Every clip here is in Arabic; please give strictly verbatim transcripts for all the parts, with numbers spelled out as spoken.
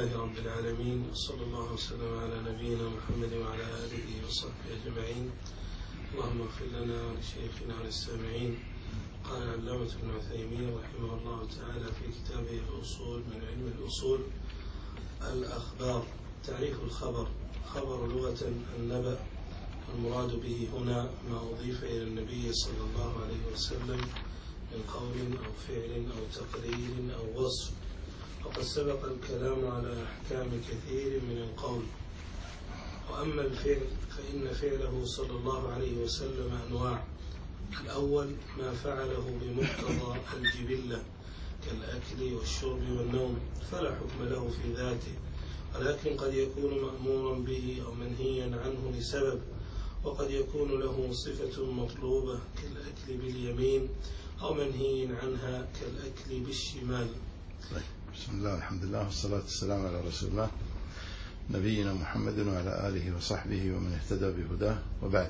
لله رب العالمين، وصلى الله وسلم على نبينا محمد وعلى آله وصحبه أجمعين. اللهم اغفر لنا ولشيخنا وللسامعين. قال العلامة ابن عثيمين رحمه الله تعالى في كتابه الأصول من علم الأصول: الأخبار. تعريف الخبر: خبر لغة النبأ، المراد به هنا ما أضيف إلى النبي صلى الله عليه وسلم من قول أو فعل أو تقرير أو وصف. وقد سبق الكلام على أحكام كثير من القول. وأما الفعل فإن فعله صلى الله عليه وسلم أنواع: الأول ما فعله بمقتضى الجبلة كالأكل والشرب والنوم، فلا حكم له في ذاته، ولكن قد يكون مأمورا به أو منهيا عنه لسبب، وقد يكون له صفة مطلوبة كالأكل باليمين أو منهي عنها كالأكل بالشمال. بسم الله والحمد لله والصلاة والسلام على رسول الله نبينا محمد وعلى آله وصحبه ومن اهتدى بهداه، وبعد.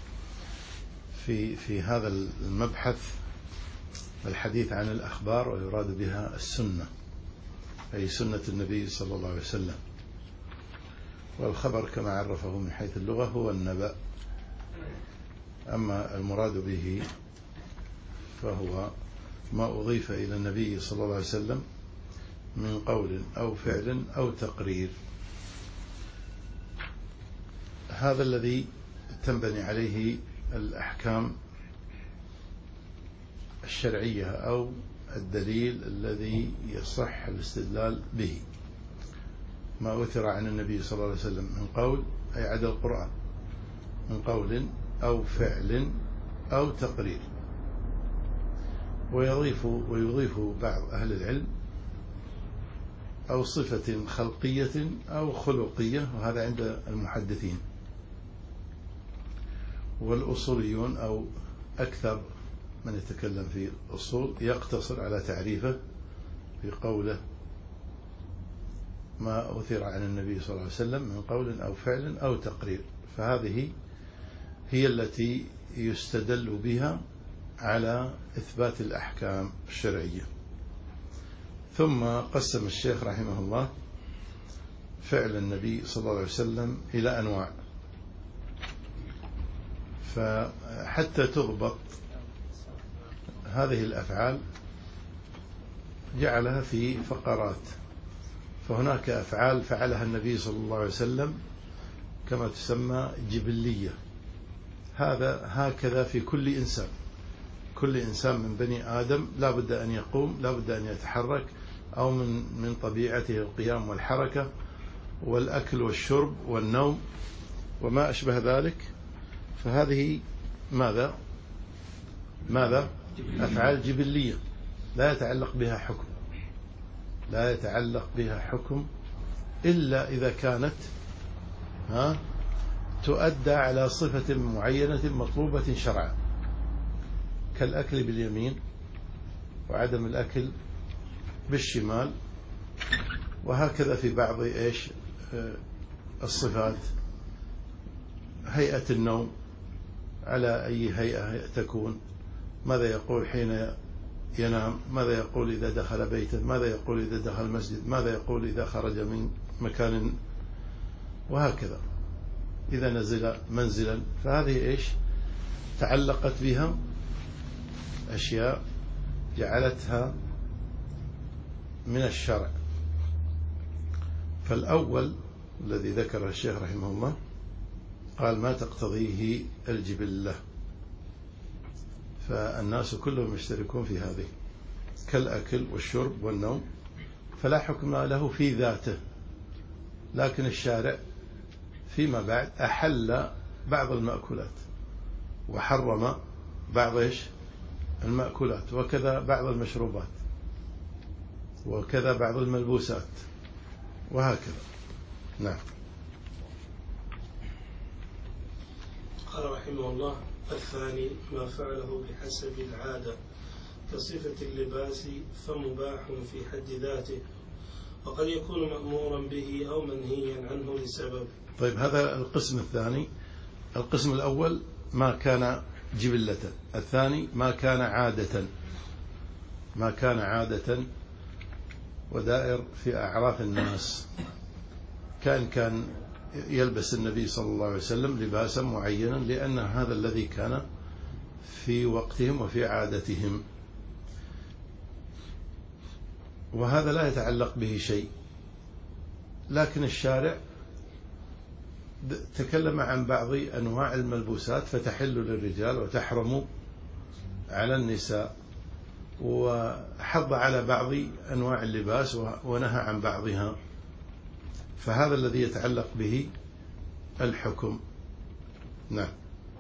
في في هذا المبحث الحديث عن الأخبار، ويراد بها السنة، أي سنة النبي صلى الله عليه وسلم. والخبر كما عرفه من حيث اللغة هو النبأ، أما المراد به فهو ما أضيف إلى النبي صلى الله عليه وسلم من قول أو فعل أو تقرير. هذا الذي تنبني عليه الأحكام الشرعية أو الدليل الذي يصح الاستدلال به. ما أثر عن النبي صلى الله عليه وسلم من قول، أي عدا القرآن، من قول أو فعل أو تقرير. ويضيف ويضيف بعض أهل العلم أو صفة خلقية أو خلقية، وهذا عند المحدثين. والأصوليون أو أكثر من يتكلم في الأصول يقتصر على تعريفه في قوله ما أثر عن النبي صلى الله عليه وسلم من قول أو فعل أو تقرير، فهذه هي التي يستدل بها على إثبات الأحكام الشرعية. ثم قسم الشيخ رحمه الله فعل النبي صلى الله عليه وسلم إلى أنواع، فحتى تضبط هذه الأفعال جعلها في فقرات. فهناك أفعال فعلها النبي صلى الله عليه وسلم كما تسمى جبلية، هذا هكذا في كل إنسان. كل إنسان من بني آدم لا بد أن يقوم، لا بد أن يتحرك، أو من من طبيعته القيام والحركة والأكل والشرب والنوم وما أشبه ذلك. فهذه ماذا ماذا أفعال جبلية لا يتعلق بها حكم، لا يتعلق بها حكم إلا إذا كانت ها تؤدى على صفة معينة مطلوبة شرعا، كالأكل باليمين وعدم الأكل بالشمال، وهكذا في بعض إيش الصفات. هيئة النوم على أي هيئة تكون، ماذا يقول حين ينام، ماذا يقول إذا دخل بيته، ماذا يقول إذا دخل المسجد، ماذا يقول إذا خرج من مكان، وهكذا إذا نزل منزلا. فهذه إيش تعلقت بها أشياء جعلتها من الشرع. فالأول الذي ذكره الشيخ رحمه الله قال ما تقتضيه الجبلة، فالناس كلهم يشتركون في هذه، كالأكل والشرب والنوم، فلا حكم له في ذاته. لكن الشارع فيما بعد أحل بعض المأكولات وحرم بعض إيش المأكولات، وكذا بعض المشروبات، وكذا بعض الملبوسات، وهكذا. نعم. قال رحمه الله: الثاني ما فعله بحسب العادة كصفة اللباس فمباح في حد ذاته، وقد يكون مأمورا به أو منهيا عنه لسبب. طيب، هذا القسم الثاني. القسم الأول ما كان جبلة، الثاني ما كان عادة. ما كان عادة ودائر في أعراف الناس. كان كان يلبس النبي صلى الله عليه وسلم لباسا معينا لأن هذا الذي كان في وقتهم وفي عادتهم، وهذا لا يتعلق به شيء. لكن الشارع تكلم عن بعض أنواع الملبوسات فتحل للرجال وتحرم على النساء، وحض على بعض أنواع اللباس ونهى عن بعضها، فهذا الذي يتعلق به الحكم. نعم.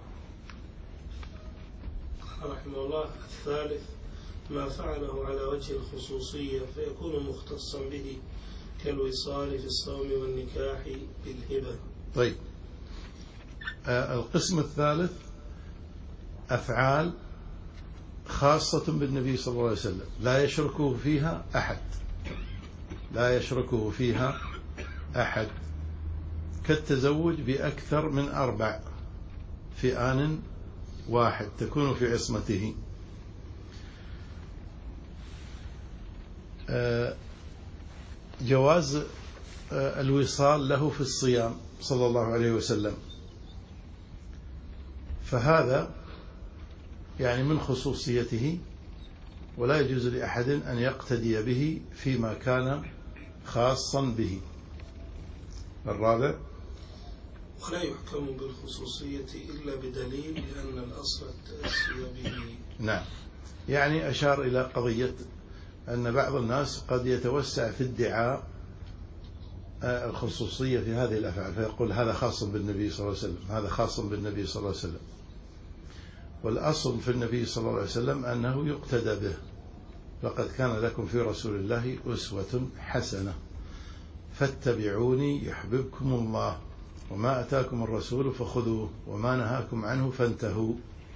رحمه الله. الثالث ما فعله على وجه الخصوصية فيكون مختصا به كالوصال في الصوم والنكاح بالهبة. طيب، آه القسم الثالث أفعال خاصة بالنبي صلى الله عليه وسلم لا يشركه فيها أحد، لا يشركه فيها أحد، كالتزوج بأكثر من أربع في آن واحد تكون في عصمته. آه جواز آه الوصال له في الصيام صلى الله عليه وسلم، فهذا يعني من خصوصيته، ولا يجوز لأحد أن يقتدي به فيما كان خاصا به. الرابع ولا يحكم بالخصوصية إلا بدليل لأن الأصل التأسي به. نعم، يعني أشار إلى قضية أن بعض الناس قد يتوسع في ادعاء الخصوصية في هذه الأفعال، فيقول هذا خاص بالنبي صلى الله عليه وسلم، هذا خاص بالنبي صلى الله عليه وسلم. والأصل في النبي صلى الله عليه وسلم أنه يقتدى به، لقد كان لكم في رسول الله أسوة حسنة فاتبعوني يحببكم الله وما أتاكم الرسول فخذوه وما نهاكم عنه فانتهوا.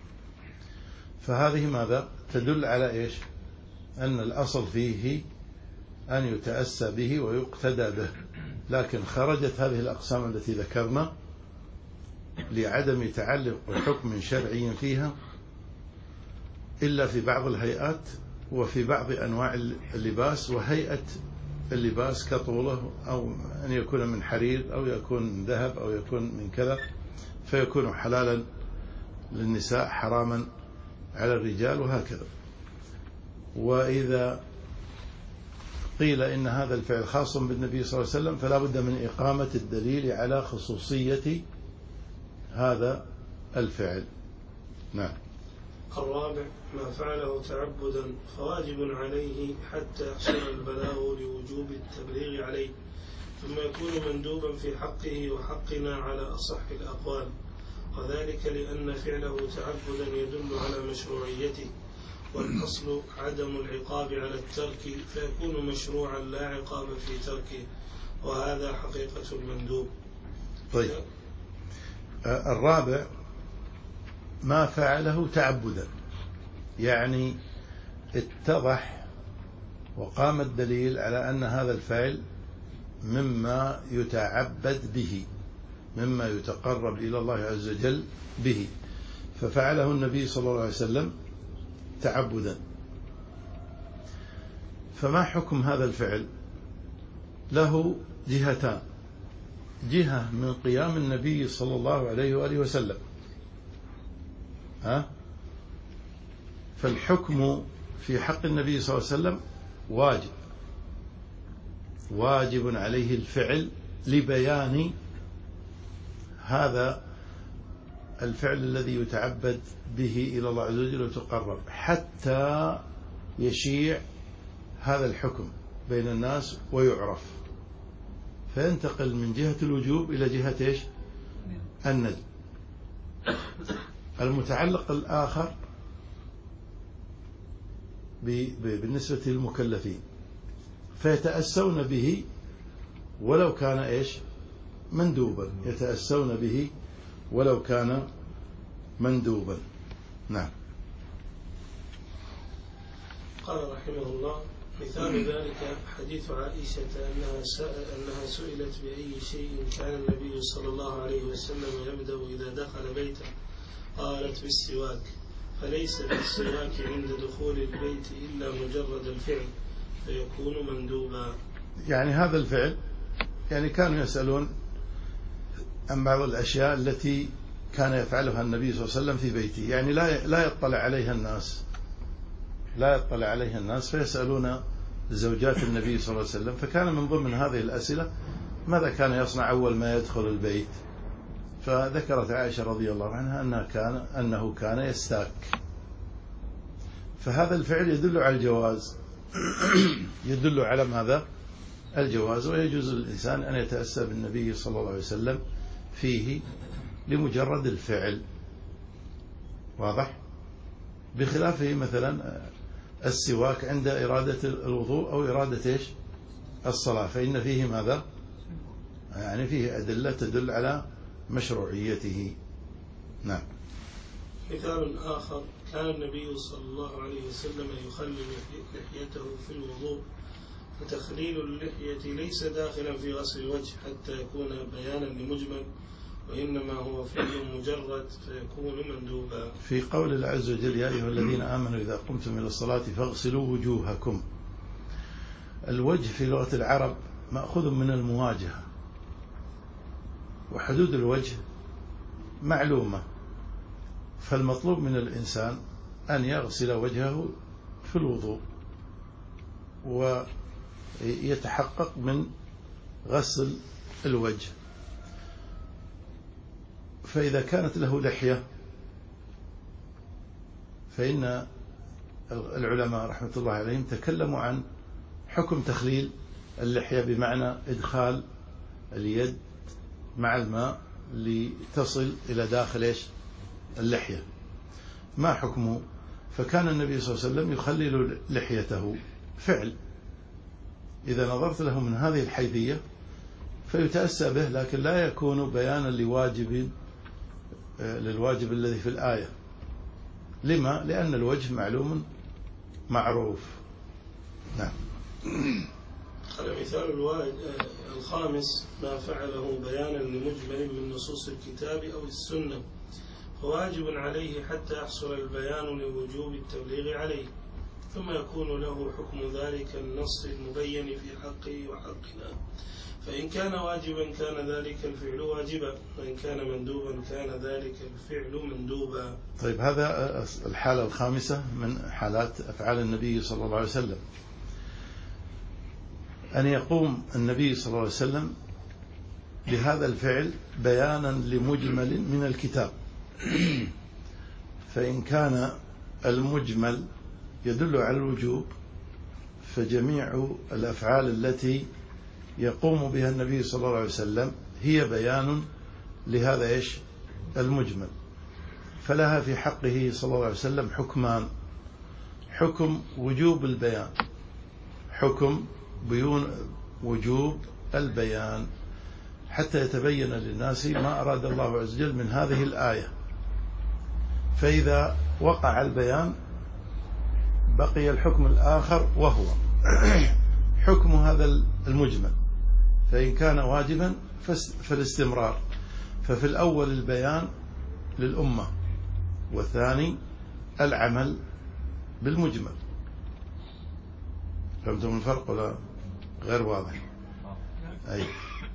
فهذه ماذا تدل على إيش؟ أن الأصل فيه أن يتأسى به ويقتدى به، لكن خرجت هذه الأقسام التي ذكرنا لعدم تعلق حكم شرعي فيها إلا في بعض الهيئات وفي بعض أنواع اللباس، وهيئة اللباس كطوله أو أن يكون من حرير أو يكون من ذهب أو يكون من كذا، فيكون حلالا للنساء حراما على الرجال وهكذا. وإذا قيل إن هذا الفعل خاص بالنبي صلى الله عليه وسلم فلا بد من إقامة الدليل على خصوصية هذا الفعل. نعم. الرابع ما فعله تعبدا فواجب عليه حتى يحصل البلاغ لوجوب التبليغ عليه، ثم يكون مندوبا في حقه وحقنا على أصح الأقوال، وذلك لأن فعله تعبدا يدل على مشروعيته، والأصل عدم العقاب على الترك فيكون مشروعا لا عقاب في تركه، وهذا حقيقة المندوب. طيب، الرابع ما فعله تعبدا، يعني اتضح وقام الدليل على أن هذا الفعل مما يتعبد به، مما يتقرب إلى الله عز وجل به، ففعله النبي صلى الله عليه وسلم تعبدا. فما حكم هذا الفعل؟ له جهتان: جهة من قيام النبي صلى الله عليه وآله وسلم، ها؟ فالحكم في حق النبي صلى الله عليه وسلم واجب، واجب عليه الفعل لبيان هذا الفعل الذي يتعبد به إلى الله عز وجل وتقرب، حتى يشيع هذا الحكم بين الناس ويعرف، فينتقل من جهة الوجوب إلى جهة إيش؟ الندب. المتعلق الآخر بالنسبة للمكلفين فيتأسون به ولو كان إيش؟ مندوبا، يتأسون به ولو كان مندوبا. نعم. قال رحمه الله: مثال ذلك حديث عائشة أنها, أنها سئلت بأي شيء كان النبي صلى الله عليه وسلم يبدأ إذا دخل بيته، قالت بالسواك، فليس بالسواك عند دخول البيت إلا مجرد الفعل، فيكون مندوبا. يعني هذا الفعل، يعني كانوا يسألون عن بعض الأشياء التي كان يفعلها النبي صلى الله عليه وسلم في بيته، يعني لا لا يطلع عليها الناس لا يطلع عليها الناس فيسألون زوجات النبي صلى الله عليه وسلم. فكان من ضمن هذه الأسئلة ماذا كان يصنع أول ما يدخل البيت؟ فذكرت عائشة رضي الله عنها أنها كان أنه كان يستاك. فهذا الفعل يدل على الجواز يدل على ماذا؟ الجواز، ويجوز للإنسان أن يتأسى بالنبي صلى الله عليه وسلم فيه لمجرد الفعل. واضح؟ بخلافه مثلا السواك عند إرادة الوضوء أو إرادة إيش؟ الصلاة، فإن فيه ماذا؟ يعني فيه أدلة تدل على مشروعيته. نعم. مثال آخر: كان النبي صلى الله عليه وسلم يخلل لحيته في الوضوء، فتخليل اللحية ليس داخلا في غسل الوجه حتى يكون بيانا لمجمل، وإنما هو فعل مجرد فيكون مندوبا. في قول الله عز وجل: يا أيها الذين آمنوا إذا قمتم إلى الصلاة فاغسلوا وجوهكم. الوجه في لغة العرب مأخوذ من المواجهة، وحدود الوجه معلومة، فالمطلوب من الإنسان أن يغسل وجهه في الوضوء ويتحقق من غسل الوجه. فإذا كانت له لحية فإن العلماء رحمة الله عليهم تكلموا عن حكم تخليل اللحية، بمعنى إدخال اليد مع الماء لتصل إلى داخل إيش؟ اللحية. ما حكمه؟ فكان النبي صلى الله عليه وسلم يخلل لحيته فعل، إذا نظرت له من هذه الحيثية فيتأسى به، لكن لا يكون بيانا لواجب للواجب الذي في الآية. لما؟ لأن الوجه معلوم معروف. نعم. قال: مثال الخامس: ما فعله بيانا لمجمل من نصوص الكتاب أو السنة فواجب عليه حتى يحصل البيان لوجوب التبليغ عليه، ثم يكون له حكم ذلك النص المبين في حقه وحقنا. فإن كان واجبا كان ذلك الفعل واجبا، وإن كان مندوبا كان ذلك الفعل مندوبا. طيب، هذا الحالة الخامسة من حالات أفعال النبي صلى الله عليه وسلم، أن يقوم النبي صلى الله عليه وسلم بهذا الفعل بيانا لمجمل من الكتاب. فإن كان المجمل يدل على الوجوب فجميع الأفعال التي يقوم بها النبي صلى الله عليه وسلم هي بيان لهذا إيش؟ المجمل. فلها في حقه صلى الله عليه وسلم حكمان: حكم وجوب البيان، حكم بيون وجوب البيان، حتى يتبين للناس ما أراد الله عز وجل من هذه الآية. فإذا وقع البيان بقي الحكم الآخر، وهو حكم هذا المجمل. فإن كان واجبا فالاستمرار، ففي الأول البيان للأمة، والثاني العمل بالمجمل. فهمتم الفرق ولا غير واضح؟ أي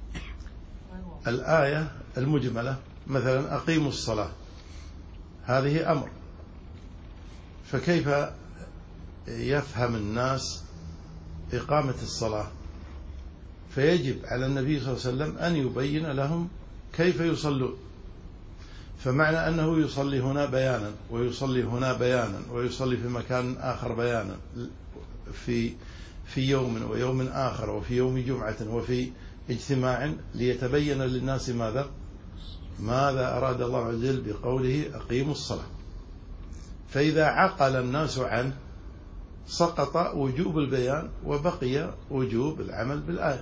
الآية المجملة مثلا أقيموا الصلاة، هذه أمر، فكيف يفهم الناس إقامة الصلاة؟ فيجب على النبي صلى الله عليه وسلم أن يبين لهم كيف يصلون. فمعنى أنه يصلي هنا بيانا ويصلي هنا بيانا ويصلي في مكان آخر بيانا، في في يوم ويوم آخر وفي يوم جمعة وفي اجتماع، ليتبين للناس ماذا ماذا أراد الله عز وجل بقوله أقيموا الصلاة. فإذا عقل الناس عنه سقط وجوب البيان وبقي وجوب العمل بالآية.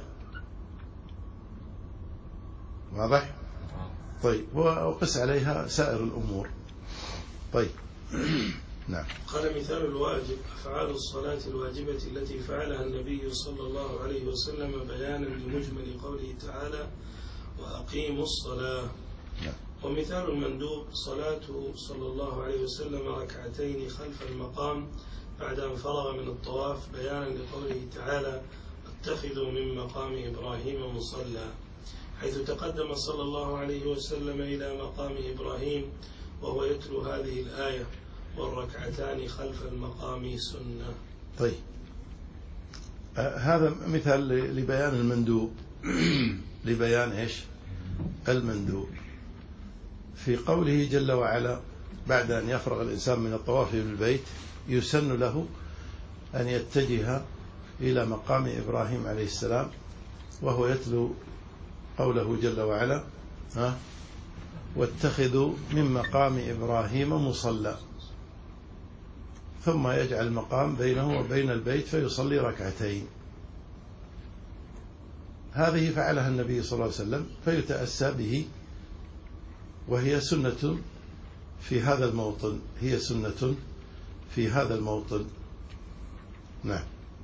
واضح؟ طيب، وقس عليها سائر الأمور. طيب. نعم. قال: مثال الواجب: أفعال الصلاة الواجبة التي فعلها النبي صلى الله عليه وسلم بيانا لمجمل قوله تعالى: وأقيموا الصلاة. نعم. ومثال المندوب: صلاته صلى الله عليه وسلم ركعتين خلف المقام بعد أن فرغ من الطواف بيانا لقوله تعالى اتخذوا من مقام إبراهيم مصلى، حيث تقدم صلى الله عليه وسلم إلى مقام إبراهيم وهو يتلو هذه الآية والركعتان خلف المقام سنة. طيب آه هذا مثال لبيان المندوب لبيان إيش المندوب في قوله جل وعلا بعد أن يفرغ الإنسان من الطواف بالبيت يسن له أن يتجه إلى مقام إبراهيم عليه السلام وهو يتلو قوله جل وعلا ها واتخذوا من مقام إبراهيم مصلى، ثم يجعل المقام بينه وبين البيت فيصلي ركعتين. هذه فعلها النبي صلى الله عليه وسلم فيتأسى به، وهي سنة في هذا الموطن، هي سنة في هذا الموطن. نعم.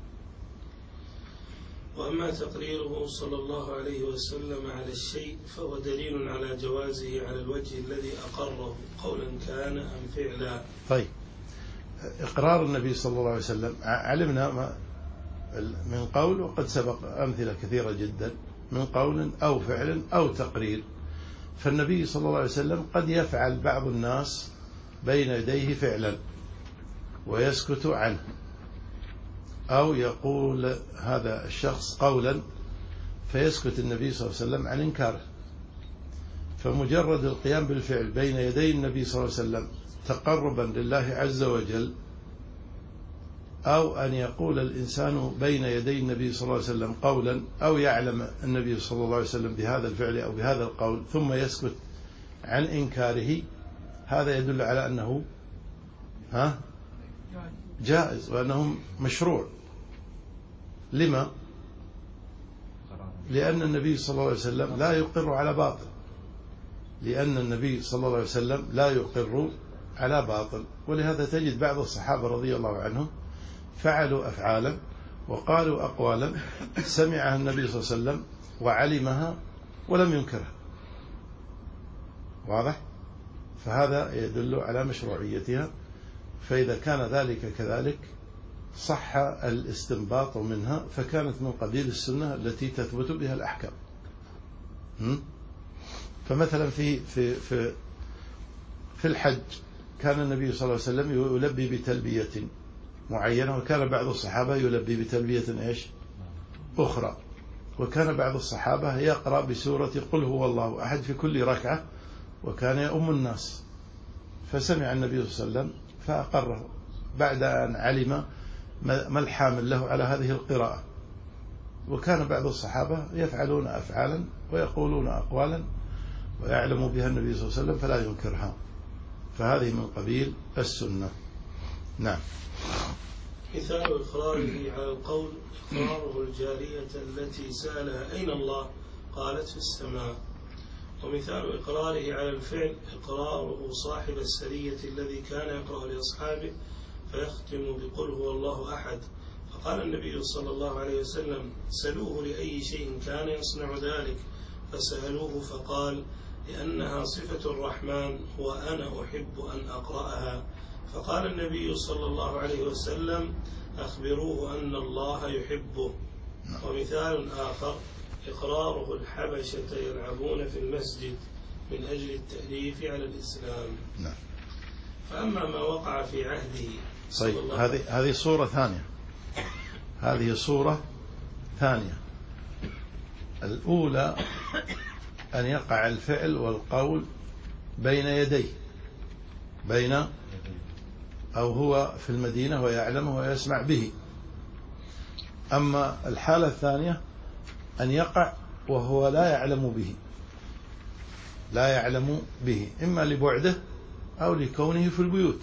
وأما تقريره صلى الله عليه وسلم على الشيء فهو دليل على جوازه على الوجه الذي أقره قولا كان أم فعلا. طيب إقرار النبي صلى الله عليه وسلم علمنا ما من قول، وقد سبق أمثلة كثيرة جدا من قول أو فعل أو تقرير. فالنبي صلى الله عليه وسلم قد يفعل بعض الناس بين يديه فعلا ويسكت عنه، أو يقول هذا الشخص قولا فيسكت النبي صلى الله عليه وسلم عن إنكاره. فمجرد القيام بالفعل بين يدي النبي صلى الله عليه وسلم تقربا لله عز وجل، أو أن يقول الإنسان بين يدي النبي صلى الله عليه وسلم قولا، أو يعلم النبي صلى الله عليه وسلم بهذا الفعل أو بهذا القول ثم يسكت عن إنكاره، هذا يدل على أنه ها جائز وأنه مشروع. لما؟ لأن النبي صلى الله عليه وسلم لا يقر على باطل، لأن النبي صلى الله عليه وسلم لا يقر على باطل. ولهذا تجد بعض الصحابة رضي الله عنهم فعلوا أفعالا وقالوا أقوالا سمعها النبي صلى الله عليه وسلم وعلمها ولم ينكرها. واضح؟ فهذا يدل على مشروعيتها. فإذا كان ذلك كذلك صح الاستنباط منها، فكانت من قبيل السنة التي تثبت بها الأحكام. فمثلا في في في في الحج كان النبي صلى الله عليه وسلم يلبي بتلبية معينة، وكان بعض الصحابة يلبي بتلبية إيش أخرى، وكان بعض الصحابة يقرأ بسورة قل هو الله أحد في كل ركعة، وكان يؤم الناس. فسمع النبي صلى الله عليه وسلم فأقره بعد أن علم ما الحامل له على هذه القراءة. وكان بعض الصحابة يفعلون أفعالا ويقولون أقوالا ويعلم بها النبي صلى الله عليه وسلم فلا ينكرها، فهذه من قبيل السنة. نعم. مثال إقراره على القول إقراره الجارية التي سألها أين الله قالت في السماء. ومثال إقراره على الفعل إقراره صاحب السرية الذي كان يقرأ لأصحابه فيختم بقل هو الله أحد، فقال النبي صلى الله عليه وسلم سلوه لأي شيء كان يصنع ذلك، فسألوه فقال لأنها صفة الرحمن وأنا أحب أن أقرأها، فقال النبي صلى الله عليه وسلم أخبروه أن الله يحبه. ومثال آخر إقراره الحبشة يلعبون في المسجد من أجل التأليف على الإسلام. نعم. فأما ما وقع في عهده طيب هذه هذه صورة ثانية، هذه صورة ثانية. الأولى أن يقع الفعل والقول بين يديه، بين أو هو في المدينة ويعلمه ويسمع به. أما الحالة الثانية أن يقع وهو لا يعلم به، لا يعلم به إما لبعده أو لكونه في البيوت،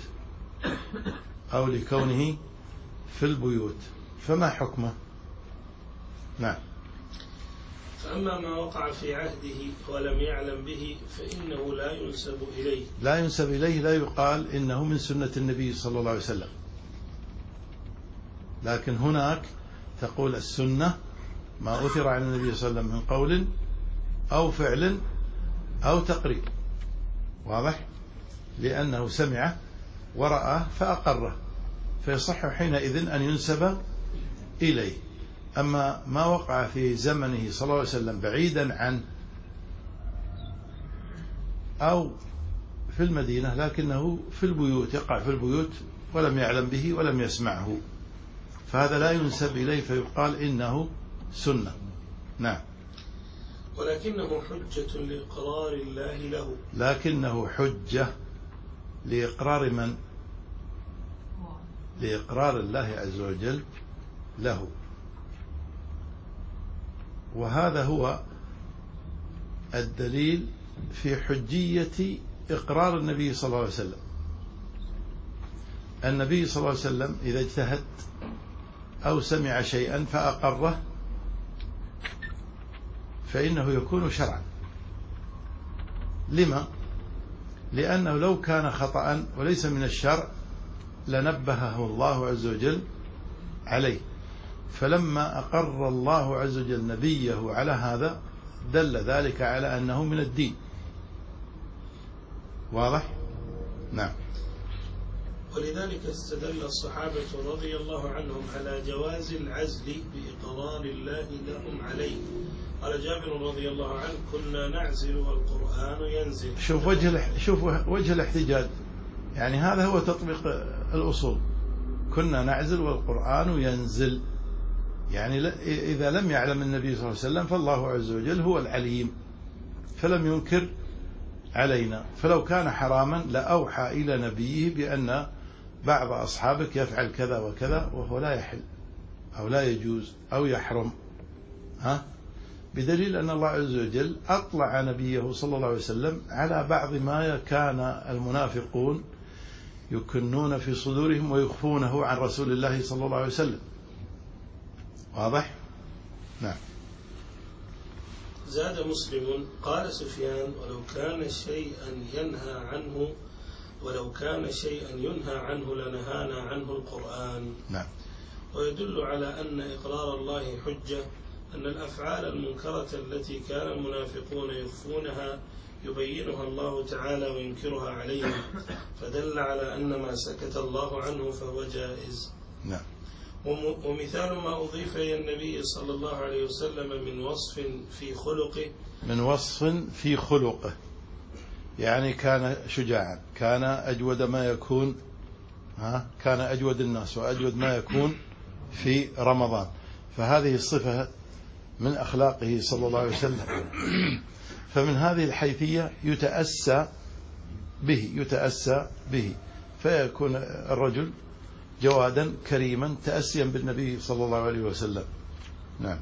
أو لكونه في البيوت. فما حكمه؟ نعم. فأما ما وقع في عهده ولم يعلم به فإنه لا ينسب إليه، لا ينسب إليه، لا يقال إنه من سنة النبي صلى الله عليه وسلم. لكن هناك تقول السنة ما أثر عن النبي صلى الله عليه وسلم من قول أو فعل أو تقرير. واضح؟ لأنه سمعه ورآه فأقره. فيصح حينئذ أن ينسب إليه. أما ما وقع في زمنه صلى الله عليه وسلم بعيدا عنه أو في المدينة لكنه في البيوت، يقع في البيوت ولم يعلم به ولم يسمعه، فهذا لا ينسب إليه فيقال إنه سنة. نعم. ولكنه حجة لإقرار الله له. لكنه حجة لإقرار من؟ لإقرار الله عز وجل له. وهذا هو الدليل في حجية إقرار النبي صلى الله عليه وسلم. النبي صلى الله عليه وسلم إذا اجتهد أو سمع شيئا فأقره فإنه يكون شرعا. لما؟ لأنه لو كان خطأ وليس من الشرع لنبهه الله عز وجل عليه، فلما أقر الله عز وجل نبيه على هذا دل ذلك على أنه من الدين. واضح؟ نعم. ولذلك استدل الصحابة رضي الله عنهم على جواز العزل بإقرار الله لهم عليه. قال جابر رضي الله عنه كنا نعزل والقرآن ينزل. شوف وجه شوف وجه الاحتجاج، يعني هذا هو تطبيق الأصول. كنا نعزل والقرآن ينزل، يعني إذا لم يعلم النبي صلى الله عليه وسلم فالله عز وجل هو العليم فلم ينكر علينا. فلو كان حراما لأوحى إلى نبيه بأن بعض أصحابك يفعل كذا وكذا وهو لا يحل أو لا يجوز أو يحرم، ها؟ بدليل أن الله عز وجل أطلع نبيه صلى الله عليه وسلم على بعض ما كان المنافقون يكنون في صدورهم ويخفونه عن رسول الله صلى الله عليه وسلم. واضح؟ نعم. زاد مسلم قال سفيان ولو كان شيئا ينهى عنه ولو كان شيئا ينهى عنه لنهانا عنه القرآن. نعم. ويدل على أن إقرار الله حجة أن الأفعال المنكرة التي كان المنافقون يخفونها يبينها الله تعالى وينكرها عليهم، فدل على أن ما سكت الله عنه فهو جائز. نعم. ومثال ما أضيف إلى النبي صلى الله عليه وسلم من وصف في خلقه من وصف في خلقه يعني كان شجاعا، كان أجود ما يكون، ها كان أجود الناس وأجود ما يكون في رمضان، فهذه الصفة من أخلاقه صلى الله عليه وسلم. فمن هذه الحيثية يتأسى به يتأسى به فيكون الرجل جوادا كريما تأسيا بالنبي صلى الله عليه وسلم. نعم.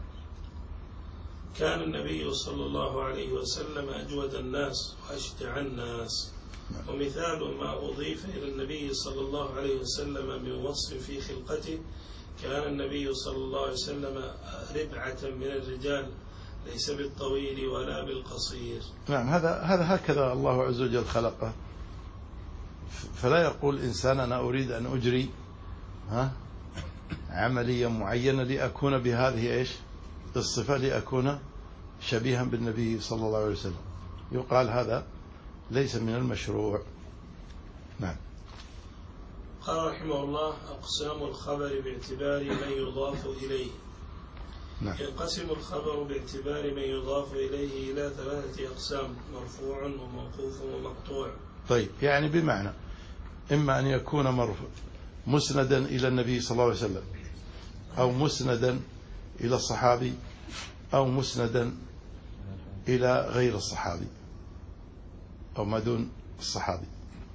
كان النبي صلى الله عليه وسلم أجود الناس وأشجع الناس. نعم. ومثال ما أضيف إلى النبي صلى الله عليه وسلم من وصف في خلقته كان النبي صلى الله عليه وسلم ربعة من الرجال ليس بالطويل ولا بالقصير. نعم. هذا هذا هكذا الله عز وجل خلقه، فلا يقول إنسان أنا أريد أن أجري ها عملية معينة لأكون بهذه إيش الصفة لأكون شبيها بالنبي صلى الله عليه وسلم، يقال هذا ليس من المشروع. نعم. قال رحمه الله أقسام الخبر باعتبار من يضاف إليه. نعم. ينقسم الخبر باعتبار من يضاف إليه إلى ثلاثة أقسام: مرفوع وموقوف ومقطوع. طيب، يعني بمعنى إما أن يكون مرفوع مسندا إلى النبي صلى الله عليه وسلم، أو مسندا إلى الصحابي، أو مسندا إلى غير الصحابي أو ما دون الصحابي.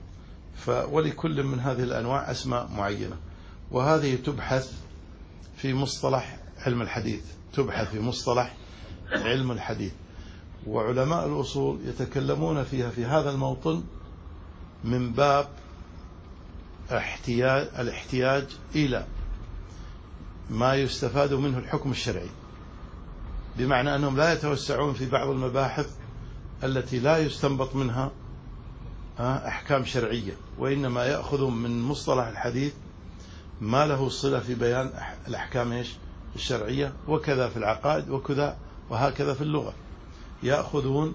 ولكل من هذه الأنواع أسماء معينة، وهذه تبحث في مصطلح علم الحديث تبحث في مصطلح علم الحديث وعلماء الأصول يتكلمون فيها في هذا الموطن من باب احتياج الاحتياج إلى ما يستفاد منه الحكم الشرعي، بمعنى أنهم لا يتوسعون في بعض المباحث التي لا يستنبط منها أحكام شرعية، وإنما يأخذون من مصطلح الحديث ما له صلة في بيان الأحكام الشرعية، وكذا في العقائد وكذا وهكذا في اللغة، يأخذون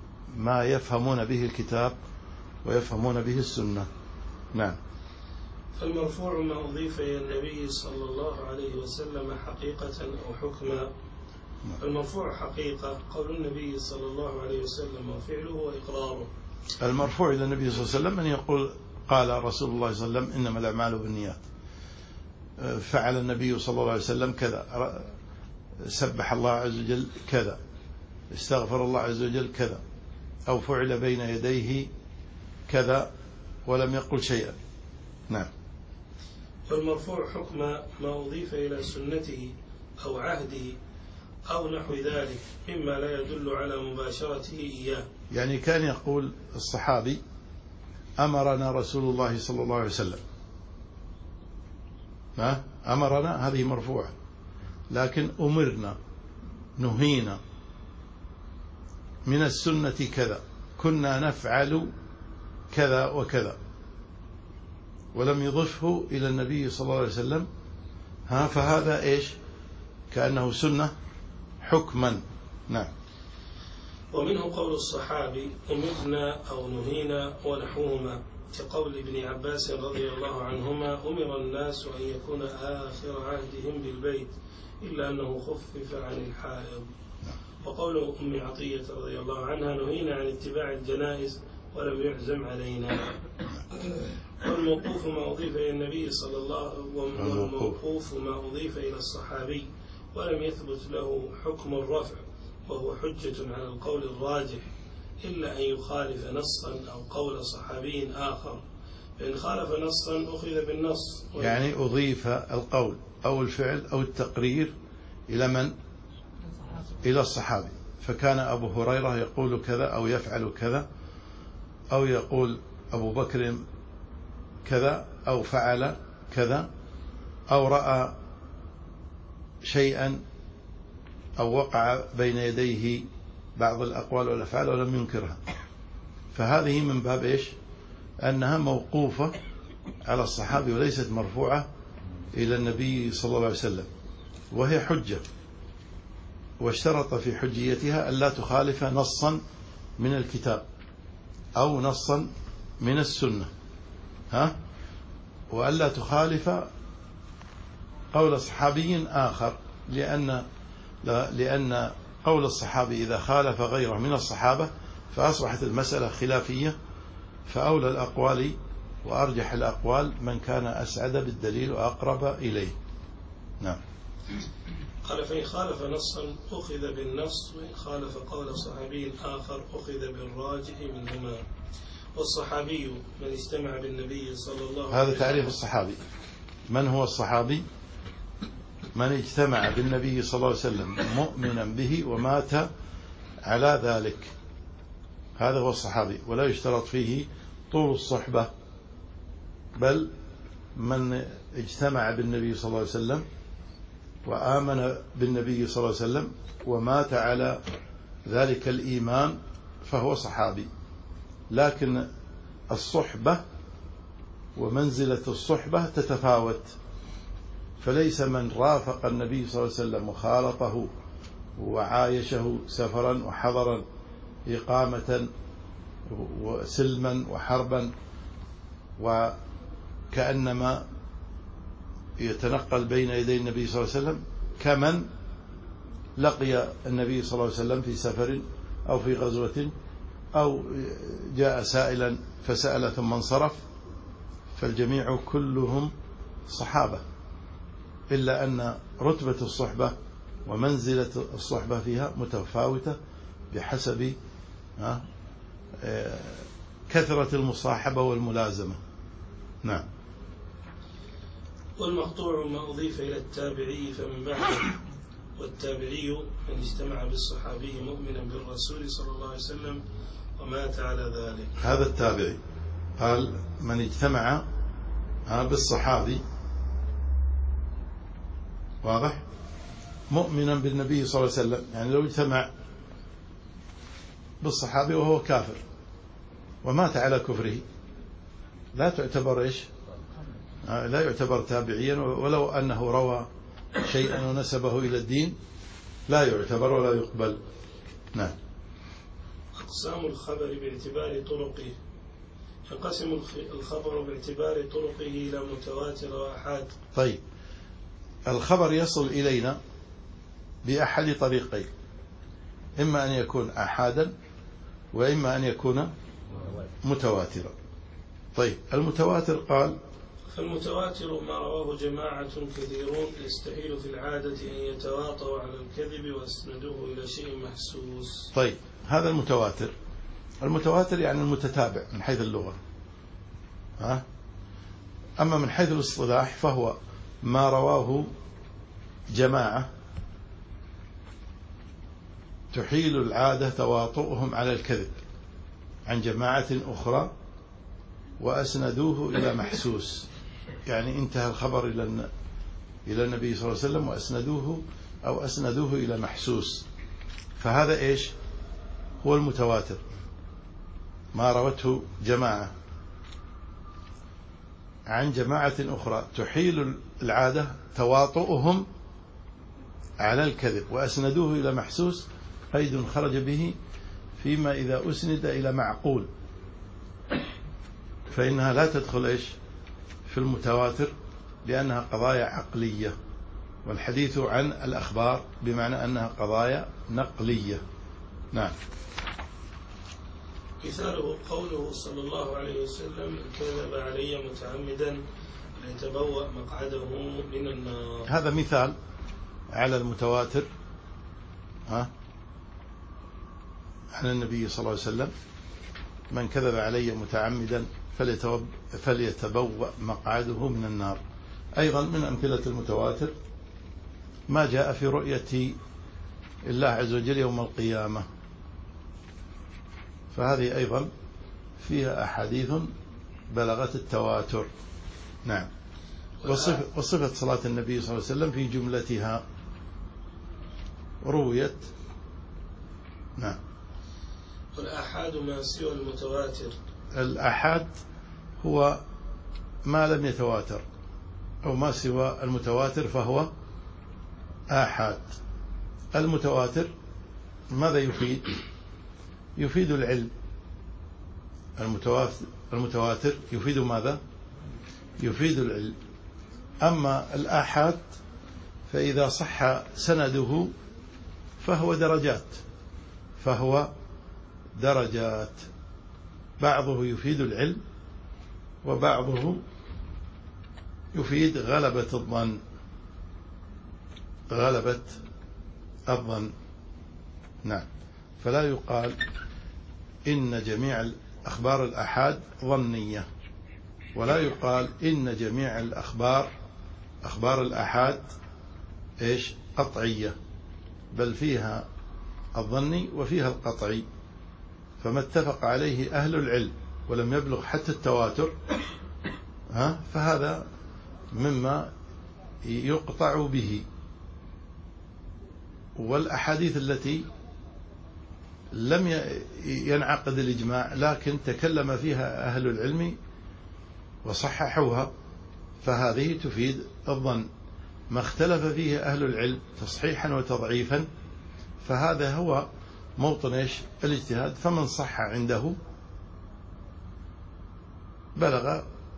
ما يفهمون به الكتاب ويفهمون به السنة. نعم. المرفوع ما أضيف إلى النبي صلى الله عليه وسلم حقيقة أو حكما. المرفوع حقيقة قول النبي صلى الله عليه وسلم وفعله وإقراره. المرفوع إلى النبي صلى الله عليه وسلم أن يقول قال رسول الله صلى الله عليه وسلم إنما الأعمال بالنيات، فعل النبي صلى الله عليه وسلم كذا، سبح الله عز وجل كذا، استغفر الله عز وجل كذا، أو فعل بين يديه كذا ولم يقل شيئا. نعم. والمرفوع حكم ما أضيف إلى سنته أو عهده أو نحو ذلك مما لا يدل على مباشرته إياه. يعني كان يقول الصحابي أمرنا رسول الله صلى الله عليه وسلم، ها أمرنا هذه مرفوعة، لكن أمرنا نهينا من السنة كذا، كنا نفعل كذا وكذا، ولم يضفه إلى النبي صلى الله عليه وسلم، ها فهذا إيش؟ كأنه سنة حكما. نعم. ومنه قول الصحابي أمرنا أو نهينا ونحوهما، كقول ابن عباس رضي الله عنهما أمر الناس أن يكون آخر عهدهم بالبيت إلا أنه خفف عن الحائض. وقول أم عطية رضي الله عنها نهينا عن اتباع الجنائز ولم يعزم علينا. والموقوف ما أضيف إلى النبي صلى الله عليه وسلم، والموقوف ما أضيف إلى الصحابي ولم يثبت له حكم الرفع، وهو حجة على القول الراجح إلا أن يخالف نصا أو قول صحابي آخر، فإن خالف نصا أخذ بالنص. يعني أضيف القول أو الفعل أو التقرير إلى من؟ إلى الصحابي، فكان أبو هريرة يقول كذا أو يفعل كذا، أو يقول أبو بكر كذا أو فعل كذا، أو رأى شيئا أو وقع بين يديه بعض الأقوال والأفعال ولم ينكرها، فهذه من باب إيش؟ أنها موقوفة على الصحابي وليست مرفوعة إلى النبي صلى الله عليه وسلم، وهي حجة، واشترط في حجيتها ألا تخالف نصا من الكتاب أو نصا من السنة، ها وألا تخالف قول صحابي آخر، لأن لأن قول الصحابي إذا خالف غيره من الصحابة فأصبحت المسألة خلافية، فأولى الأقوال وأرجح الأقوال من كان أسعد بالدليل وأقرب إليه. نعم. قال فإن خالف نصا أخذ بالنص، وإن خالف قول صحابي آخر أخذ بالراجح منهما. والصحابي من استمع بالنبي صلى الله عليه وسلم. هذا تعريف الصحابي. من هو الصحابي؟ من اجتمع بالنبي صلى الله عليه وسلم مؤمنا به ومات على ذلك، هذا هو الصحابي، ولا يشترط فيه طول الصحبة، بل من اجتمع بالنبي صلى الله عليه وسلم وآمن بالنبي صلى الله عليه وسلم ومات على ذلك الإيمان فهو صحابي. لكن الصحبة ومنزلة الصحبة تتفاوت، فليس من رافق النبي صلى الله عليه وسلم وخالطه وعايشه سفرا وحضرا إقامة وسلما وحربا وكأنما يتنقل بين يدي النبي صلى الله عليه وسلم كمن لقي النبي صلى الله عليه وسلم في سفر أو في غزوة، أو جاء سائلا فسأل ثم انصرف، فالجميع كلهم صحابة، إلا أن رتبة الصحبة ومنزلة الصحبة فيها متفاوتة بحسب كثرة المصاحبة والملازمة. نعم. والمقطوع ما أضيف إلى التابعي فمن بعده، والتابعي من استمع بالصحابي مؤمنا بالرسول صلى الله عليه وسلم ومات على ذلك. هذا التابعي قال من اجتمع بالصحابي، واضح، مؤمنا بالنبي صلى الله عليه وسلم، يعني لو اجتمع بالصحابي وهو كافر ومات على كفره لا تعتبر إيش؟ لا يعتبر تابعيا، ولو أنه روى شيئا ونسبه إلى الدين لا يعتبر ولا يقبل. نعم. أقسام الخبر باعتبار طرقه. ينقسم الخبر باعتبار طرقه إلى متواتر وآحاد. طيب، الخبر يصل إلينا بأحد طريقين، إما أن يكون آحادا وإما أن يكون متواترا. طيب، المتواتر قال: فالمتواتر ما رواه جماعة كثيرون يستحيل في العادة أن يتواطوا على الكذب ويسندوه إلى شيء محسوس. طيب، هذا المتواتر. المتواتر يعني المتتابع من حيث اللغة، ها؟ أما من حيث الاصطلاح فهو ما رواه جماعة تحيل العادة تواطؤهم على الكذب عن جماعة أخرى وأسندوه إلى محسوس، يعني انتهى الخبر إلى إلى النبي صلى الله عليه وسلم وأسندوه أو أسندوه إلى محسوس، فهذا إيش هو المتواتر، ما روته جماعة عن جماعة أخرى تحيل العادة تواطؤهم على الكذب وأسندوه إلى محسوس، قيد خرج به فيما إذا أسند إلى معقول فإنها لا تدخل إيش في المتواتر لأنها قضايا عقلية، والحديث عن الأخبار بمعنى أنها قضايا نقلية. نعم. مثاله قوله صلى الله عليه وسلم: كذب علي متعمدا ليتبوأ مقعده من النار. هذا مثال على المتواتر ها عن النبي صلى الله عليه وسلم: من كذب علي متعمدا فليتبوأ مقعده من النار. أيضا من أمثلة المتواتر ما جاء في رؤية الله عز وجل يوم القيامة، فهذه أيضا فيها أحاديث بلغت التواتر. نعم. وصفة, وصفة صلاة النبي صلى الله عليه وسلم في جملتها رويت. نعم. والآحاد ما سوى المتواتر. الآحاد هو ما لم يتواتر أو ما سوى المتواتر فهو آحاد. المتواتر ماذا يفيد؟ يفيد العلم. المتواتر, المتواتر يفيد ماذا؟ يفيد العلم. أما الآحاد فإذا صح سنده فهو درجات فهو درجات بعضه يفيد العلم وبعضه يفيد غلبة الظن غلبة الظن. نعم. فلا يقال إن جميع أخبار الآحاد ظنية، ولا يقال إن جميع الأخبار أخبار الآحاد إيش قطعية، بل فيها الظني وفيها القطعي، فما اتفق عليه أهل العلم ولم يبلغ حتى التواتر ها فهذا مما يقطع به. والأحاديث التي لم ينعقد الإجماع لكن تكلم فيها أهل العلم وصححوها فهذه تفيد الظن. ما اختلف فيه أهل العلم تصحيحا وتضعيفا فهذا هو موطن إيش الاجتهاد، فمن صح عنده بلغ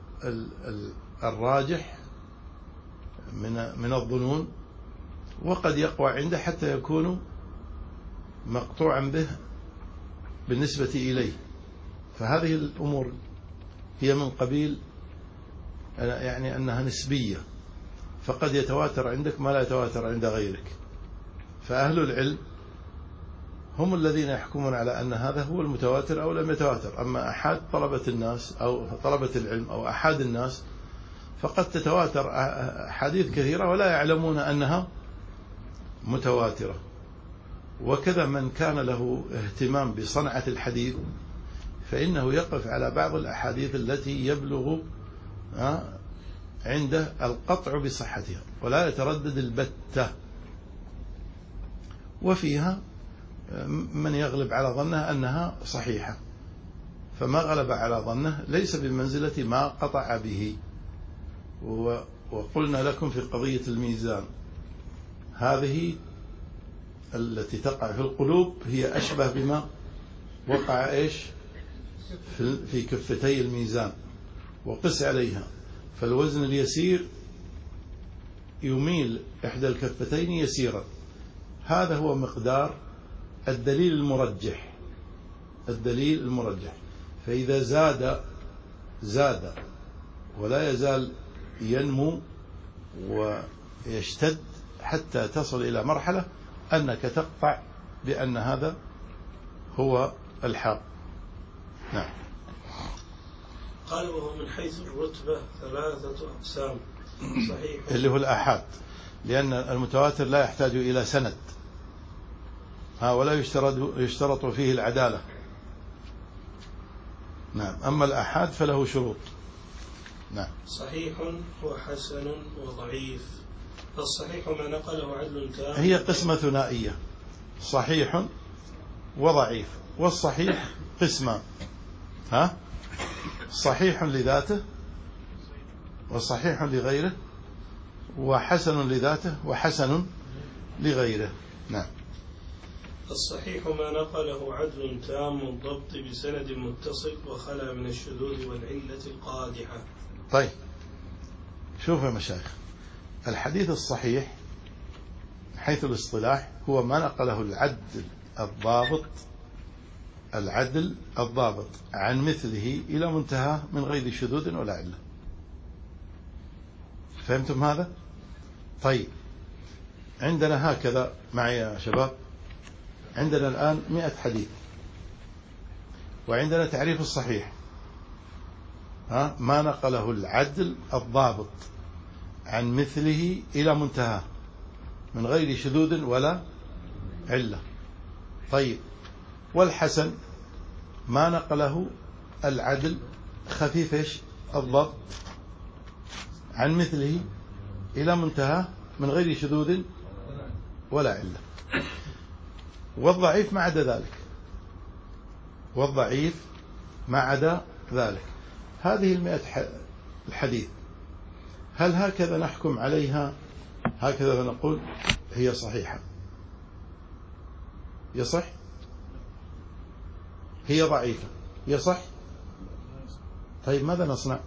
الراجح من من الظنون، وقد يقوى عنده حتى يكون مقطوعا به بالنسبة إليه. فهذه الأمور هي من قبيل يعني أنها نسبية، فقد يتواتر عندك ما لا يتواتر عند غيرك. فأهل العلم هم الذين يحكمون على أن هذا هو المتواتر أو لم يتواتر. أما أحد طلبة الناس أو طلبة العلم أو أحد الناس فقد تتواتر أحاديث كثيرة ولا يعلمون أنها متواترة. وكذا من كان له اهتمام بصنعة الحديث فإنه يقف على بعض الأحاديث التي يبلغ عنده القطع بصحتها ولا يتردد البتة، وفيها من يغلب على ظنه أنها صحيحة، فما غلب على ظنه ليس بمنزلة ما قطع به. وقلنا لكم في قضية الميزان هذه التي تقع في القلوب هي أشبه بما وقع إيش في كفتي الميزان وقس عليها، فالوزن اليسير يميل إحدى الكفتين يسيرا، هذا هو مقدار الدليل المرجح. الدليل المرجح فإذا زاد زاد ولا يزال ينمو ويشتد حتى تصل إلى مرحلة أنك تقطع بأن هذا هو الحق. نعم. قال وهو من حيث الرتبة ثلاثة أقسام. صحيح اللي هو الآحاد، لأن المتواتر لا يحتاج إلى سند، ها ولا يشترط يشترط فيه العدالة. نعم. أما الآحاد فله شروط. نعم. صحيح وحسن وضعيف. فالصحيح ما نقله عدل تام. هي قسمة ثنائية، صحيح وضعيف، والصحيح قسمان، ها صحيح لذاته وصحيح لغيره وحسن لذاته وحسن لغيره. نعم. الصحيح ما نقله عدل تام الضبط بسند متصل وخلا من الشذوذ والعلة القادحة. طيب شوفوا يا مشايخ، الحديث الصحيح حيث الاصطلاح هو ما نقله العدل الضابط العدل الضابط عن مثله إلى منتهى من غير شذوذ ولا علة. فهمتم هذا؟ طيب عندنا هكذا معي يا شباب، عندنا الآن مئة حديث، وعندنا تعريف الصحيح، ها ما نقله العدل الضابط عن مثله إلى منتهى من غير شذوذ ولا علة. طيب والحسن ما نقله العدل خفيف ايش الضبط عن مثله إلى منتهى من غير شذوذ ولا علة. والضعيف ما عدا ذلك، والضعيف ما عدا ذلك. هذه المئة الحديث هل هكذا نحكم عليها، هكذا نقول هي صحيحة، يصح؟ هي ضعيفة، يصح؟ طيب ماذا نصنع؟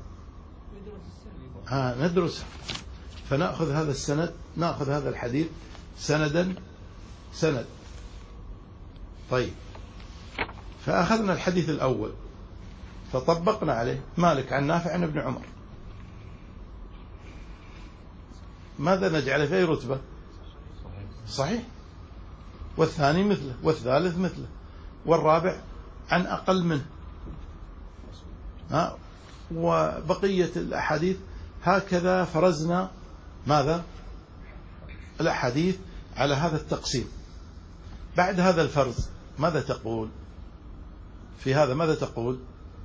ها ندرسها، فنأخذ هذا السند، نأخذ هذا الحديث سندا سند. طيب فأخذنا الحديث الأول فطبقنا عليه مالك عن نافع عن ابن عمر، ماذا نجعل في أي رتبة؟ صحيح. والثاني مثله، والثالث مثله، والرابع عن أقل منه، ها وبقية الأحاديث هكذا فرزنا ماذا؟ الأحاديث على هذا التقسيم. بعد هذا الفرز ماذا تقول في هذا؟ ماذا تقول؟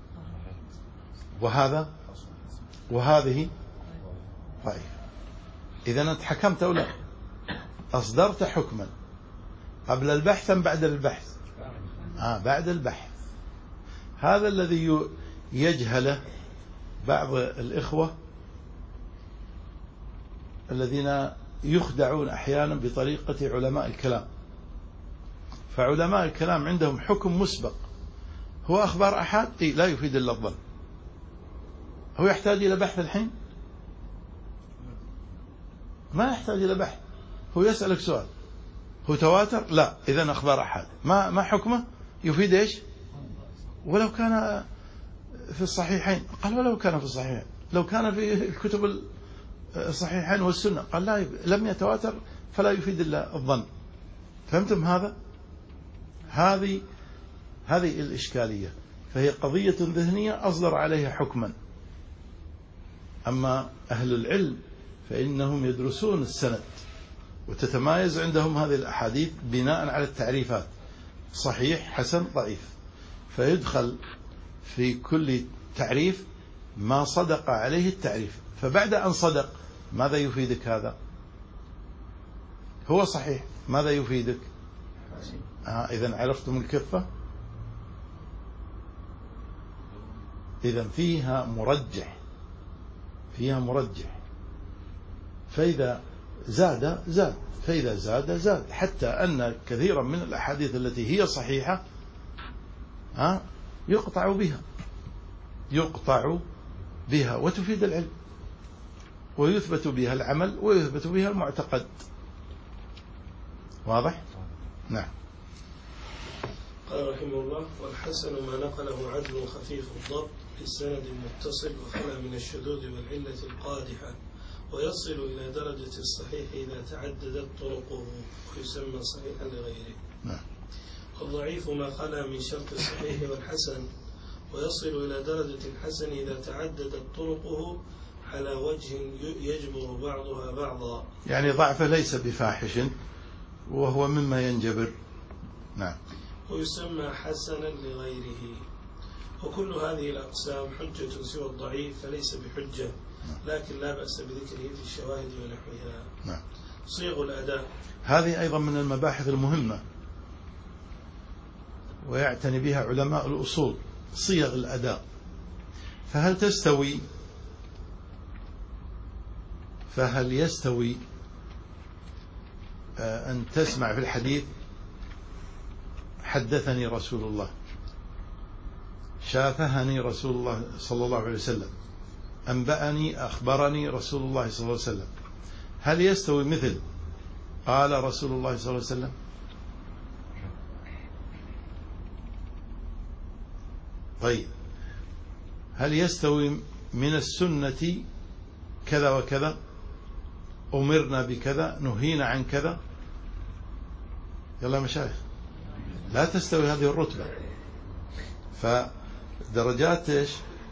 وهذا وهذه ضعيف. إذا أنت حكمت أو لا؟ أصدرت حكما قبل البحث أم بعد البحث؟ آه بعد البحث. هذا الذي يجهله بعض الإخوة الذين يخدعون أحيانا بطريقة علماء الكلام. فعلماء الكلام عندهم حكم مسبق، هو أخبار أحد إيه لا يفيد إلا الظن. هو يحتاج إلى بحث الحين؟ ما يحتاج إلى بحث. هو يسألك سؤال، هو تواتر؟ لا. إذن أخبار أحد ما ما حكمه؟ يفيد إيش؟ ولو كان في الصحيحين. قال ولو كان في الصحيحين، لو كان في الكتب الصحيحين والسنة. قال لا، لم يتواتر فلا يفيد إلا الظن. فهمتم هذا؟ هذه هذه الإشكالية. فهي قضية ذهنية أصدر عليها حكما. أما أهل العلم فإنهم يدرسون السند، وتتمايز عندهم هذه الأحاديث بناء على التعريفات صحيح حسن ضعيف، فيدخل في كل تعريف ما صدق عليه التعريف. فبعد أن صدق ماذا يفيدك هذا؟ هو صحيح، ماذا يفيدك؟ آه إذن عرفتم الكفة؟ إذن فيها مرجح، فيها مرجح. فإذا زاد زاد، فإذا زاد زاد، حتى أن كثيرا من الأحاديث التي هي صحيحة ها يقطع بها يقطع بها وتفيد العلم، ويثبت بها العمل ويثبت بها المعتقد. واضح؟ نعم. قال رحمه الله: والحسن ما نقله عدل خفيف الضبط بالسند المتصل وخلا من الشذوذ والعلة القادحة، ويصل إلى درجة الصحيح إذا تعددت طرقه ويسمى صحيحا لغيره. نعم. والضعيف ما خلا من شرط الصحيح والحسن، ويصل إلى درجة الحسن إذا تعددت طرقه على وجه يجبر بعضها بعضا. يعني ضعفه ليس بفاحش وهو مما ينجبر. نعم. ويسمى حسنا لغيره. وكل هذه الأقسام حجة سوى الضعيف فليس بحجة، لكن لا بأس بذكره في الشواهد ونحوها. نعم. صيغ الأداء هذه أيضا من المباحث المهمة ويعتني بها علماء الأصول. صيغ الأداء، فهل تستوي فهل يستوي أن تسمع في الحديث حدثني رسول الله، شافهني رسول الله صلى الله عليه وسلم، أنبأني أخبرني رسول الله صلى الله عليه وسلم، هل يستوي مثل قال رسول الله صلى الله عليه وسلم؟ طيب، هل يستوي من السنة كذا وكذا، أمرنا بكذا، نهينا عن كذا؟ يلا مشايخ، لا تستوي هذه الرتبة. فدرجات ايش؟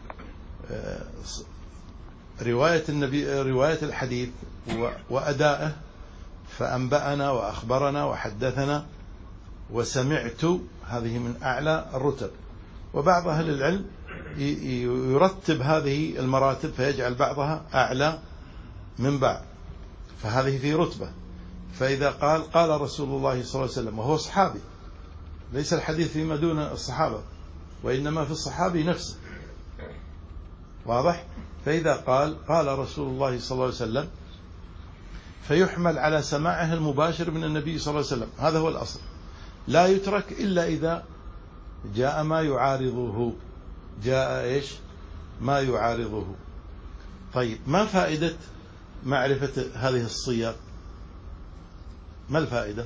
رواية النبي، رواية الحديث وأدائه، فأنبأنا وأخبرنا وحدثنا وسمعت، هذه من أعلى الرتب. وبعض أهل العلم يرتب هذه المراتب فيجعل بعضها أعلى من بعض، فهذه في رتبة. فإذا قال قال رسول الله صلى الله عليه وسلم وهو صحابي، ليس الحديث فيما دون الصحابة وإنما في الصحابي نفسه، واضح؟ فإذا قال قال رسول الله صلى الله عليه وسلم فيحمل على سماعه المباشر من النبي صلى الله عليه وسلم، هذا هو الأصل. لا يترك إلا إذا جاء ما يعارضه، جاء إيش؟ ما يعارضه. طيب، ما فائدة معرفة هذه الصيغ؟ ما الفائدة؟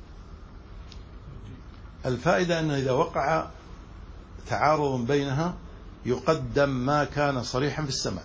الفائدة أن إذا وقع تعارض بينها يقدم ما كان صريحا في السمع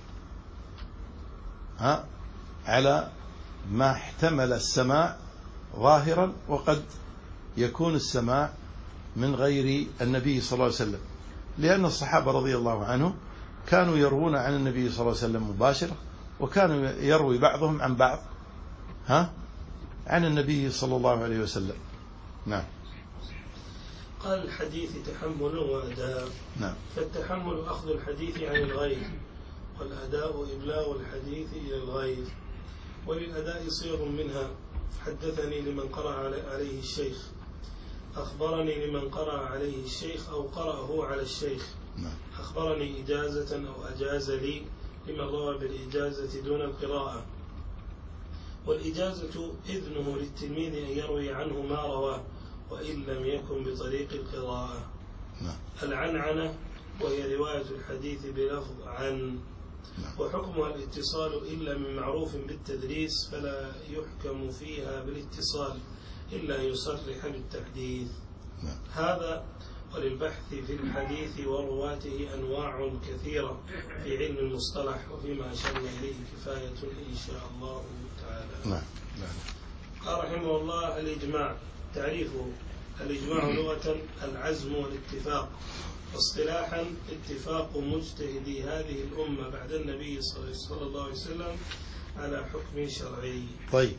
ها على ما احتمل السماع ظاهرا، وقد يكون السماع من غير النبي صلى الله عليه وسلم، لأن الصحابة رضي الله عنهم كانوا يروون عن النبي صلى الله عليه وسلم مباشرة، وكانوا يروي بعضهم عن بعض ها عن النبي صلى الله عليه وسلم. نعم. قال الحديث تحمل وأداء. نعم. فالتحمل أخذ الحديث عن الغير، والأداء إبلاغ الحديث إلى الغير. وللأداء صيغ منها: حدثني لمن قرأ عليه الشيخ، أخبرني لمن قرأ عليه الشيخ أو قرأه على الشيخ، أخبرني إجازة أو أجاز لي لمن روى بالإجازة دون القراءة. والإجازة إذنه للتلميذ أن يروي عنه ما رواه وإن لم يكن بطريق القراءة. العنعنة وهي رواية الحديث بلفظ عن، وحكمها الاتصال إلا من معروف بالتدريس، فلا يحكم فيها بالاتصال إلا يصرح بالتحديث. هذا وللبحث في الحديث ورواته أنواع كثيرة في علم المصطلح، وفيما أشرنا إليه كفاية إن شاء الله تعالى. قال رحمه الله: الإجماع. تعريفه: الإجماع لغة العزم والاتفاق، واصطلاحا اتفاق مجتهدي هذه الأمة بعد النبي صلى الله عليه وسلم على حكم شرعي. طيب،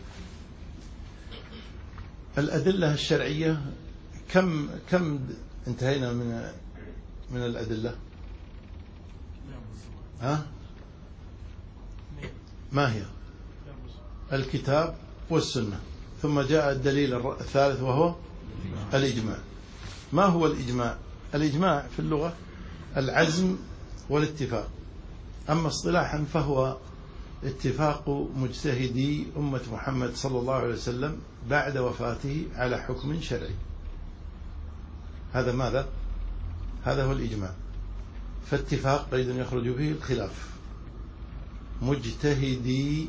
الأدلة الشرعية كم كم انتهينا من من الأدلة؟ ها؟ ما هي؟ الكتاب والسنة، ثم جاء الدليل الثالث وهو الإجماع. ما هو الإجماع؟ الإجماع في اللغة العزم والاتفاق، أما اصطلاحا فهو اتفاق مجتهدي أمة محمد صلى الله عليه وسلم بعد وفاته على حكم شرعي. هذا ماذا؟ هذا هو الإجماع. فاتفاق قيد يخرج به الخلاف. مجتهدي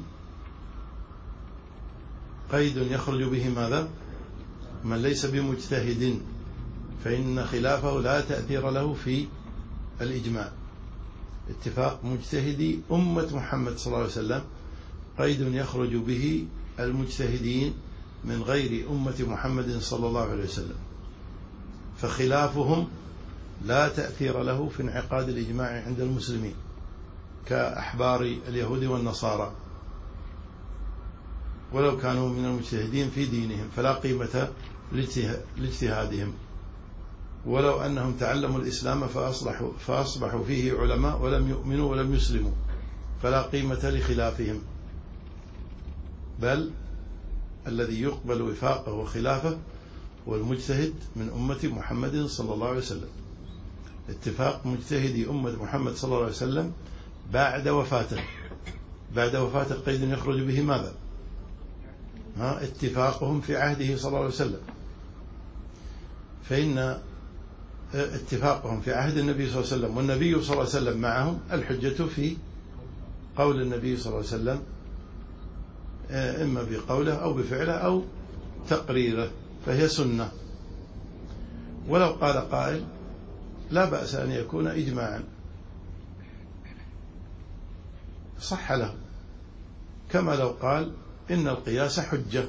قيد يخرج به ماذا؟ من ليس بمجتهد، فإن خلافه لا تأثير له في الإجماع. اتفاق مجتهدي أمة محمد صلى الله عليه وسلم قيد يخرج به المجتهدين من غير أمة محمد صلى الله عليه وسلم، فخلافهم لا تأثير له في انعقاد الإجماع عند المسلمين كأحبار اليهود والنصارى، ولو كانوا من المجتهدين في دينهم فلا قيمة لاجتهادهم، ولو أنهم تعلموا الإسلام فأصلحوا فأصبحوا فيه علماء ولم يؤمنوا ولم يسلموا فلا قيمة لخلافهم، بل الذي يقبل وفاقه وخلافه هو المجتهد من أمة محمد صلى الله عليه وسلم. اتفاق مجتهدي أمة محمد صلى الله عليه وسلم بعد وفاته، بعد وفاته قيد يخرج به ماذا؟ ها اتفاقهم في عهده صلى الله عليه وسلم، فإن اتفاقهم في عهد النبي صلى الله عليه وسلم والنبي صلى الله عليه وسلم معهم الحجة في قول النبي صلى الله عليه وسلم، إما بقوله أو بفعله أو تقريره، فهي سنة. ولو قال قائل لا بأس أن يكون إجماعا صح له، كما لو قال إن القياس حجة،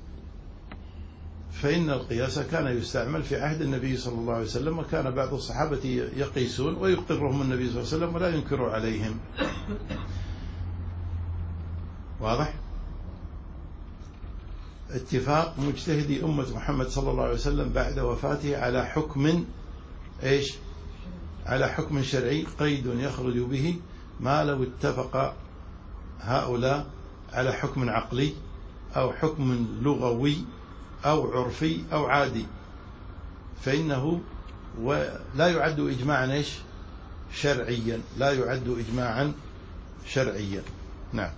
فإن القياس كان يستعمل في عهد النبي صلى الله عليه وسلم، وكان بعض الصحابة يقيسون ويقرهم النبي صلى الله عليه وسلم ولا ينكر عليهم. واضح؟ اتفاق مجتهدي أمة محمد صلى الله عليه وسلم بعد وفاته على حكم إيش؟ على حكم شرعي قيد يخرج به ما لو اتفق هؤلاء على حكم عقلي أو حكم لغوي أو عرفي أو عادي، فإنه لا يعد إجماعا إيش؟ شرعيا، لا يعد إجماعا شرعيا. نعم.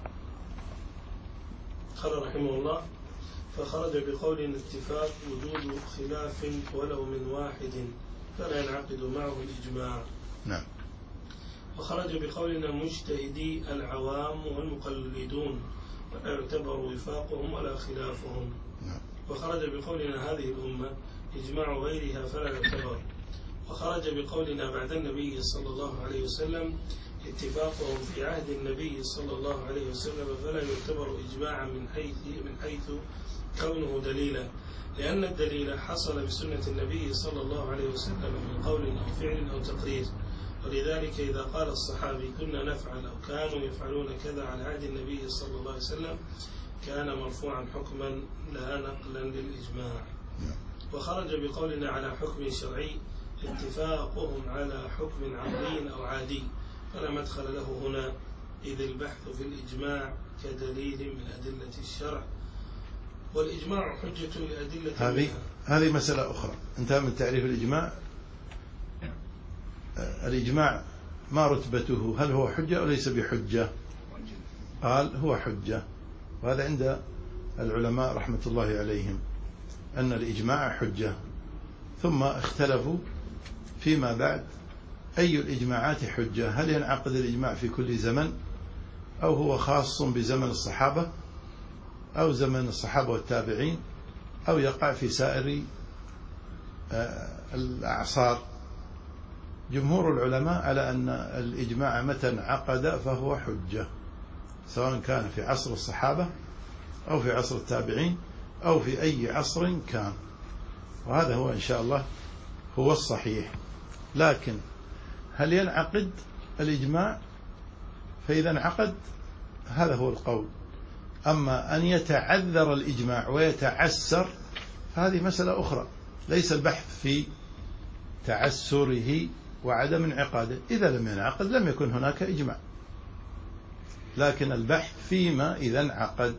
قال رحمه الله: فخرج بقول اتفاق وجود خلاف ولو من واحد فلا ينعقد معه الإجماع. نعم. وخرج بقولنا مجتهدي العوام والمقلدون فلا يعتبر وفاقهم ولا خلافهم. نعم. وخرج بقولنا هذه الأمة إجماع غيرها فلا يعتبر. وخرج بقولنا بعد النبي صلى الله عليه وسلم اتفاقهم في عهد النبي صلى الله عليه وسلم فلا يعتبر إجماعا من حيث من حيث كونه دليلا، لأن الدليل حصل بسنة النبي صلى الله عليه وسلم من قول أو فعل أو تقرير. ولذلك إذا قال الصحابي كنا نفعل أو كانوا يفعلون كذا على عهد النبي صلى الله عليه وسلم كان مرفوعا حكما لا نقلا للإجماع. وخرج بقولنا على حكم شرعي اتفاقهم على حكم عقلي أو عادي فلا مدخل له هنا، إذ البحث في الإجماع كدليل من أدلة الشرع، والإجماع حجة لأدلة. هذه هذه مسألة أخرى. انتهى من تعريف الإجماع. الإجماع ما رتبته؟ هل هو حجة أو ليس بحجة؟ قال هو حجة، وهذا عند العلماء رحمة الله عليهم أن الإجماع حجة. ثم اختلفوا فيما بعد أي الإجماعات حجة، هل ينعقد الإجماع في كل زمن أو هو خاص بزمن الصحابة أو زمن الصحابة والتابعين أو يقع في سائر الأعصار. جمهور العلماء على أن الإجماع متى انعقد فهو حجة، سواء كان في عصر الصحابة أو في عصر التابعين أو في أي عصر كان، وهذا هو إن شاء الله هو الصحيح. لكن هل ينعقد الإجماع؟ فإذا انعقد هذا هو القول. أما أن يتعذر الإجماع ويتعسر فهذه مسألة أخرى، ليس البحث في تعسره وعدم انعقاده. إذا لم ينعقد لم يكن هناك إجماع، لكن البحث فيما إذا انعقد.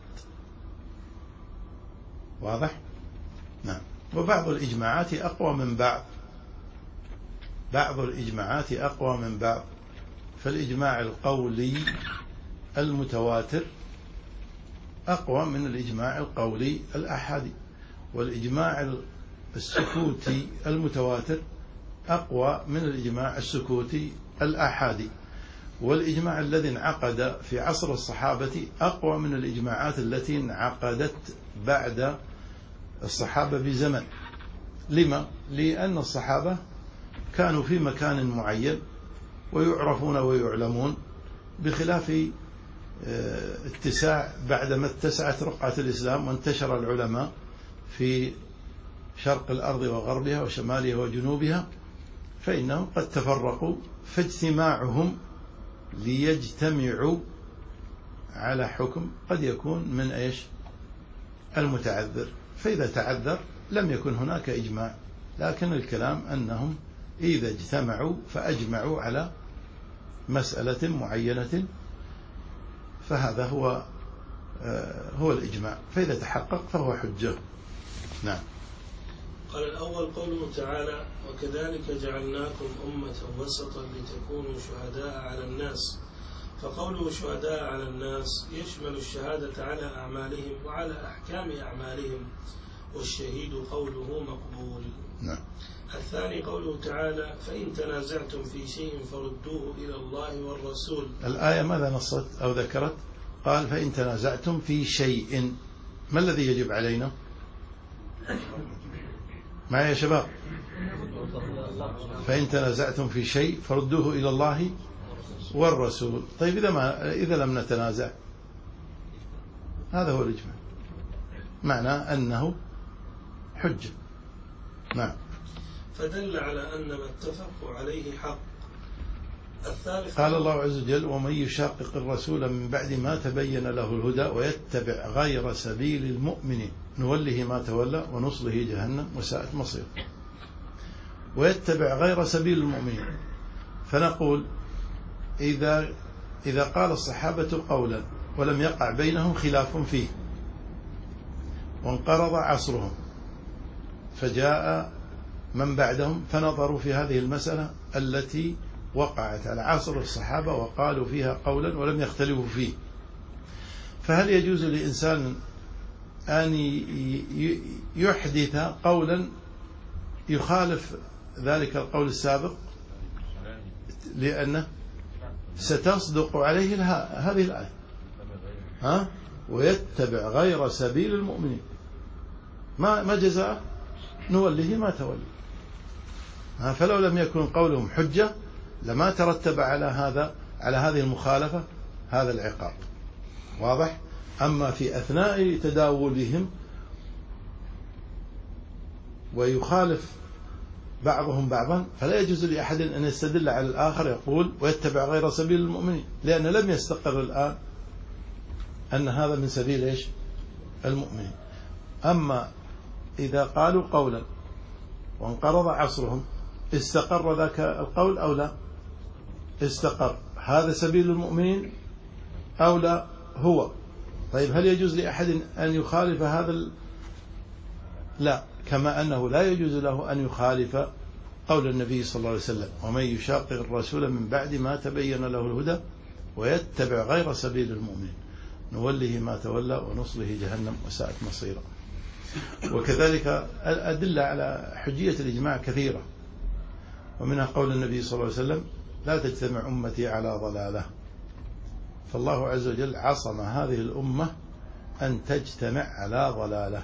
واضح؟ نعم. وبعض الإجماعات أقوى من بعض، بعض الإجماعات أقوى من بعض، فالإجماع القولي المتواتر أقوى من الإجماع القولي الأحادي، والإجماع السكوتي المتواتر أقوى من الإجماع السكوتي الآحادي، والإجماع الذي انعقد في عصر الصحابة أقوى من الإجماعات التي انعقدت بعد الصحابة بزمن. لما؟ لأن الصحابة كانوا في مكان معين ويعرفون ويعلمون، بخلاف اتساع بعدما اتسعت رقعة الإسلام وانتشر العلماء في شرق الأرض وغربها وشمالها وجنوبها، فإنهم قد تفرقوا، فاجتماعهم ليجتمعوا على حكم قد يكون من إيش؟ المتعذر، فإذا تعذر لم يكن هناك إجماع، لكن الكلام أنهم إذا اجتمعوا فأجمعوا على مسألة معينة فهذا هو هو الإجماع، فإذا تحقق فهو حجة. نعم. قال الأول قوله تعالى: وكذلك جعلناكم أمة وسطا لتكونوا شهداء على الناس. فقوله شهداء على الناس يشمل الشهادة على أعمالهم وعلى أحكام أعمالهم، والشهيد قوله مقبول. نعم. الثاني قوله تعالى: فإن تنازعتم في شيء فردوه إلى الله والرسول. الآية ماذا نصت أو ذكرت؟ قال: فإن تنازعتم في شيء. ما الذي يجب علينا؟ معي يا شباب؟ فإن تنازعتم في شيء فردوه إلى الله والرسول. طيب إذا ما إذا لم نتنازع، هذا هو الإجماع، معنى أنه حجة. نعم. فدل على أن ما اتفقوا عليه حق. الثالث قال الله عز وجل: ومن يشاقق الرسول من بعد ما تبين له الهدى ويتبع غير سبيل المؤمنين نوله ما تولى ونصله جهنم وساءت مصيره. ويتبع غير سبيل المؤمنين، فنقول إذا إذا قال الصحابة قولا ولم يقع بينهم خلاف فيه وانقرض عصرهم، فجاء من بعدهم فنظروا في هذه المسألة التي وقعت على عصر الصحابة وقالوا فيها قولا ولم يختلفوا فيه، فهل يجوز لإنسان أن يحدث قولا يخالف ذلك القول السابق لأنه ستصدق عليه هذه الآية؟ ها؟ ويتبع غير سبيل المؤمنين ما ما جزاء؟ نوله ما تولى. فلو لم يكن قولهم حجة لما ترتب على هذا على هذه المخالفة هذا العقاب. واضح؟ أما في أثناء تداولهم ويخالف بعضهم بعضا فلا يجوز لأحد أن يستدل على الآخر يقول ويتبع غير سبيل المؤمنين، لأن لم يستقر الآن أن هذا من سبيل إيش؟ المؤمنين. أما إذا قالوا قولا وانقرض عصرهم استقر ذاك القول أو لا؟ استقر. هذا سبيل المؤمنين أو لا هو؟ طيب هل يجوز لأحد أن يخالف هذا ال... لا، كما أنه لا يجوز له أن يخالف قول النبي صلى الله عليه وسلم: ومن يشاقق الرسول من بعد ما تبين له الهدى ويتبع غير سبيل المؤمنين نوله ما تولى ونصله جهنم وساءت مصيرا. وكذلك الأدلة على حجية الإجماع كثيرة، ومنها قول النبي صلى الله عليه وسلم: لا تجتمع أمتي على ضلالة. فالله عز وجل عصم هذه الأمة أن تجتمع على ضلالة.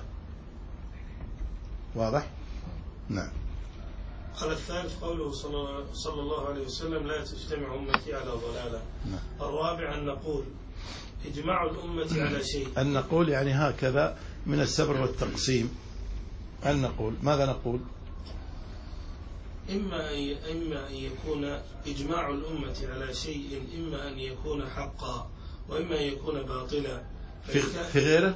واضح؟ نعم. قال الثالث قوله صلى الله عليه وسلم: لا تجتمع أمتي على ضلالة. نعم. الرابع أن نقول إجماع الأمة على شيء. أن نقول يعني هكذا من السبر والتقسيم. أن نقول ماذا نقول؟ إما أن إما أن يكون إجماع الأمة على شيء إما أن يكون حقا وإما أن يكون باطلا. في, في غيره؟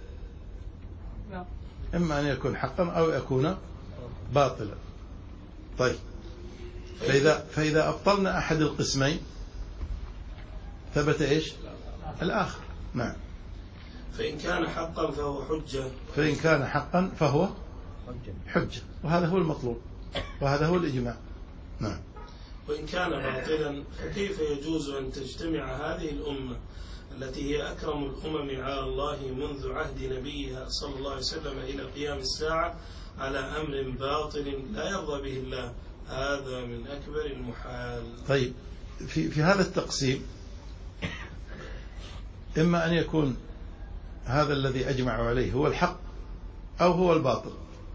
إما أن يكون حقا أو يكون باطلا. طيب فإذا, فإذا أبطلنا أحد القسمين ثبت إيش؟ الآخر. نعم. فإن كان حقا فهو حجة. فإن كان حقا فهو حجة، وهذا هو المطلوب وهذا هو الإجماع. نعم. وإن كان باطلا فكيف يجوز أن تجتمع هذه الأمة التي هي أكرم الأمم على الله منذ عهد نبيها صلى الله عليه وسلم إلى قيام الساعة على أمر باطل لا يرضى به الله هذا من أكبر المحال. طيب في في هذا التقسيم إما أن يكون هذا الذي أجمعوا عليه هو الحق أو هو الباطل،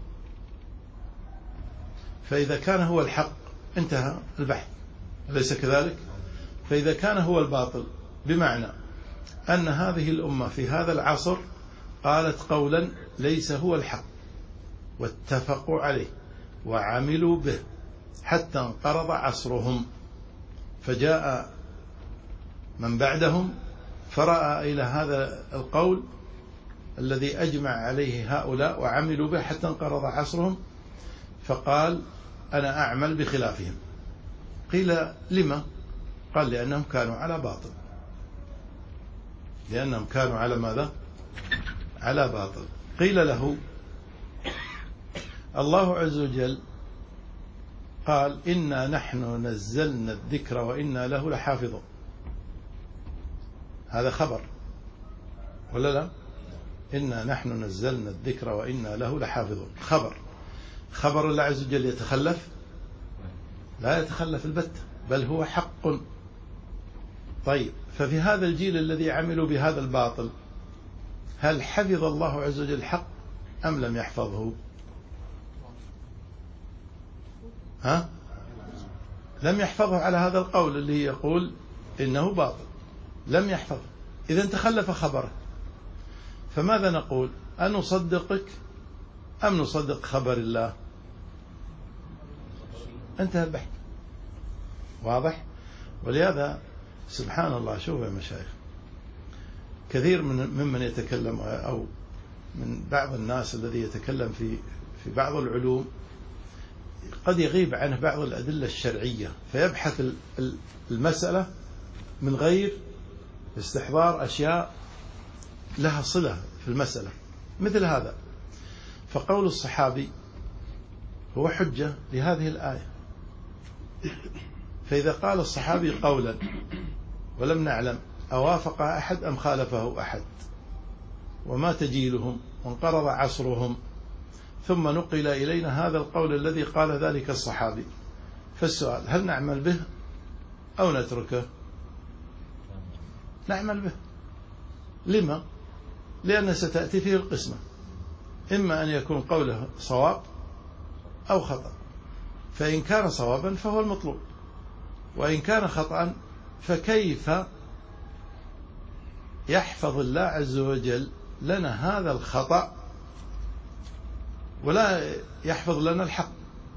فإذا كان هو الحق انتهى البحث، أليس كذلك؟ فإذا كان هو الباطل بمعنى أن هذه الأمة في هذا العصر قالت قولا ليس هو الحق واتفقوا عليه وعملوا به حتى انقرض عصرهم، فجاء من بعدهم فرأى إلى هذا القول الذي أجمع عليه هؤلاء وعملوا به حتى انقرض عصرهم، فقال أنا أعمل بخلافهم. قيل لما؟ قال لأنهم كانوا على باطل، لأنهم كانوا على ماذا؟ على باطل. قيل له الله عز وجل قال إنا نحن نزلنا الذكر وإنا له لحافظون، هذا خبر ولا لا؟ إنا نحن نزلنا الذكر وإنا له لحافظون، خبر. خبر الله عز وجل يتخلف؟ لا يتخلف البتة، بل هو حق. طيب ففي هذا الجيل الذي عملوا بهذا الباطل هل حفظ الله عز وجل الحق أم لم يحفظه؟ ها؟ لم يحفظه على هذا القول اللي يقول إنه باطل، لم يحفظه، إذا تخلف خبره. فماذا نقول؟ أن نصدقك أم نصدق خبر الله؟ انتهى البحث. واضح؟ ولهذا سبحان الله، شوفوا يا مشايخ، كثير من ممن يتكلم أو من بعض الناس الذي يتكلم في في بعض العلوم قد يغيب عنه بعض الأدلة الشرعية، فيبحث المسألة من غير استحضار أشياء لها صلة في المسألة، مثل هذا. فقول الصحابي هو حجة لهذه الآية، فإذا قال الصحابي قولا ولم نعلم أوافق أحد أم خالفه أحد، ومات جيلهم وانقرض عصرهم، ثم نقل إلينا هذا القول الذي قال ذلك الصحابي، فالسؤال هل نعمل به أو نتركه؟ نعمل به. لما؟ لأن ستأتي فيه القسمة، إما أن يكون قوله صواب أو خطأ، فإن كان صوابا فهو المطلوب، وإن كان خطأ فكيف يحفظ الله عز وجل لنا هذا الخطأ ولا يحفظ لنا الحق؟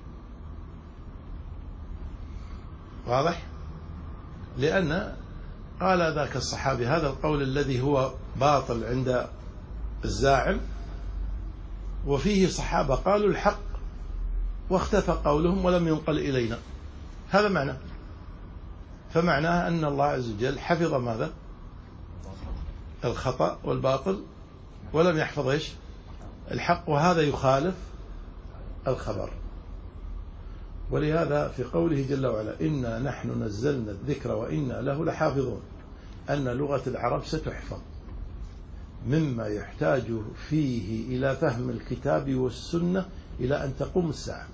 واضح؟ لأن قال ذاك الصحابي هذا القول الذي هو باطل عند الزاعم، وفيه صحابة قالوا الحق واختفى قولهم ولم ينقل إلينا، هذا معنى. فمعناه أن الله عز وجل حفظ ماذا؟ الخطأ والباطل، ولم يحفظ إيش؟ الحق، وهذا يخالف الخبر. ولهذا في قوله جل وعلا إنا نحن نزلنا الذكر وإنا له لحافظون، أن لغة العرب ستحفظ مما يحتاج فيه إلى فهم الكتاب والسنة إلى أن تقوم الساعة.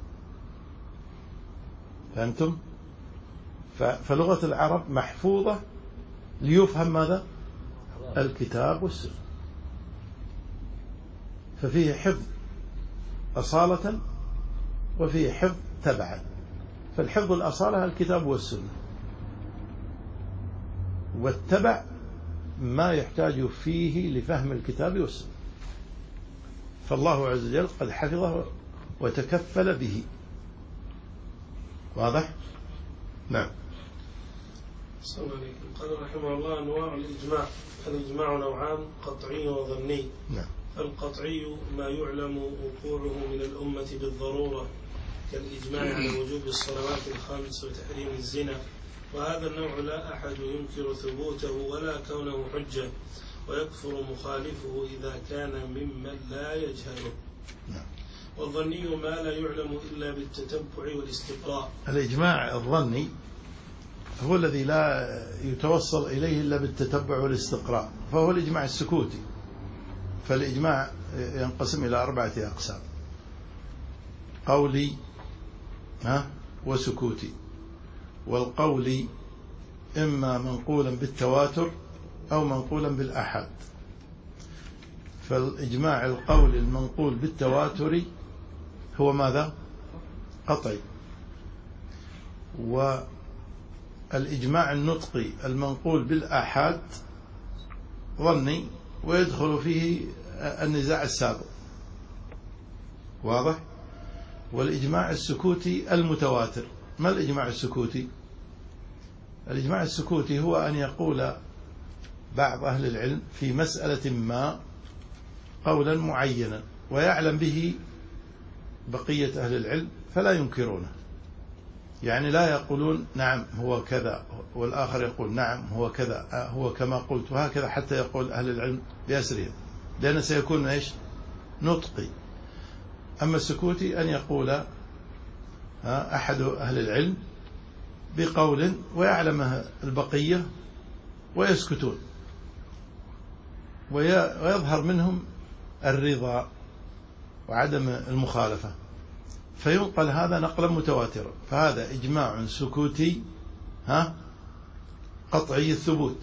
فهمتم؟ فلغة العرب محفوظة ليفهم ماذا؟ الكتاب والسنة، ففيه حفظ أصالة وفيه حفظ تبعا. فالحفظ الأصالة الكتاب والسنة، والتبع ما يحتاج فيه لفهم الكتاب والسنة، فالله عز وجل قد حفظه وتكفل به. واضح؟ نعم. السلام عليكم. قال رحمه الله أنواع الإجماع. الإجماع نوعان، قطعي وظني. نعم. القطعي ما يعلم وقوعه من الأمة بالضرورة، كالإجماع على وجوب الصلوات الخمس وتحريم الزنا، وهذا النوع لا أحد ينكر ثبوته ولا كونه حجة، ويكفر مخالفه إذا كان ممن لا يجهله. نعم. والظني ما لا يعلم إلا بالتتبع والاستقراء. الإجماع الظني هو الذي لا يتوصل إليه إلا بالتتبع والاستقراء، فهو الإجماع السكوتي. فالإجماع ينقسم إلى أربعة أقسام: قولي، ها وسكوتي، والقول إما منقولا بالتواتر أو منقولا بالآحاد. فالإجماع القول المنقول بالتواتر هو ماذا؟ قطعي. والإجماع النطقي المنقول بالآحاد ظني، ويدخل فيه النزاع السابق. واضح؟ والإجماع السكوتي المتواتر. ما الإجماع السكوتي؟ الإجماع السكوتي هو أن يقول بعض أهل العلم في مسألة ما قولا معينا ويعلم به بقية أهل العلم فلا ينكرونه، يعني لا يقولون نعم هو كذا والآخر يقول نعم هو كذا هو كما قلت، وهكذا حتى يقول أهل العلم بأسرهم، لأنه سيكون إيش؟ نطقي. أما السكوتي أن يقول أحد أهل العلم بقول ويعلم البقية ويسكتون، ويظهر منهم الرضا وعدم المخالفة، فينقل هذا نقلا متواترا، فهذا إجماع سكوتي ها قطعي الثبوت.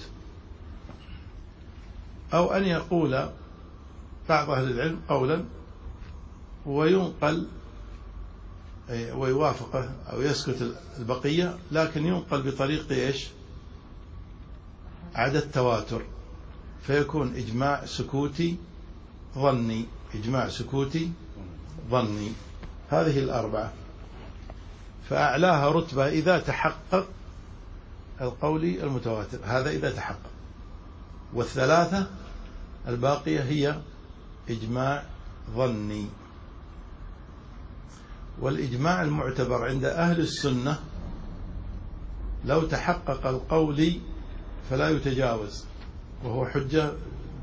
أو أن يقول بعض أهل العلم قولا وينقل ويوافقه أو يسكت البقية، لكن ينقل بطريق إيش؟ عدد تواتر، فيكون إجماع سكوتي ظني. إجماع سكوتي ظني. هذه الأربعة، فأعلاها رتبة إذا تحقق القول المتواتر، هذا إذا تحقق، والثلاثة الباقية هي إجماع ظني. والإجماع المعتبر عند أهل السنة لو تحقق القول فلا يتجاوز، وهو حجة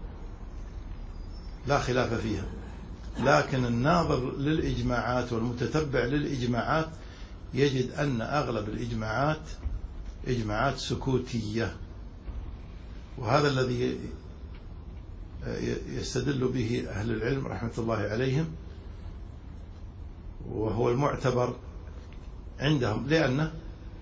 لا خلاف فيها، لكن الناظر للإجماعات والمتتبع للإجماعات يجد أن أغلب الإجماعات إجماعات سكوتية، وهذا الذي يستدل به أهل العلم رحمة الله عليهم، وهو المعتبر عندهم، لأنه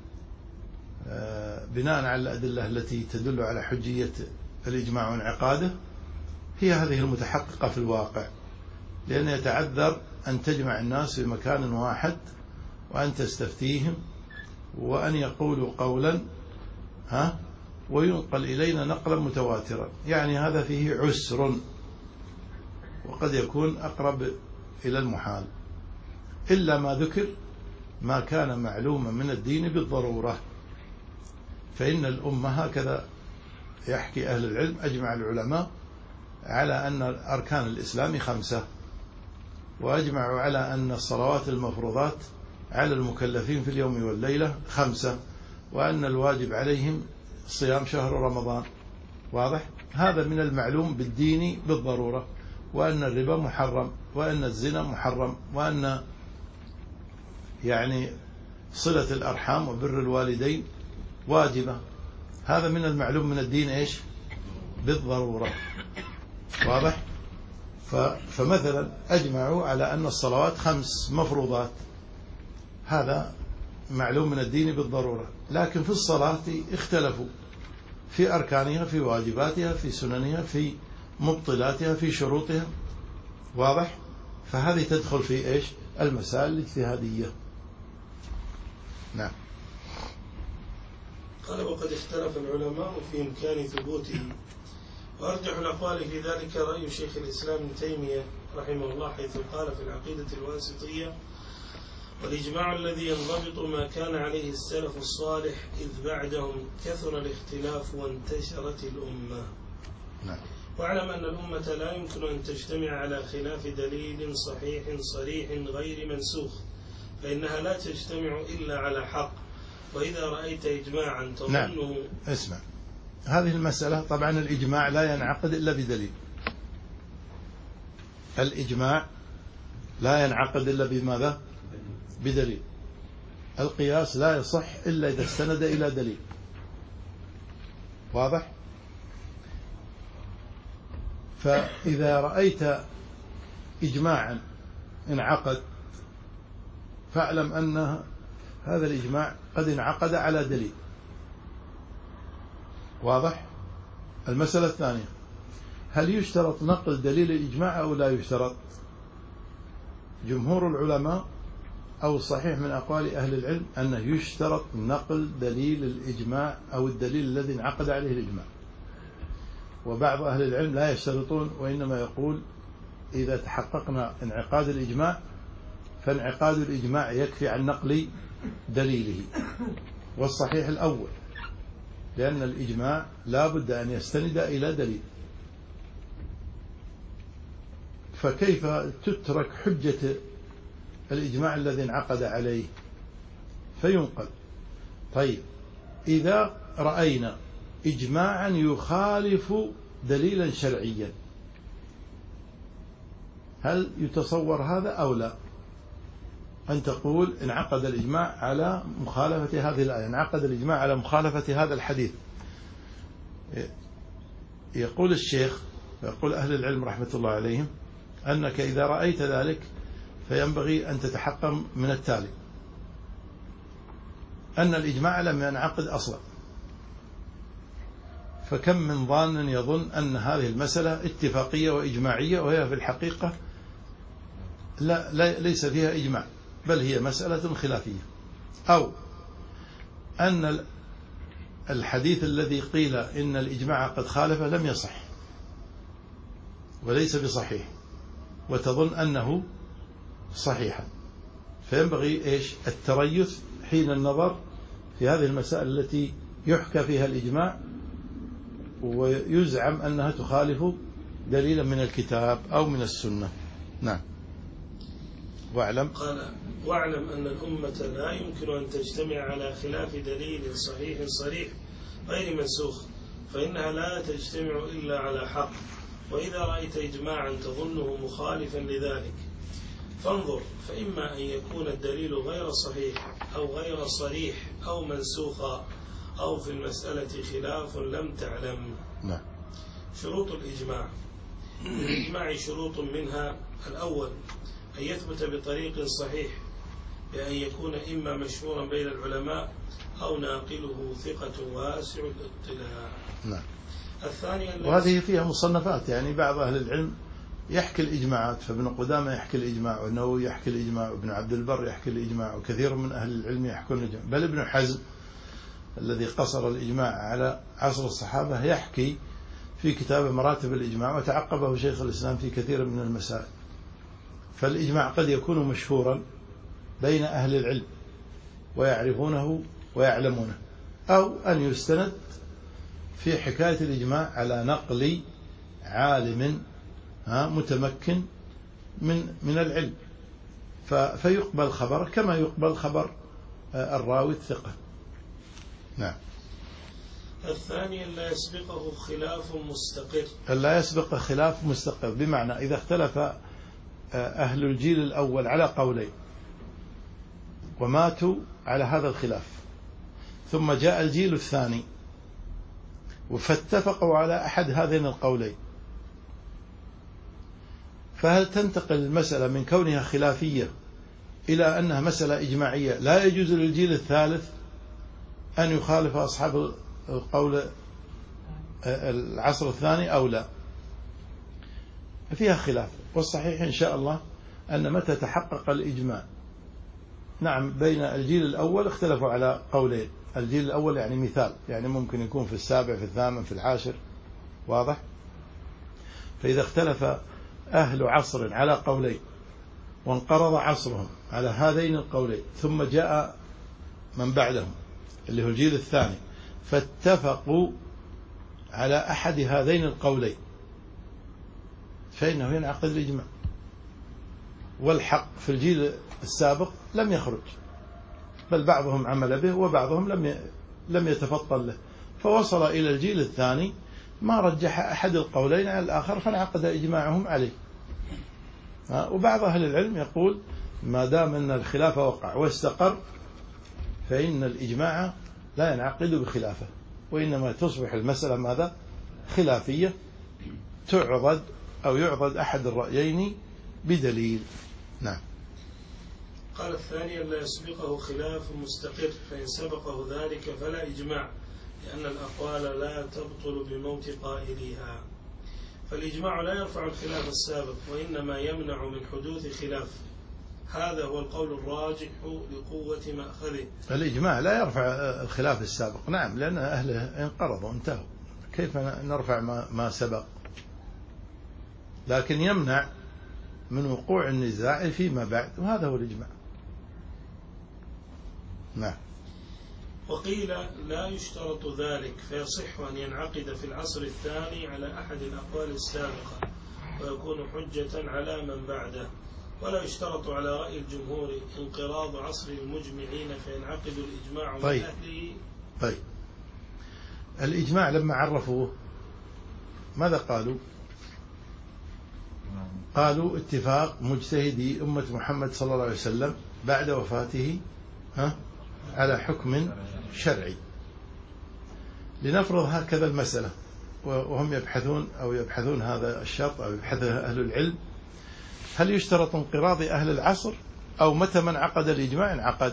بناء على الأدلة التي تدل على حجية الإجماع وانعقاده هي هذه المتحققة في الواقع، لأن يتعذر أن تجمع الناس في مكان واحد وأن تستفتيهم وأن يقولوا قولا ها وينقل إلينا نقلا متواترا، يعني هذا فيه عسر وقد يكون أقرب إلى المحال، إلا ما ذكر ما كان معلوما من الدين بالضرورة. فإن الأمة هكذا يحكي أهل العلم، أجمع العلماء على أن أركان الإسلام خمسة، وأجمعوا على أن الصلوات المفروضات على المكلفين في اليوم والليلة خمسة، وأن الواجب عليهم صيام شهر رمضان. واضح؟ هذا من المعلوم بالدين بالضرورة، وأن الربا محرم، وأن الزنا محرم، وأن يعني صلة الأرحام وبر الوالدين واجبة. هذا من المعلوم من الدين إيش؟ بالضرورة. واضح؟ فمثلا أجمعوا على أن الصلوات خمس مفروضات، هذا معلوم من الدين بالضرورة، لكن في الصلاة اختلفوا في أركانها، في واجباتها، في سننها، في مبطلاتها، في شروطها. واضح؟ فهذه تدخل في إيش؟ المسائل الاجتهادية. نعم. قال وقد اختلف العلماء في إمكان ثبوته، وأرجح الأقوال في ذلك رأي شيخ الإسلام ابن تيمية رحمه الله، حيث قال في العقيدة الواسطية: والإجماع الذي ينضبط ما كان عليه السلف الصالح إذ بعدهم كثر الاختلاف وانتشرت الأمة. نعم. واعلم أن الأمة لا يمكن أن تجتمع على خلاف دليل صحيح صريح غير منسوخ، فإنها لا تجتمع إلا على حق، وإذا رأيت إجماعا تظنه. نعم. اسمع، هذه المسألة طبعا الإجماع لا ينعقد إلا بدليل. الإجماع لا ينعقد إلا بماذا؟ بدليل. القياس لا يصح إلا إذا استند إلى دليل. واضح؟ فإذا رأيت إجماعا انعقد فاعلم أن هذا الإجماع قد انعقد على دليل واضح. المسألة الثانية، هل يشترط نقل دليل الإجماع أو لا يشترط؟ جمهور العلماء أو الصحيح من أقوال أهل العلم أنه يشترط نقل دليل الإجماع أو الدليل الذي انعقد عليه الإجماع، وبعض أهل العلم لا يشترطون، وإنما يقول إذا تحققنا انعقاد الإجماع فانعقاد الإجماع يكفي عن نقل دليله. والصحيح الأول، لأن الإجماع لا بد أن يستند إلى دليل، فكيف تترك حجة الإجماع الذي انعقد عليه فينقل؟ طيب إذا رأينا إجماعا يخالف دليلا شرعيا، هل يتصور هذا أو لا؟ أن تقول انعقد الإجماع على مخالفة هذه الآية، انعقد الإجماع على مخالفة هذا الحديث. يقول الشيخ ويقول أهل العلم رحمة الله عليهم أنك إذا رأيت ذلك فينبغي أن تتحقق من التالي: أن الإجماع لم ينعقد أصلا، فكم من ظان يظن أن هذه المسألة اتفاقية وإجماعية وهي في الحقيقة لا, لا ليس فيها إجماع، بل هي مسألة خلافية. أو أن الحديث الذي قيل إن الإجماع قد خالفه لم يصح وليس بصحيح، وتظن أنه صحيحا، فينبغي إيش؟ التريث حين النظر في هذه المسائل التي يحكى فيها الإجماع ويزعم أنها تخالف دليلا من الكتاب أو من السنة. نعم. واعلم قال واعلم أن الأمة لا يمكن أن تجتمع على خلاف دليل صحيح صريح غير منسوخ، فإنها لا تجتمع إلا على حق، وإذا رأيت إجماعا تظنه مخالفا لذلك فانظر، فإما أن يكون الدليل غير صحيح أو غير صريح أو منسوخا أو في المسألة خلاف لم تعلم. نعم. شروط الإجماع. الإجماع شروط، منها الأول أن يثبت بطريق صحيح بأن يكون إما مشهورا بين العلماء أو ناقله ثقة واسع الاطلاع. نعم. الثاني أن وهذه فيها مصنفات، يعني بعض أهل العلم يحكي الإجماعات، فابن قدامة يحكي الإجماع، والنووي يحكي الإجماع، وابن عبد البر يحكي الإجماع، وكثير من أهل العلم يحكون الإجماع، بل ابن حزم الذي قصر الإجماع على عصر الصحابة يحكي في كتاب مراتب الإجماع، وتعقبه شيخ الإسلام في كثير من المسائل. فالإجماع قد يكون مشهورا بين أهل العلم ويعرفونه ويعلمونه، أو أن يستند في حكاية الإجماع على نقل عالم متمكن من من العلم، فيقبل خبر كما يقبل خبر الراوي الثقة. نعم. الثاني لا يسبقه خلاف مستقر. لا يسبق خلاف مستقر، بمعنى إذا اختلف أهل الجيل الأول على قولين وماتوا على هذا الخلاف، ثم جاء الجيل الثاني فاتفقوا على أحد هذين القولين، فهل تنتقل المسألة من كونها خلافية إلى أنها مسألة إجماعية لا يجوز للجيل الثالث أن يخالف أصحاب القول العصر الثاني أو لا؟ فيها خلاف، والصحيح إن شاء الله أن متى تحقق الإجماع، نعم بين الجيل الأول اختلفوا على قولين، الجيل الأول يعني مثال، يعني ممكن يكون في السابع في الثامن في العاشر، واضح؟ فإذا اختلف أهل عصر على قولين وانقرض عصرهم على هذين القولين، ثم جاء من بعدهم اللي هو الجيل الثاني فاتفقوا على أحد هذين القولين، فإنه ينعقد الإجماع. والحق في الجيل السابق لم يخرج، بل بعضهم عمل به وبعضهم لم لم يتفضل له، فوصل إلى الجيل الثاني ما رجح أحد القولين على الآخر فانعقد إجماعهم عليه. وبعض أهل العلم يقول ما دام أن الخلاف وقع واستقر فإن الإجماع لا ينعقد بخلافه، وإنما تصبح المسألة ماذا؟ خلافية، تعضد أو يعضد أحد الرأيين بدليل. نعم. قال الثاني لا يسبقه خلاف مستقر، فإن سبقه ذلك فلا إجماع، لأن الأقوال لا تبطل بموت قائلها. فالإجماع لا يرفع الخلاف السابق، وإنما يمنع من حدوث خلاف. هذا هو القول الراجح لقوة مأخذه. الإجماع لا يرفع الخلاف السابق، نعم، لأن أهله انقرضوا انتهوا، كيف نرفع ما, ما سبق؟ لكن يمنع من وقوع النزاع فيما بعد، وهذا هو الإجماع. نعم. وقيل لا يشترط ذلك، فيصح أن ينعقد في العصر الثاني على أحد الأقوال السابقة ويكون حجة على من بعده، ولا يشترط على رأي الجمهور انقراض عصر المجمعين فينعقد الإجماع طيب. من أهله. طيب، الإجماع لما عرفوه ماذا قالوا؟ قالوا اتفاق مجتهدي أمة محمد صلى الله عليه وسلم بعد وفاته ها على حكم شرعي. لنفرض هكذا المسألة، وهم يبحثون أو يبحثون هذا الشرط أو يبحثها أهل العلم، هل يشترط انقراض أهل العصر أو متى من عقد الإجماع انعقد؟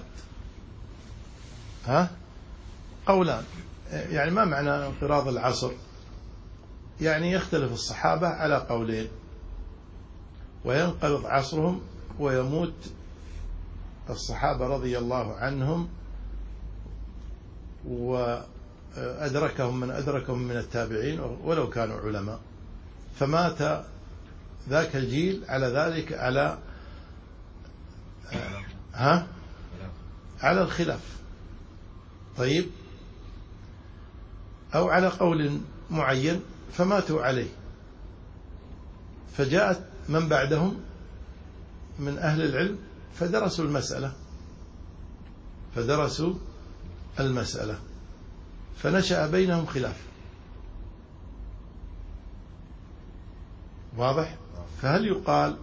ها قولان، يعني ما معنى انقراض العصر؟ يعني يختلف الصحابة على قولين، وينقرض عصرهم ويموت الصحابة رضي الله عنهم وأدركهم من أدركهم من التابعين ولو كانوا علماء، فمات ذاك الجيل على ذلك على ها على الخلاف. طيب، أو على قول معين فماتوا عليه، فجاءت من بعدهم من أهل العلم فدرسوا المسألة فدرسوا المسألة فنشأ بينهم خلاف. واضح؟ فهل يقال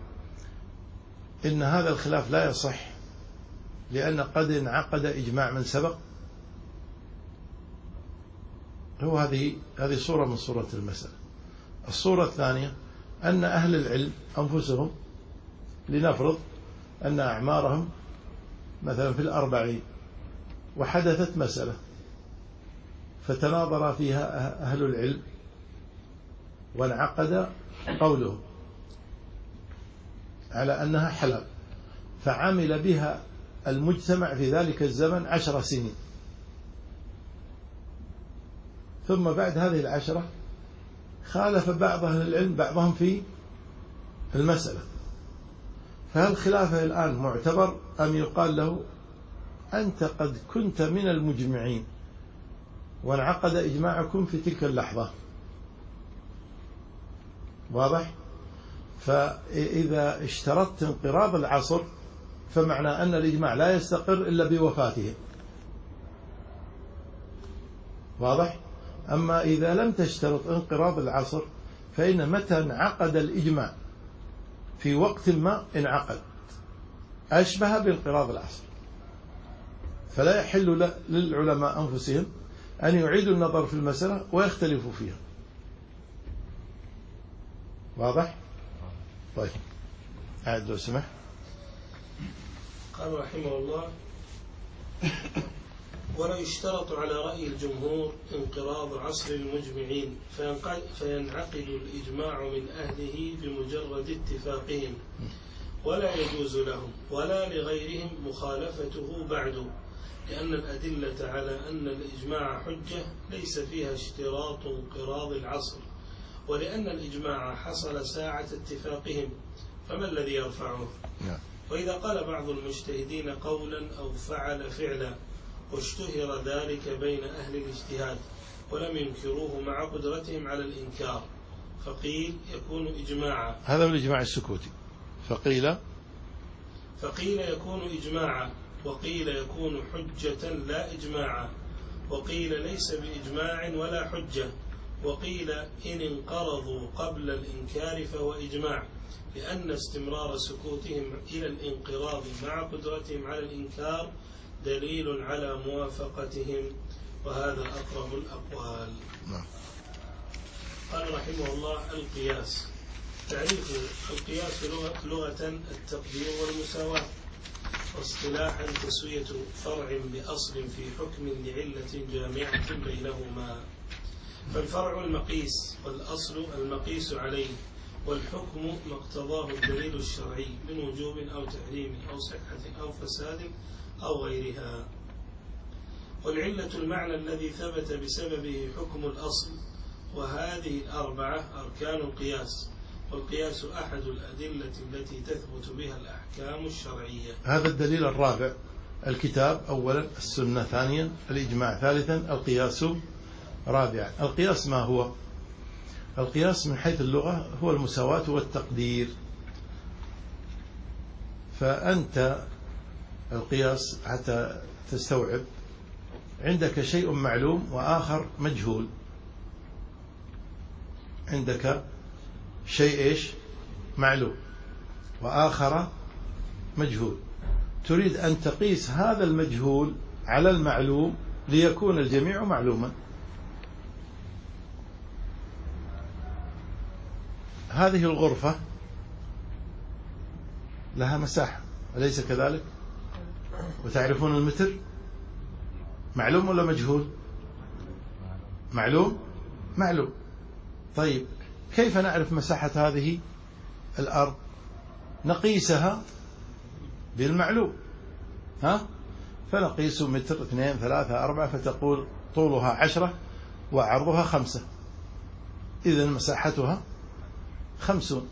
إن هذا الخلاف لا يصح لأن قد انعقد إجماع من سبق؟ هو هذه هذه صورة من صورة المسألة. الصورة الثانية أن أهل العلم أنفسهم، لنفرض أن أعمارهم مثلا في الأربعين وحدثت مسألة فتناظر فيها أهل العلم وانعقد قولهم على أنها حلال، فعمل بها المجتمع في ذلك الزمن عشر سنين، ثم بعد هذه العشرة خالف بعض أهل العلم بعضهم في المسألة، فهل خلافه الآن معتبر أم يقال له أنت قد كنت من المجمعين وانعقد إجماعكم في تلك اللحظة؟ واضح؟ فإذا اشترطت انقراض العصر فمعنى أن الإجماع لا يستقر إلا بوفاته. واضح؟ أما إذا لم تشترط انقراض العصر فإن متى انعقد الإجماع في وقت ما انعقد أشبه بانقراض العصر، فلا يحل للعلماء أنفسهم أن يعيدوا النظر في المسألة ويختلفوا فيها. واضح؟ طيب، أعد لو سمح. قال رحمه الله: ولا يشترط على رأي الجمهور انقراض عصر المجمعين فينعقد الإجماع من أهله بمجرد اتفاقهم، ولا يجوز لهم ولا لغيرهم مخالفته بعد، لأن الأدلة على أن الإجماع حجة ليس فيها اشتراط انقراض العصر، ولأن الإجماع حصل ساعة اتفاقهم، فما الذي يرفعه؟ وإذا قال بعض المجتهدين قولا أو فعل فعلا واشتهر ذلك بين أهل الاجتهاد ولم ينكروه مع قدرتهم على الإنكار فقيل يكون إجماعا. هذا هو الإجماع السكوتي. فقيل فقيل يكون إجماعا، وقيل يكون حجة لا إجماعا، وقيل ليس بإجماع ولا حجة، وقيل إن انقرضوا قبل الإنكار فهو إجماع، لأن استمرار سكوتهم إلى الانقراض مع قدرتهم على الإنكار دليل على موافقتهم، وهذا أقرب الأقوال. قال رحمه الله: القياس. تعريف القياس لغة التقدير والمساواة، واصطلاحا تسوية فرع بأصل في حكم لعلة جامعة بينهما. فالفرع المقيس والأصل المقيس عليه، والحكم ما اقتضاه الدليل الشرعي من وجوب أو تحريم أو صحة أو فساد أو غيرها. والعلة المعنى الذي ثبت بسببه حكم الأصل. وهذه الأربعة أركان القياس، والقياس أحد الأدلة التي تثبت بها الأحكام الشرعية. هذا الدليل الرابع: الكتاب أولا، السنة ثانيا، الإجماع ثالثا، القياس رابعا. القياس ما هو؟ القياس من حيث اللغة هو المساواة والتقدير. فأنت القياس حتى تستوعب، عندك شيء معلوم وآخر مجهول. عندك شيء إيش؟ معلوم وآخر مجهول. تريد أن تقيس هذا المجهول على المعلوم ليكون الجميع معلوما. هذه الغرفة لها مساحة، أليس كذلك؟ وتعرفون المتر معلوم ولا مجهول؟ معلوم؟ معلوم. طيب كيف نعرف مساحة هذه الأرض؟ نقيسها بالمعلوم، ها؟ فنقيس متر، اثنين، ثلاثة، أربعة، فتقول طولها عشرة وعرضها خمسة، إذن مساحتها خمسون.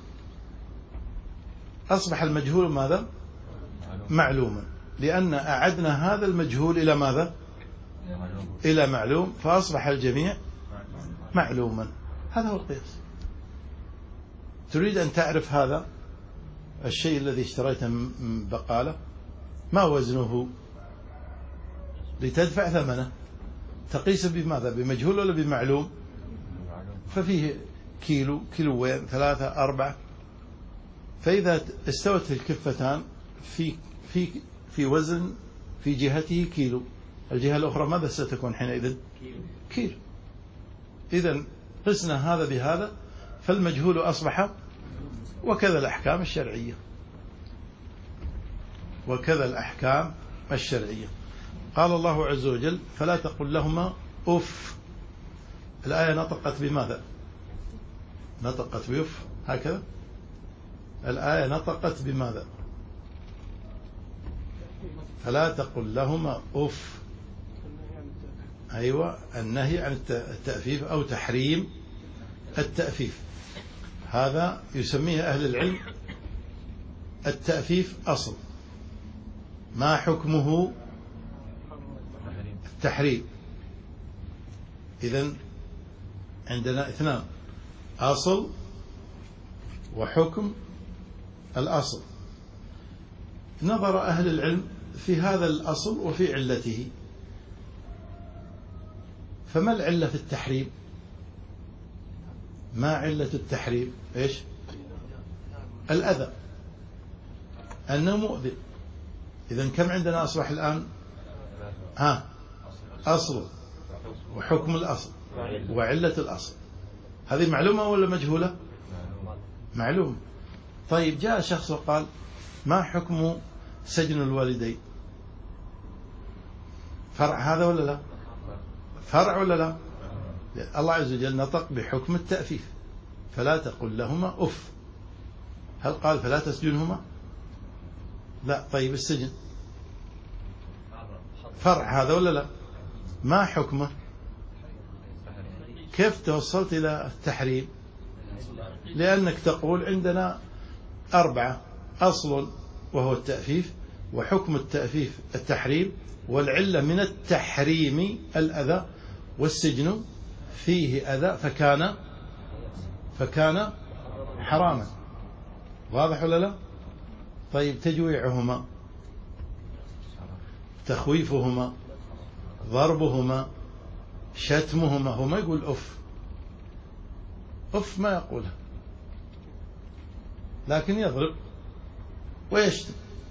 أصبح المجهول ماذا؟ معلوما، لأن أعدنا هذا المجهول إلى ماذا؟ إلى معلوم، فأصبح الجميع معلوما. هذا هو القياس. تريد أن تعرف هذا الشيء الذي اشتريته من بقالة ما وزنه لتدفع ثمنه، تقيس بماذا؟ بمجهول ولا بمعلوم؟ ففيه كيلو، كيلوين، ثلاثة، أربعة. فإذا استوت الكفتان في في في وزن في جهته كيلو، الجهة الأخرى ماذا ستكون حينئذ؟ كيلو. إذن قسنا هذا بهذا، فالمجهول أصبح. وكذا الأحكام الشرعية، وكذا الأحكام الشرعية. قال الله عز وجل: فلا تقل لهما أف. الآية نطقت بماذا؟ نطقت بأف، هكذا الآية نطقت بماذا؟ فلا تقل لهما أف. أيوة، النهي عن التأفيف أو تحريم التأفيف. هذا يسميه أهل العلم التأفيف أصل. ما حكمه؟ التحريم. إذن عندنا اثنان: أصل وحكم الأصل. نظر أهل العلم في هذا الأصل وفي علته. فما العلة في التحريم؟ ما علة التحريم؟ إيش؟ الأذى، أنه مؤذي. إذن كم عندنا أصبح الآن؟ ها، أصل وحكم الأصل وعلة الأصل. هذه معلومة ولا مجهولة؟ معلوم. طيب جاء شخص وقال: ما حكم سجن الوالدين؟ فرع هذا ولا لا؟ فرع ولا لا؟ الله عز وجل نطق بحكم التأفيف: فلا تقل لهما أف. هل قال فلا تسجنهما؟ لا. طيب السجن فرع هذا ولا لا؟ ما حكمه؟ كيف توصلت إلى التحريم؟ لأنك تقول عندنا أربعة: أصل وهو التأفيف، وحكم التأفيف التحريم، والعلة من التحريم الأذى، والسجن فيه أذى فكان فكان حراما. واضح ولا لا؟ طيب تجويعهما، تخويفهما، ضربهما، شتمهما. هو ما يقول أف، أف ما يقولها، لكن يضرب ويشتم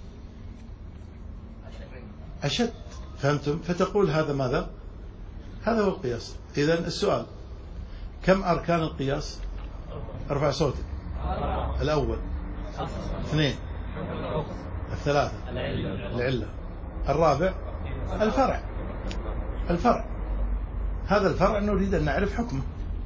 أشد. فهمتم؟ فتقول هذا ماذا؟ هذا هو القياس. إذن السؤال: كم أركان القياس؟ ارفع صوتك. الأول، اثنين، الثلاثة العلة. الرابع الفرع. الفرع هذا الفرع نريد أن نعرف حكمه،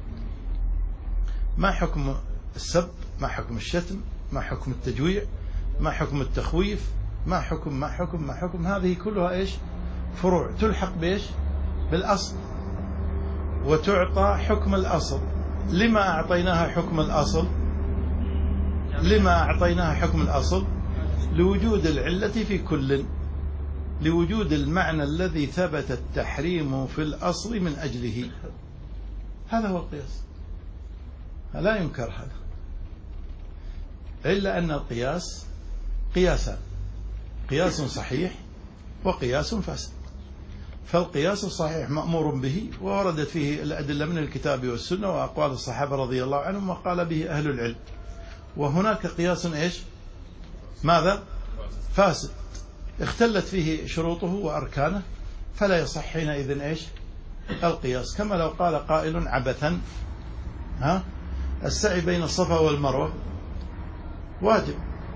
ما حكم السب، ما حكم الشتم، ما حكم التجويع، ما حكم التخويف، ما حكم ما حكم ما حكم هذه كلها إيش؟ فروع تلحق بإيش؟ بالأصل، وتعطى حكم الأصل. لما أعطيناها حكم الأصل؟ لما أعطيناها حكم الأصل؟ لوجود العلة في كل، لوجود المعنى الذي ثبت التحريم في الأصل من أجله. هذا هو القياس، لا ينكر هذا، إلا أن القياس قياسان: قياس صحيح وقياس فاسد. فالقياس الصحيح مأمور به ووردت فيه الأدلة من الكتاب والسنة وأقوال الصحابة رضي الله عنهم وقال به أهل العلم. وهناك قياس إيش؟ ماذا؟ فاسد، اختلت فيه شروطه وأركانه، فلا يصح حينئذ إيش؟ القياس. كما لو قال قائل عبثا: ها السعي بين الصفا والمروة واجب،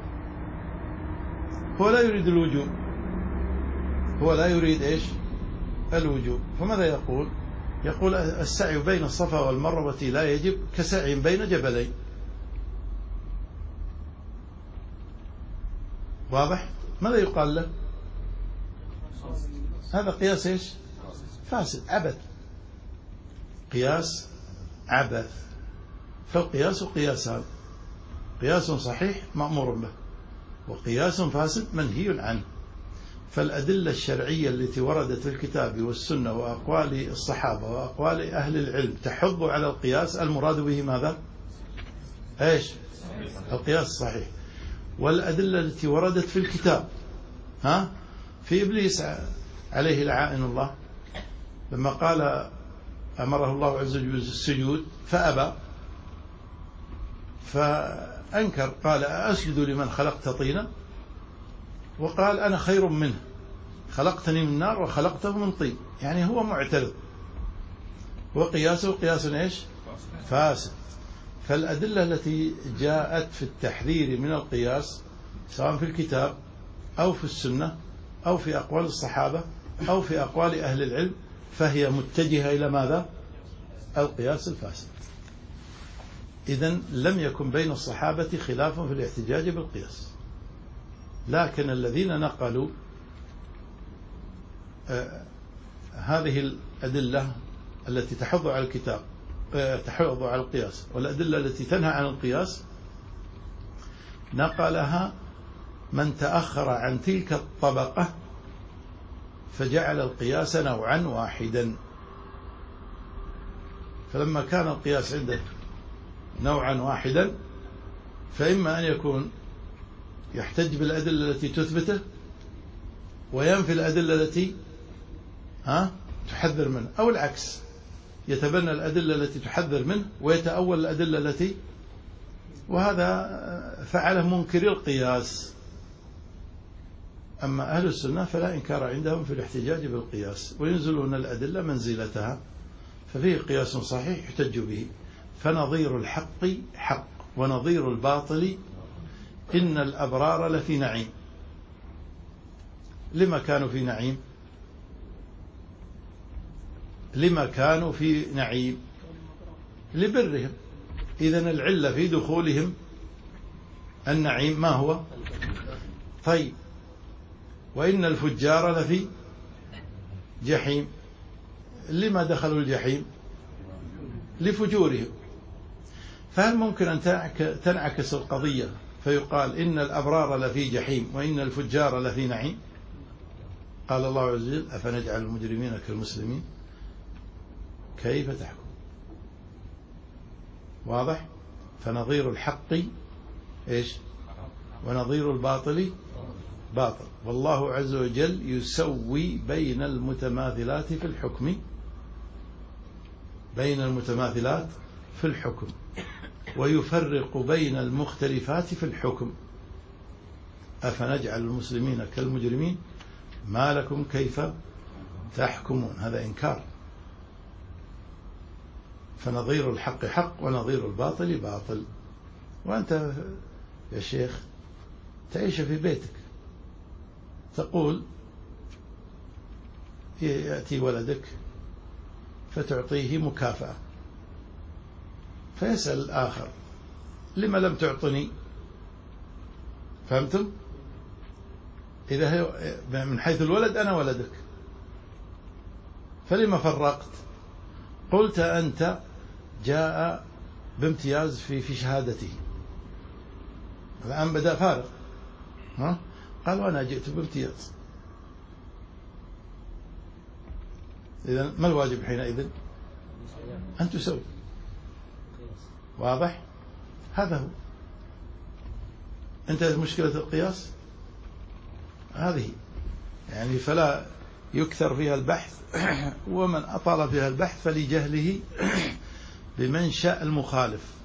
هو لا يريد الوجوب، هو لا يريد إيش؟ الوجوب. فماذا يقول؟ يقول السعي بين الصفا والمروة لا يجب كسعي بين جبلين. واضح؟ ماذا يقال له؟ هذا قياس إيش؟ فاسد، عبث، قياس عبث. فالقياس قياسان: قياس صحيح مأمور به، وقياس فاسد منهي عنه. فالأدلة الشرعية التي وردت في الكتاب والسنة وأقوال الصحابة وأقوال أهل العلم تحض على القياس، المراد به ماذا؟ إيش؟ القياس الصحيح. والأدلة التي وردت في الكتاب، ها في إبليس عليه لعائن الله لما قال أمره الله عز وجل بالسجود فأبى، فأنكر، قال أسجد لمن خلقت طينا، وقال أنا خير منه، خلقتني من نار وخلقته من طين، يعني هو معترض. وقياسه قياس إيش؟ فاسد. فالأدلة التي جاءت في التحذير من القياس سواء في الكتاب أو في السنة أو في أقوال الصحابة أو في أقوال أهل العلم فهي متجهة إلى ماذا؟ القياس الفاسد. إذن لم يكن بين الصحابة خلاف في الاحتجاج بالقياس، لكن الذين نقلوا آه هذه الأدلة التي تحض على الكتاب آه تحض على القياس والأدلة التي تنهى عن القياس نقلها من تأخر عن تلك الطبقة فجعل القياس نوعا واحدا. فلما كان القياس عنده نوعا واحدا فإما أن يكون يحتج بالأدلة التي تثبته وينفي الأدلة التي ها تحذر منه، أو العكس، يتبنى الأدلة التي تحذر منه ويتأول الأدلة التي، وهذا فعله منكر القياس. أما أهل السنة فلا إنكار عندهم في الاحتجاج بالقياس، وينزلون الأدلة منزلتها، ففيه قياس صحيح يحتج به. فنظير الحق حق ونظير الباطل إن الأبرار لفي نعيم. لما كانوا في نعيم؟ لما كانوا في نعيم؟ لبرهم. إذن العلة في دخولهم النعيم ما هو؟ طيب، وإن الفجار لفي جحيم. لما دخلوا الجحيم؟ لفجورهم. فهل ممكن أن تنعكس القضية فيقال إن الأبرار لفي جحيم وإن الفجار لفي نعيم؟ قال الله عز وجل: أفنجعل المجرمين كالمسلمين؟ كيف تحكم؟ واضح؟ فنظير الحق إيش؟ ونظير الباطل باطل. والله عز وجل يسوي بين المتماثلات في الحكم، بين المتماثلات في الحكم، ويفرق بين المختلفات في الحكم. أفنجعل المسلمين كالمجرمين ما لكم كيف تحكمون؟ هذا إنكار. فنظير الحق حق ونظير الباطل باطل. وأنت يا شيخ تعيش في بيتك تقول يأتي ولدك فتعطيه مكافأة، فيسأل الآخر لما لم تعطني؟ فهمتم؟ إذا هي من حيث الولد أنا ولدك، فلما فرقت؟ قلت أنت جاء بامتياز في في شهادته، الآن بدأ فارغ، ها؟ قال وأنا جئت بامتياز. إذا ما الواجب حينئذ؟ أن تسوي. واضح؟ هذا هو. انتهت مشكلة القياس هذه، يعني فلا يكثر فيها البحث، ومن أطال فيها البحث فلجهله بمنشأ المخالف.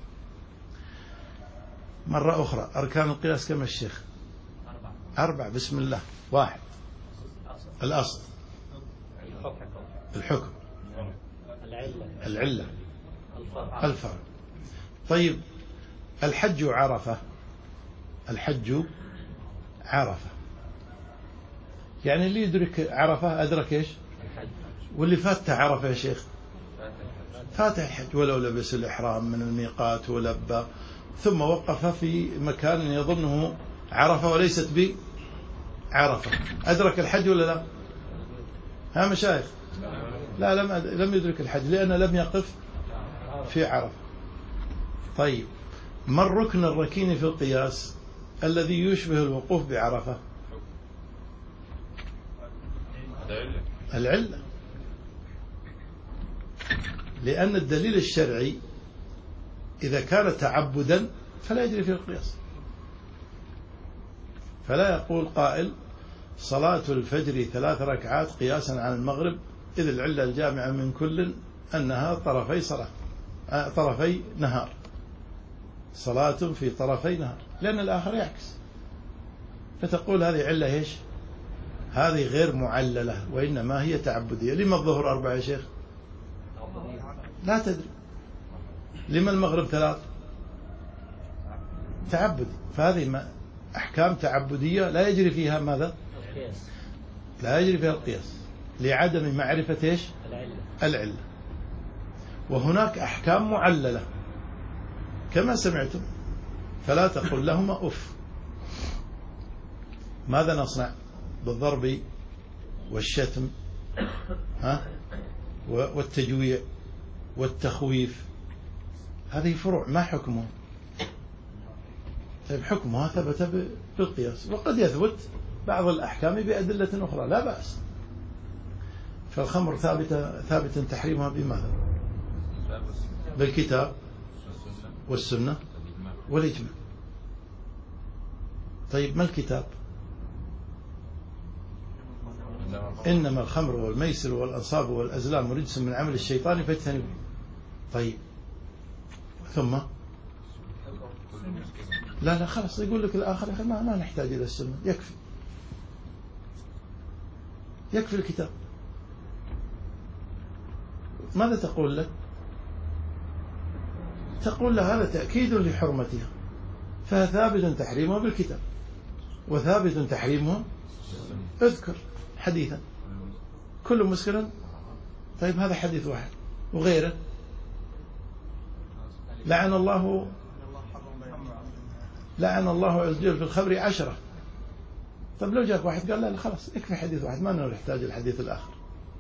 مرة أخرى، أركان القياس كم الشيخ؟ أربع. بسم الله. واحد الأصل، الحكم، العلة، الفرع. طيب الحج عرفة، الحج عرفة، يعني اللي يدرك عرفة أدرك إيش؟ واللي فات عرفة يا شيخ فات الحج، ولو لبس الإحرام من الميقات ولبى ثم وقف في مكان يظنه عرفة وليست بعرفة، أدرك الحج ولا لا؟ ها مشايخ؟ لا، لم لم يدرك الحج لأنه لم يقف في عرفة. طيب ما الركن الركين في القياس الذي يشبه الوقوف بعرفة؟ العلة، لأن الدليل الشرعي إذا كان تعبدا فلا يجري فيه القياس. فلا يقول قائل صلاة الفجر ثلاث ركعات قياسا عن المغرب، إذ العلة الجامعة من كل أنها طرفي صلاة، طرفي نهار، صلاة في طرفي نهار، لأن الآخر يعكس، فتقول هذه علة إيش؟ هذه غير معللة وإنما هي تعبدية. لما الظهر أربعة يا شيخ؟ لا تدري. لما المغرب ثلاث؟ تعبدي. فهذه أحكام تعبدية لا يجري فيها ماذا؟ لا يجري فيها القياس لعدم معرفة إيش؟ العلة. وهناك أحكام معللة كما سمعتم، فلا تقل لهما أف. ماذا نصنع بالضرب والشتم، ها، والتجويع والتخويف؟ هذه فروع، ما حكمها؟ طيب حكمها ثبت بالقياس، وقد يثبت بعض الأحكام بأدلة أخرى لا بأس. فالخمر ثابتة ثابت تحريمها بماذا؟ بالكتاب والسنة والإجماع. طيب ما الكتاب؟ إنما الخمر والميسر والأنصاب والأزلام رجس من عمل الشيطان فاجتنبوه. طيب ثم لا لا خلاص، يقول لك الآخر ما, ما نحتاج إلى السنة، يكفي يكفي الكتاب. ماذا تقول لك؟ تقول له هذا تأكيد لحرمتها، فثابت تحريمها بالكتاب وثابت تحريمها. اذكر حديثا كل مسكر. طيب هذا حديث واحد، وغيره لعن الله لعن الله عز وجل في الخمر عشرة. طيب لو جاء واحد قال لا خلاص يكفي حديث واحد، ما نحتاج الحديث الآخر،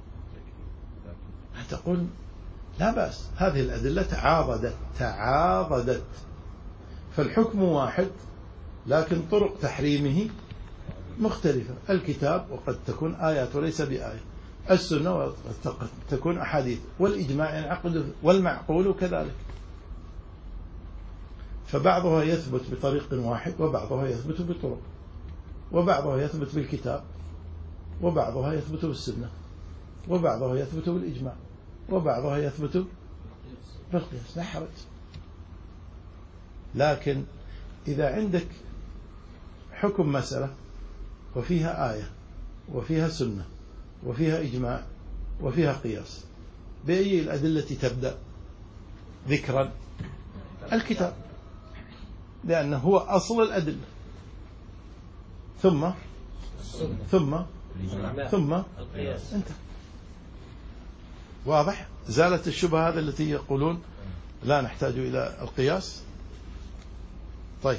تقول لا بأس. هذه الأدلة تعاضدت تعاضدت فالحكم واحد لكن طرق تحريمه مختلفة. الكتاب وقد تكون آيات وليس بآية، السنة وقد تكون أحاديث، والإجماع ينعقد، والمعقول كذلك. فبعضها يثبت بطريق واحد وبعضها يثبت بطرق، وبعضها يثبت بالكتاب وبعضها يثبت بالسنة وبعضها يثبت بالإجماع وبعضها يثبت بالقياس، لا حرج. لكن إذا عندك حكم مسألة وفيها آية وفيها سنة وفيها إجماع وفيها قياس، بأي الأدلة تبدأ ذكرا؟ الكتاب، لأنه هو أصل الأدلة، ثم ثم ثم القياس. انت واضح. زالت الشبهة هذه التي يقولون لا نحتاج إلى القياس. طيب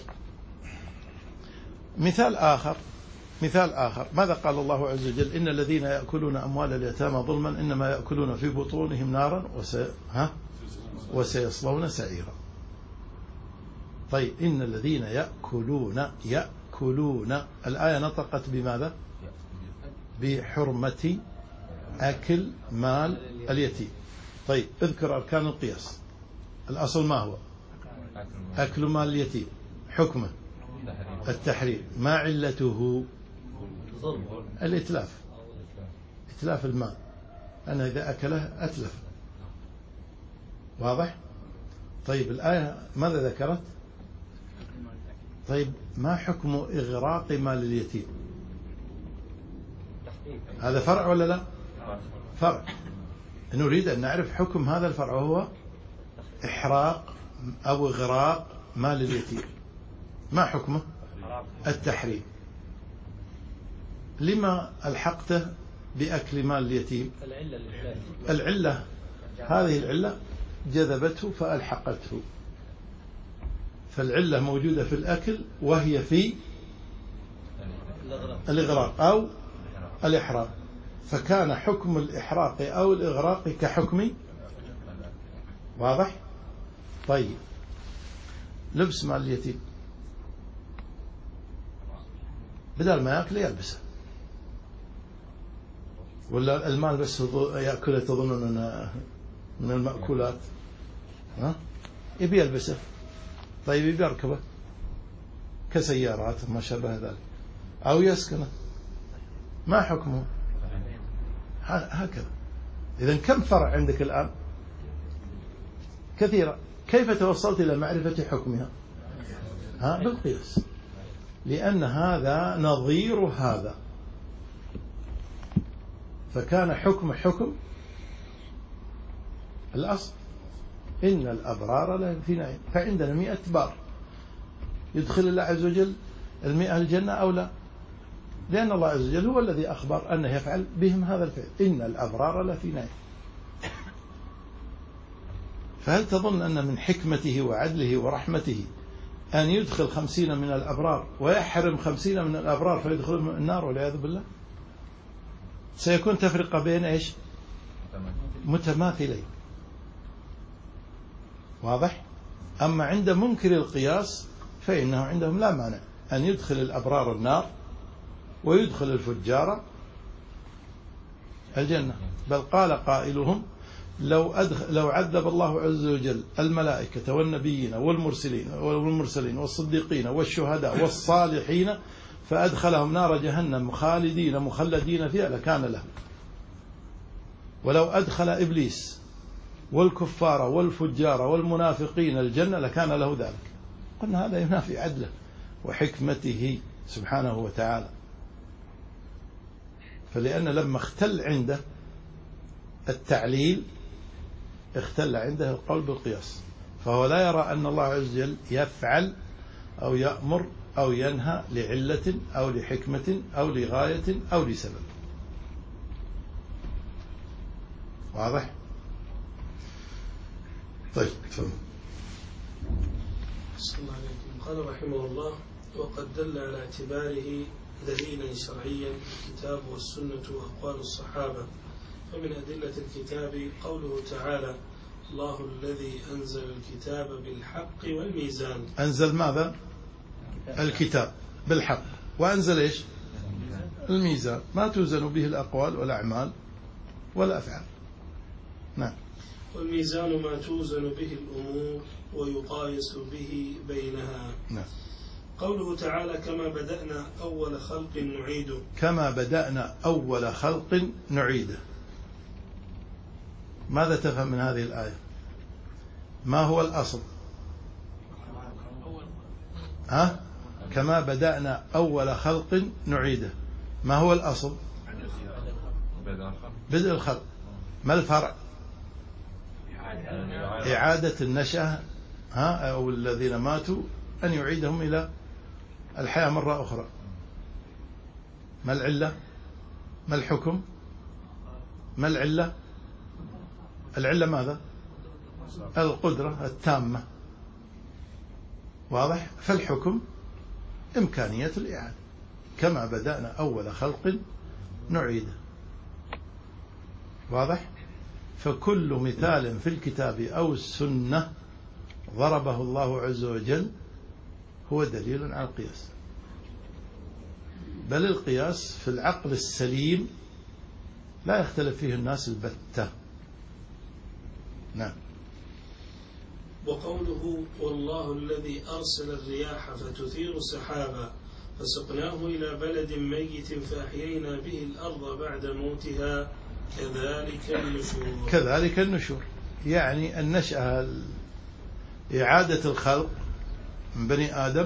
مثال آخر مثال آخر ماذا قال الله عز وجل؟ إن الذين يأكلون أموال اليتامى ظلما إنما يأكلون في بطونهم نارا وسي... ها؟ وسيصلون سعيرا. طيب إن الذين يأكلون يأكلون الآية نطقت بماذا؟ بحرمة أكل مال اليتيم. طيب اذكر أركان القياس. الأصل ما هو؟ أكل مال اليتيم. حكمه التحريم. ما علته؟ الإتلاف. إتلاف المال، أنا إذا أكله أتلف. واضح؟ طيب الآية ماذا ذكرت؟ طيب ما حكم إغراق مال اليتيم؟ هذا فرع ولا لا؟ فرع. نريد أن نعرف حكم هذا الفرع وهو إحراق أو إغراق مال اليتيم. ما حكمه؟ التحريم. لما ألحقته بأكل مال اليتيم؟ العلة هذه العلة جذبته فألحقته. فالعلة موجودة في الأكل وهي في الإغراق أو الإحراق، فكان حكم الإحراق أو الإغراق كحكم. واضح؟ طيب لبس مال اليتيم بدل ما يأكل يلبسه، ولا المال بس يأكله تظنون أنه من المأكولات؟ ها؟ يبي يلبسه. طيب يبي يركبه كسيارات ما شابه ذلك أو يسكنه. ما حكمه؟ هكذا. إذن كم فرع عندك الآن؟ كثيرة. كيف توصلت إلى معرفة حكمها؟ ها؟ بالقياس، لأن هذا نظير هذا، فكان حكم حكم الأصل. إن الأبرار لفي نعيم. فعندنا مئة بار، يدخل الله عز وجل المئة الجنة أو لا؟ لأن الله عز وجل هو الذي أخبر أنه يفعل بهم هذا الفعل. إن الأبرار لفي نعيم. فهل تظن أن من حكمته وعدله ورحمته أن يدخل خمسين من الأبرار ويحرم خمسين من الأبرار فيدخلون النار والعياذ بالله؟ سيكون تفرقة بين إيش؟ متماثلين. واضح؟ أما عند منكر القياس فإنه عندهم لا مانع أن يدخل الأبرار النار ويدخل الفجار الجنة. بل قال قائلهم لو, أدخل لو عذب الله عز وجل الملائكة والنبيين والمرسلين والمرسلين والصديقين والشهداء والصالحين فأدخلهم نار جهنم خالدين مخلدين فيها لكان له. ولو أدخل إبليس والكفار والفجار والمنافقين الجنة لكان له ذلك. قلنا هذا ينافي عدله وحكمته سبحانه وتعالى. فلأن لما اختل عنده التعليل اختل عنده القول بالقياس، فهو لا يرى أن الله عز وجل يفعل أو يأمر أو ينهى لعلة أو لحكمة أو لغاية أو لسبب. واضح؟ طيب تفضل. صلى الله عليكم. قال رحمه الله: وقد دل على اعتباره دليلا شرعيا الكتاب والسنة وأقوال الصحابة. فمن أدلة الكتاب قوله تعالى: الله الذي أنزل الكتاب بالحق والميزان. أنزل ماذا؟ الكتاب بالحق، وأنزل إيش؟ الميزان، ما توزن به الأقوال والأعمال والأفعال. نعم. والميزان ما توزن به الأمور ويقايس به بينها. نعم. قوله تعالى: كما بدأنا أول خلق نعيده. كما بدأنا أول خلق نعيده. ماذا تفهم من هذه الآية؟ ما هو الأصل؟ ها؟ كما بدأنا أول خلق نعيده، ما هو الأصل؟ بدء الخلق. ما الفرع؟ إعادة النشأة، ها؟ أو الذين ماتوا أن يعيدهم إلى الحياة مرة أخرى. ما العلة؟ ما الحكم؟ ما العلة؟ العلة ماذا؟ القدرة التامة. واضح؟ فالحكم إمكانية الإعادة، كما بدأنا أول خلق نعيده. واضح؟ فكل مثال في الكتاب أو السنة ضربه الله عز وجل هو دليل على القياس، بل القياس في العقل السليم لا يختلف فيه الناس البتة. نعم. وقوله والله الذي أرسل الرياح فتثير سحابا فسقناه إلى بلد ميت فأحيينا به الأرض بعد موتها كذلك النشور. كذلك النشور يعني النشأة، إعادة الخلق من بني آدم،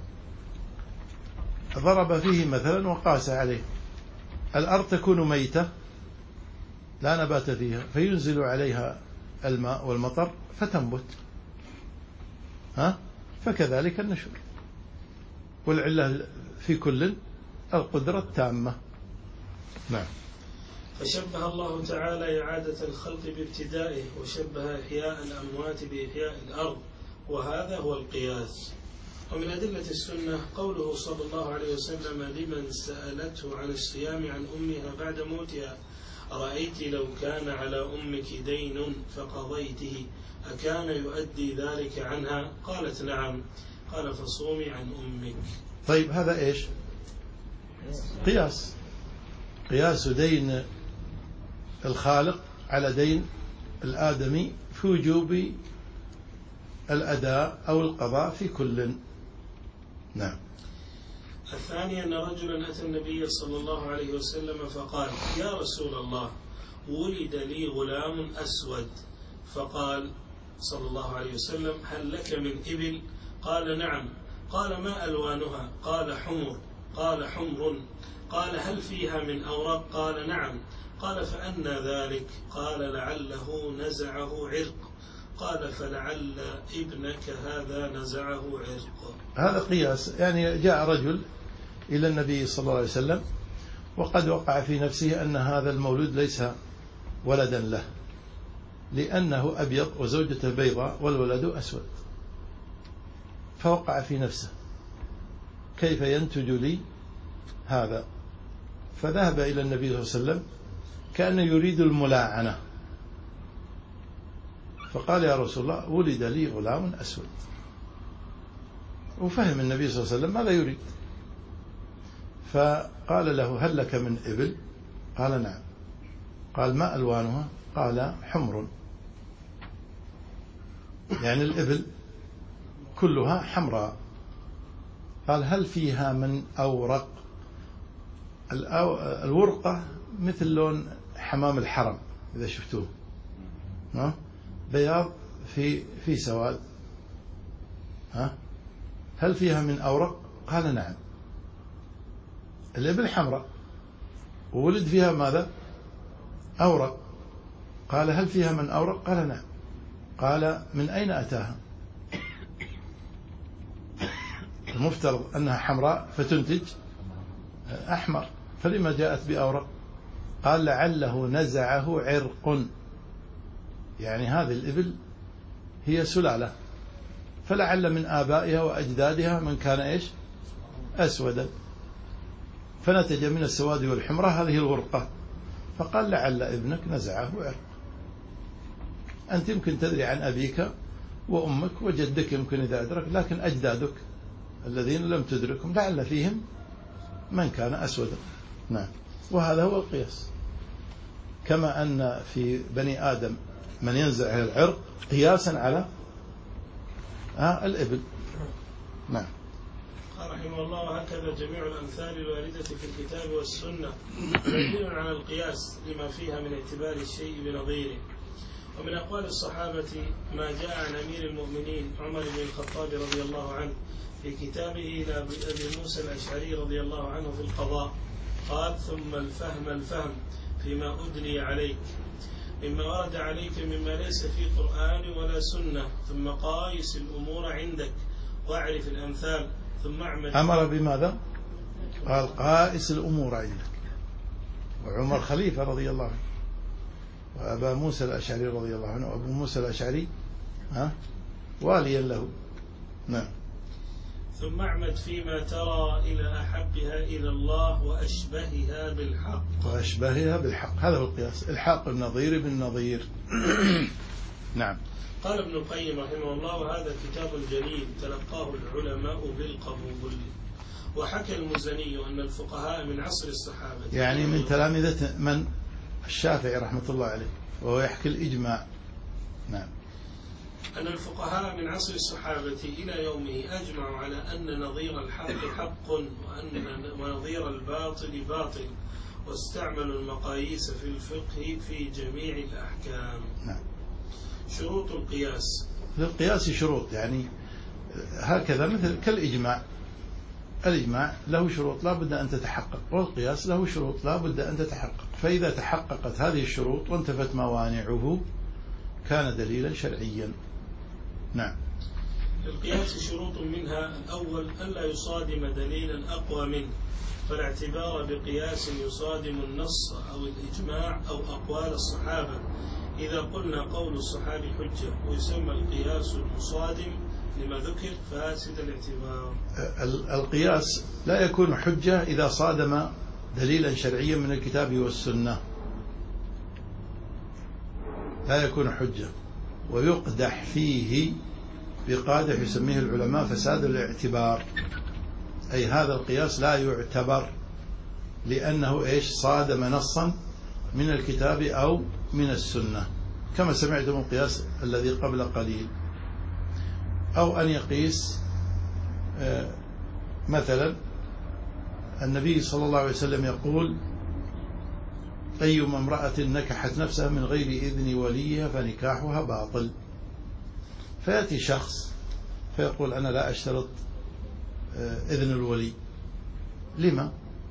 ضرب فيه مثلا وقاس عليه. الأرض تكون ميتة لا نبات فيها فينزل عليها الماء والمطر فتنبت، ها؟ فكذلك النشور. والعلة في كل القدرة التامة. نعم. فشبه الله تعالى إعادة الخلق بابتدائه، وشبه إحياء الأموات بإحياء الأرض، وهذا هو القياس. ومن أدلة السنة قوله صلى الله عليه وسلم لمن سألته عن الصيام عن أمها بعد موتها: أرأيت لو كان على أمك دين فقضيته أكان يؤدي ذلك عنها؟ قالت نعم. قال فصومي عن أمك. طيب هذا إيش؟ قياس. قياس دين الخالق على دين الآدمي في وجوب الأداء أو القضاء في كل. نعم. الثاني أن رجلا أتى النبي صلى الله عليه وسلم فقال: يا رسول الله، ولد لي غلام أسود. فقال صلى الله عليه وسلم: هل لك من إبل؟ قال: نعم. قال: ما ألوانها؟ قال: حمر. قال: حمر. قال: هل فيها من أورق؟ قال: نعم. قال: فأنى ذلك؟ قال: لعله نزعه عرق. قال: فلعل ابنك هذا نزعه عرق. هذا قياس. يعني جاء رجل إلى النبي صلى الله عليه وسلم وقد وقع في نفسه أن هذا المولود ليس ولدا له، لأنه أبيض وزوجته بيضاء والولد أسود، فوقع في نفسه كيف ينتج لي هذا؟ فذهب إلى النبي صلى الله عليه وسلم كأنه يريد الملاعنة، فقال: يا رسول الله، ولد لي غلام أسود. وفهم النبي صلى الله عليه وسلم ماذا يريد، فقال له: هل لك من إبل؟ قال: نعم. قال: ما ألوانها؟ قال: حمر. يعني الإبل كلها حمراء. قال: هل فيها من أورق؟ الورقة مثل لون حمام الحرم إذا شفتوه، بياض في في سواد. ها؟ هل فيها من أورق؟ قال: نعم. الإبل حمراء وولد فيها ماذا؟ أورق. قال: هل فيها من أورق؟ قال: نعم. قال: من أين أتاها؟ المفترض أنها حمراء فتنتج أحمر، فلما جاءت بأورق؟ قال: لعله نزعه عرق، يعني هذه الإبل هي سلالة، فلعل من آبائها وأجدادها من كان إيش؟ أسودا، فنتج من السواد والحمرة هذه الغرقة. فقال: لعل ابنك نزعه عرق. أنت يمكن تدري عن أبيك وأمك وجدك يمكن إذا أدرك، لكن أجدادك الذين لم تدركهم لعل فيهم من كان أسودا. نعم. وهذا هو القياس. كما أن في بني آدم من ينزع العرق قياسا على آه الإبل. نعم. قال رحمه الله: وهكذا جميع الأمثال الواردة في الكتاب والسنة دليل على القياس لما فيها من اعتبار الشيء بنظيره. ومن أقوال الصحابة ما جاء عن أمير المؤمنين عمر بن الخطاب رضي الله عنه في كتابه إلى أبي موسى الأشعري رضي الله عنه في القضاء، قال: ثم الفهم الفهم فيما أدلي عليك مما ورد عليك مما ليس في قرآن ولا سنة، ثم قايس الأمور عندك واعرف الأمثال ثم اعمل. أمر بماذا؟ قال قائس الأمور عندك. وعمر خليفة رضي الله عنه، وأبا موسى الأشعري رضي الله عنه، وأبو موسى الأشعري ها واليا له. نعم. ثم اعمد فيما ترى إلى أحبها إلى الله وأشبهها بالحق. وأشبهها بالحق، هذا هو القياس، الحاق النظير بالنظير. نعم. قال ابن القيم رحمه الله: وهذا كتاب جليل تلقاه العلماء بالقبول. وحكى المزني أن الفقهاء من عصر الصحابة، يعني من تلامذة من؟ الشافعي رحمة الله عليه، وهو يحكي الإجماع. نعم. أن الفقهاء من عصر الصحابة إلى يومه أجمعوا على أن نظير الحق حق وأن ونظير الباطل باطل، واستعملوا المقاييس في الفقه في جميع الأحكام. نعم. شروط القياس. للقياس شروط، يعني هكذا مثل كالإجماع. الإجماع له شروط لا بد أن تتحقق، والقياس له شروط لا بد أن تتحقق، فإذا تحققت هذه الشروط وانتفت موانعه كان دليلا شرعيا. نعم. للقياس شروط منها: الأول ألا يصادم دليلا أقوى منه، فلا اعتبار بقياس يصادم النص أو الإجماع أو أقوال الصحابة. إذا قلنا قول الصحابي حجة ويسمى القياس المصادم لما ذكر فاسد الاعتبار. القياس لا يكون حجة إذا صادم دليلا شرعيا من الكتاب والسنة، لا يكون حجة، ويقدح فيه بقادح يسميه العلماء فساد الاعتبار، أي هذا القياس لا يعتبر لأنه إيش؟ صادم نصا من الكتاب أو من السنة، كما سمعتم القياس الذي قبل قليل. أو أن يقيس مثلا النبي صلى الله عليه وسلم يقول: أيما امرأة نكحت نفسها من غير إذن وليها فنكاحها باطل. فيأتي شخص فيقول: أنا لا أشترط إذن الولي. لما؟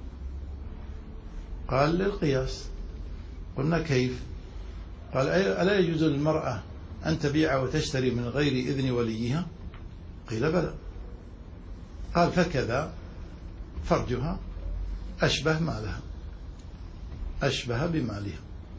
قال: للقياس. قلنا: كيف؟ قال: ألا يجوز للمرأة أن تبيع وتشتري من غير إذن وليها؟ قيل: بلى. قال: فكذا فرجها أشبه مالها، أشبه بمالها.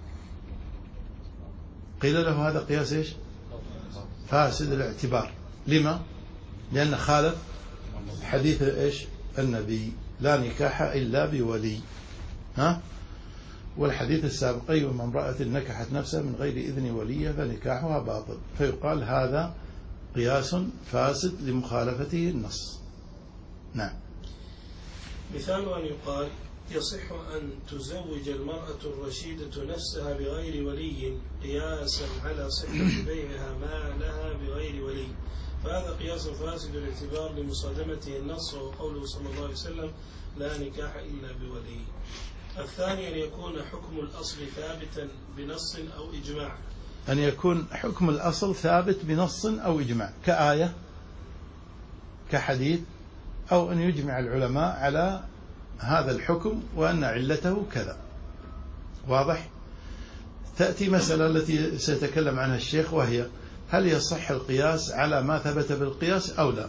قيل له: هذا قياس إيش؟ فاسد الاعتبار. لما؟ لأن خالف حديث إيش؟ النبي: لا نكاح إلا بولي. ها؟ والحديث السابق: أيما امرأة نكحت نفسها من غير إذن وليها فنكاحها باطل. فيقال هذا قياس فاسد لمخالفته النص. نعم. مثال أن يقال: يصح أن تزوج المرأة الرشيدة نفسها بغير ولي قياسا على صحة بيعها ما لها بغير ولي، فهذا قياس فاسد الاعتبار لمصادمته النص، وهو قوله صلى الله عليه وسلم: لا نكاح إلا بولي. الثاني أن يكون حكم الأصل ثابتا بنص أو إجماع. أن يكون حكم الأصل ثابت بنص أو إجماع، كآية كحديث، أو أن يجمع العلماء على هذا الحكم وأن علته كذا. واضح؟ تأتي مسألة التي سيتكلم عنها الشيخ، وهي: هل يصح القياس على ما ثبت بالقياس أو لا؟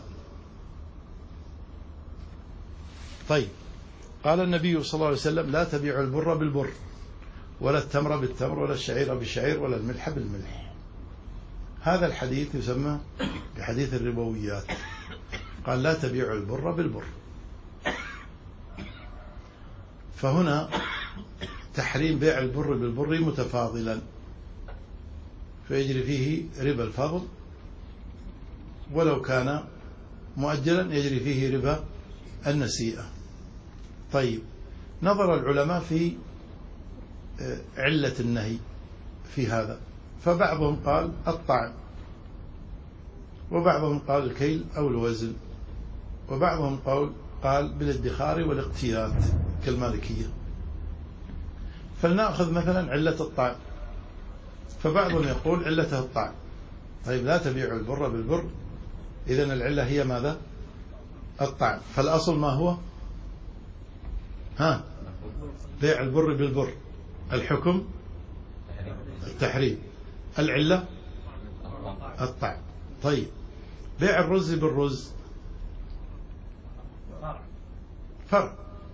طيب، قال النبي صلى الله عليه وسلم: لا تبيع البر بالبر، ولا التمر بالتمر، ولا الشعير بالشعير، ولا الملح بالملح. هذا الحديث يسمى بحديث الربويات. قال: لا تبيع البر بالبر. فهنا تحريم بيع البر بالبر متفاضلا، فيجري فيه ربا الفضل، ولو كان مؤجلا يجري فيه ربا النسيئة. طيب، نظر العلماء في علة النهي في هذا، فبعضهم قال الطعم، وبعضهم قال الكيل أو الوزن، وبعضهم قال قال بالادخار والاقتيات كالمالكية. فلنأخذ مثلا علة الطعم، فبعضهم يقول علته الطعم. طيب، لا تبيع البر بالبر، إذن العلة هي ماذا؟ الطعم. فالأصل ما هو؟ ها بيع البر بالبر، الحكم التحريم، العلة الطعم. طيب، بيع الرز بالرز فرع،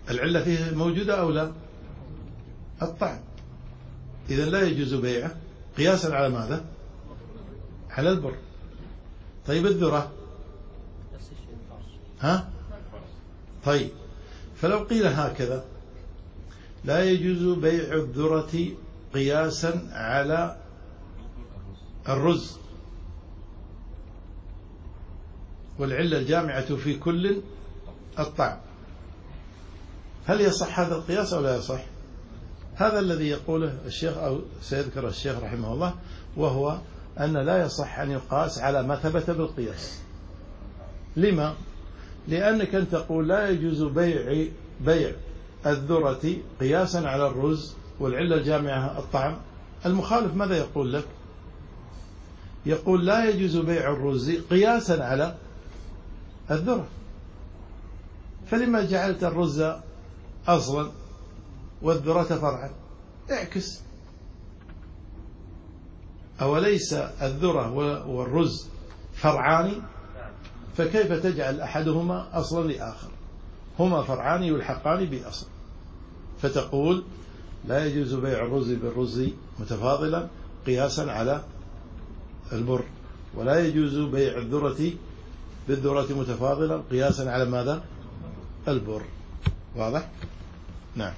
العلة فيه موجودة أو لا؟ الطعم. إذن لا يجوز بيعه قياسا على ماذا؟ على البر. طيب الذرة ها؟ طيب فلو قيل هكذا لا يجوز بيع الذرة قياسا على الرز، والعلة الجامعة في كل الطعم، هل يصح هذا القياس أو لا يصح؟ هذا الذي يقوله الشيخ أو سيذكر الشيخ رحمه الله، وهو أن لا يصح أن يقاس على ما ثبت بالقياس. لما؟ لأنك أن تقول لا يجوز بيع بيع الذرة قياسا على الرز والعلة الجامعة الطعم، المخالف ماذا يقول لك؟ يقول لا يجوز بيع الرز قياسا على الذرة، فلما جعلت الرز أصلا والذرة فرعا؟ اعكس، أوليس الذرة والرز فرعان؟ فكيف تجعل أحدهما أصلا لآخر؟ هما فرعان يلحقان بأصل، فتقول لا يجوز بيع الرز بالرز متفاضلا قياسا على البر، ولا يجوز بيع الذرة بالذرة متفاضلا قياسا على ماذا؟ البر. واضح؟ نعم.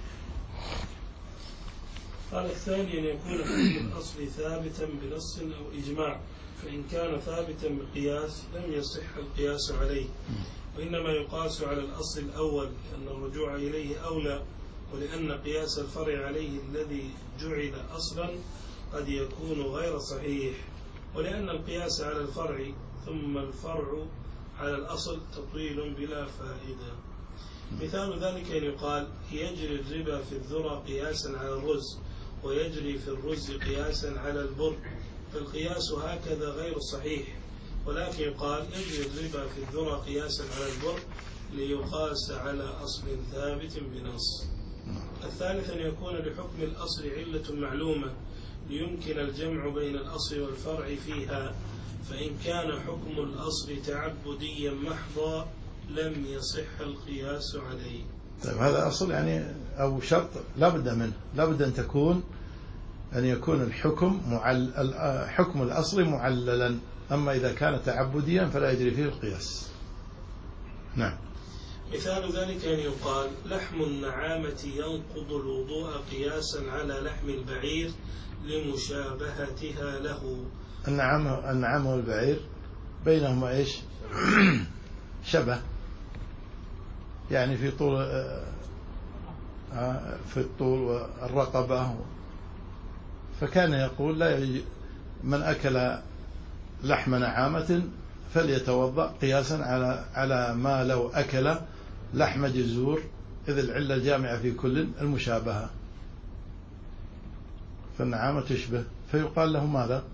قال الثاني أن يكون حكم الأصل ثابتا بنص أو إجماع، فإن كان ثابتا بقياس لم يصح القياس عليه، وإنما يقاس على الأصل الأول لأن الرجوع إليه أولى، ولأن قياس الفرع عليه الذي جعل أصلا قد يكون غير صحيح، ولأن القياس على الفرع ثم الفرع على الأصل تطويل بلا فائدة. مثال ذلك أن يقال يجري الربا في الذرة قياسا على الرز، ويجري في الرز قياسا على البر، فالقياس هكذا غير صحيح، ولكن يقال يجري الربا في الذرة قياسا على البر ليقاس على أصل ثابت بنص. الثالث أن يكون لحكم الأصل علة معلومة ليمكن الجمع بين الأصل والفرع فيها، فإن كان حكم الأصل تعبديا محضا لم يصح القياس عليه. طيب هذا أصل يعني أو شرط لا بد منه، لا بد أن تكون أن يكون الحكم معل حكم الأصل معللا، أما إذا كان تعبديا فلا يجري فيه القياس. نعم. مثال ذلك أن يقال لحم النعامة ينقض الوضوء قياسا على لحم البعير لمشابهتها له. النعامة النعامة والبعير بينهما إيش؟ شبه، يعني في طول في الطول والرقبة، فكان يقول لا يج... من أكل لحم نعامة فليتوضأ قياسا على على ما لو أكل لحم جزور، إذ العلة الجامعة في كل المشابهة، فالنعامة تشبه، فيقال له ماذا؟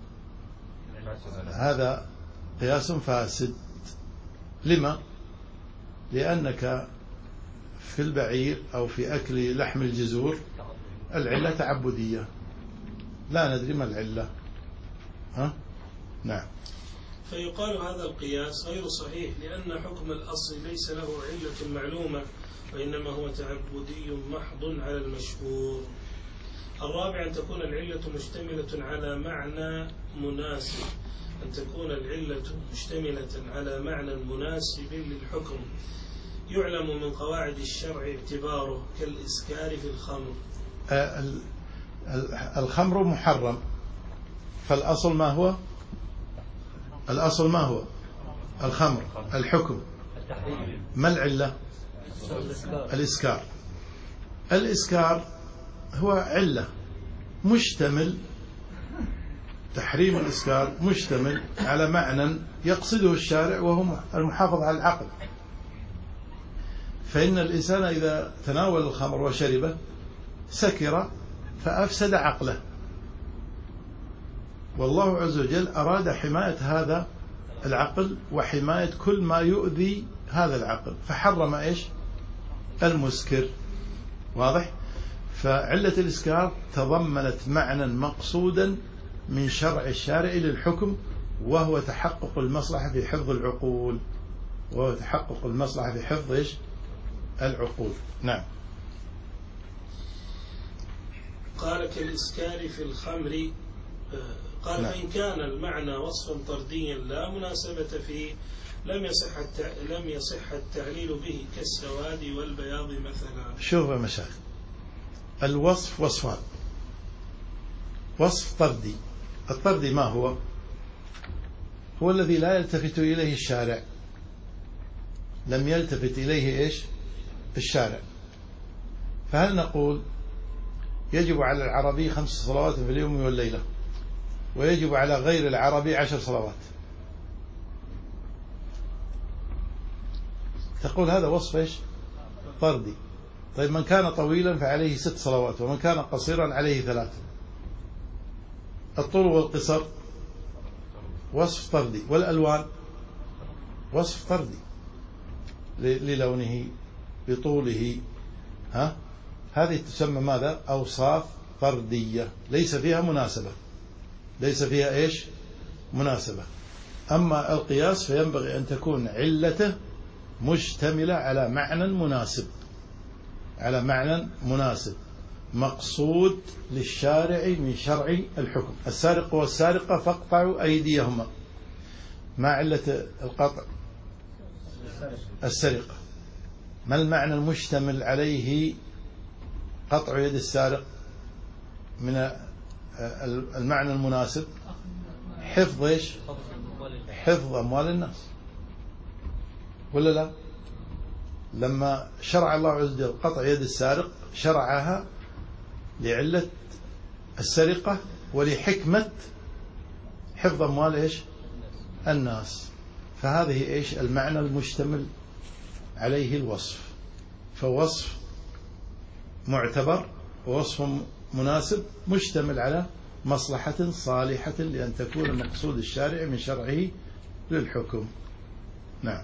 هذا قياس فاسد. لما؟ لأنك في البعير أو في أكل لحم الجزور العلة تعبدية، لا ندري ما العلة. ها؟ نعم. فيقال هذا القياس غير صحيح، لأن حكم الأصل ليس له علة معلومة، وإنما هو تعبدي محض على المشهور. الرابع أن تكون العلة مشتملة على معنى مناسب، أن تكون العلة مشتملة على معنى مناسب للحكم يعلم من قواعد الشرع اعتباره، كالإسكار في الخمر. الخمر محرم، فالأصل ما هو؟ الأصل ما هو؟ الخمر. الحكم ما العلة؟ الإسكار. الإسكار هو علة مشتمل، تحريم الإسكار مشتمل على معنى يقصده الشارع وهو المحافظة على العقل، فإن الإنسان إذا تناول الخمر وشربه سكر فأفسد عقله، والله عز وجل أراد حماية هذا العقل وحماية كل ما يؤذي هذا العقل، فحرم إيش؟ المسكر. واضح؟ فعلة الإسكار تضمنت معنى مقصودا من شرع الشارع للحكم، وهو تحقق المصلحة في حفظ العقول، وهو تحقق المصلحة في حفظ إيش؟ العقول. نعم. قال كالإسكار في الخمر. قال نعم. فإن كان المعنى وصفا طرديا لا مناسبة فيه لم يصح لم يصح التعليل به كالسواد والبياض مثلا. شوف يا مشايخ، الوصف وصفان: وصف طردي. الطردي ما هو؟ هو الذي لا يلتفت إليه الشارع، لم يلتفت إليه إيش؟ الشارع. فهل نقول يجب على العربي خمس صلوات في اليوم والليلة ويجب على غير العربي عشر صلوات؟ تقول هذا وصف إيش؟ طردي. طيب من كان طويلا فعليه ست صلوات ومن كان قصيرا عليه ثلاث. الطول والقصر وصف طردي، والألوان وصف طردي للونه بطوله. ها؟ هذه تسمى ماذا؟ أوصاف طردية ليس فيها مناسبة، ليس فيها إيش؟ مناسبة. أما القياس فينبغي أن تكون علته مشتملة على معنى مناسب، على معنى مناسب مقصود للشارع من شرع الحكم. السارق والسارقة فاقطعوا أيديهما. ما علة القطع؟ السرقة. ما المعنى المشتمل عليه قطع يد السارق من المعنى المناسب؟ حفظ إيش؟ حفظ أموال الناس، ولا لا؟ لما شرع الله عز وجل قطع يد السارق شرعها لعلة السرقة ولحكمة حفظ أموال إيش؟ الناس. فهذه إيش المعنى المشتمل عليه الوصف. فوصف معتبر ووصف مناسب مشتمل على مصلحة صالحة لأن تكون مقصود الشارع من شرعه للحكم. نعم.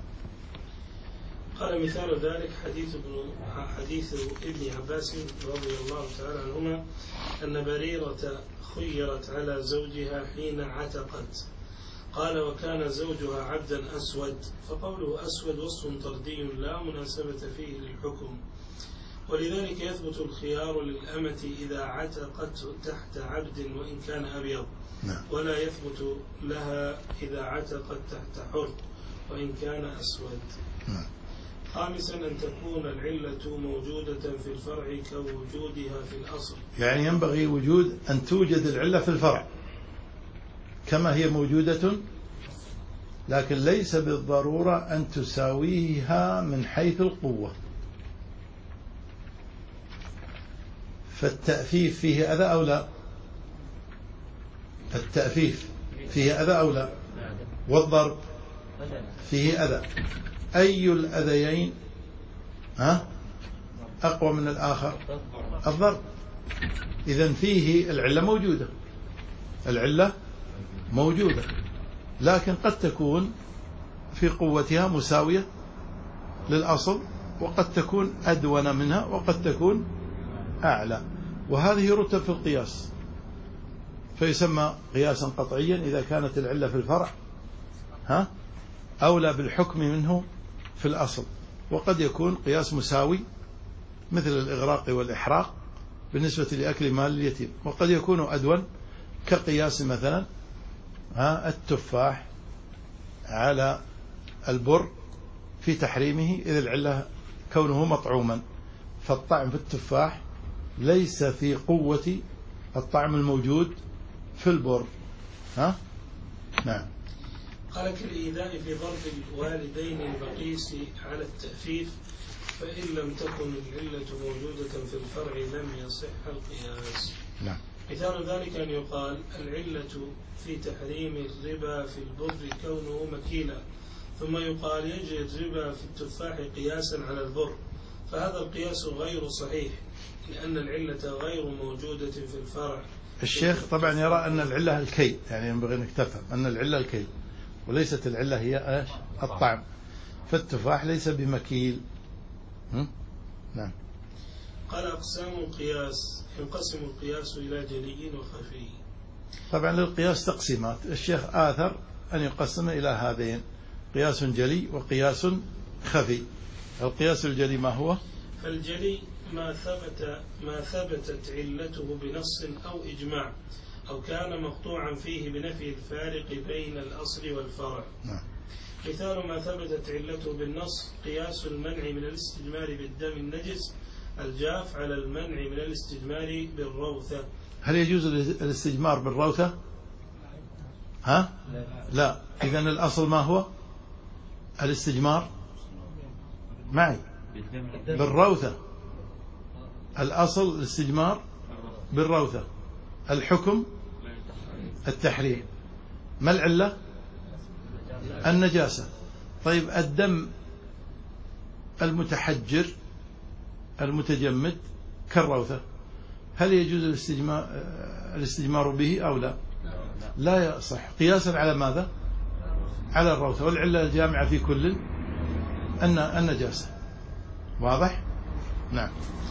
قال مثال ذلك حديث ابن حديث ابن عباس رضي الله تعالى عنهما أن بريرة خيرت على زوجها حين عتقت. قال وكان زوجها عبدا أسود، فقوله أسود وصف طردي لا مناسبة فيه للحكم، ولذلك يثبت الخيار للأمة إذا عتقت تحت عبد وإن كان أبيض، ولا يثبت لها إذا عتقت تحت حر وإن كان أسود. خامسا أن تكون العلة موجودة في الفرع كوجودها في الأصل. يعني ينبغي وجود أن توجد العلة في الفرع كما هي موجودة، لكن ليس بالضرورة أن تساويها من حيث القوة. فالتأفيف فيه أذى أو لا؟ التأفيف فيه أذى أو لا؟ والضرب فيه أذى. أي الأذيين ها أقوى من الآخر؟ الضرب. إذن فيه العلة موجودة، العلة موجودة، لكن قد تكون في قوتها مساوية للأصل، وقد تكون أدون منها، وقد تكون أعلى. وهذه رتب في القياس، فيسمى قياسا قطعيا إذا كانت العلة في الفرع ها أولى بالحكم منه في الأصل. وقد يكون قياس مساوي مثل الإغراق والإحراق بالنسبة لأكل مال اليتيم، وقد يكون أدون كقياس مثلا ها التفاح على البر في تحريمه إذ العلة كونه مطعوما، فالطعم في التفاح ليس في قوة الطعم الموجود في البر. ها نعم. قال كالإيذاء في ضرب الوالدين المقيس على التأفيف، فإن لم تكن العلة موجودة في الفرع لم يصح القياس. نعم. مثال ذلك أن يقال العلة في تحريم الربا في البر كونه مكيلا، ثم يقال يجري الربا في التفاح قياسا على البر، فهذا القياس غير صحيح لأن العلة غير موجودة في الفرع. الشيخ طبعا يرى أن العلة الكيل، يعني ينبغي أن تفهم أن العلة الكيل وليست العلة هي إيش؟ الطعم. فالتفاح ليس بمكيل. نعم. قال أقسام القياس: ينقسم القياس إلى جلي وخفي. طبعا للقياس تقسيمات، الشيخ آثر أن يقسم إلى هذين: قياس جلي وقياس خفي. القياس الجلي ما هو؟ فالجلي ما ثبت ما ثبتت علته بنص أو إجماع أو كان مقطوعا فيه بنفي الفارق بين الأصل والفرع. نعم. مثال ما ثبتت علته بالنص قياس المنع من الاستجمار بالدم النجس الجاف على المنع من الاستجمار بالروثة. هل يجوز الاستجمار بالروثة؟ ها؟ لا. إذن الأصل ما هو؟ الاستجمار معي بالروثة. الأصل الاستجمار بالروثة. الحكم التحريم. ما العلة؟ النجاسة. طيب الدم المتحجر المتجمد كالروثة هل يجوز الاستجمار, الاستجمار به أو لا؟ لا يصح. قياسا على ماذا؟ على الروثة. والعلة الجامعة في كل أن النجاسة. واضح؟ نعم.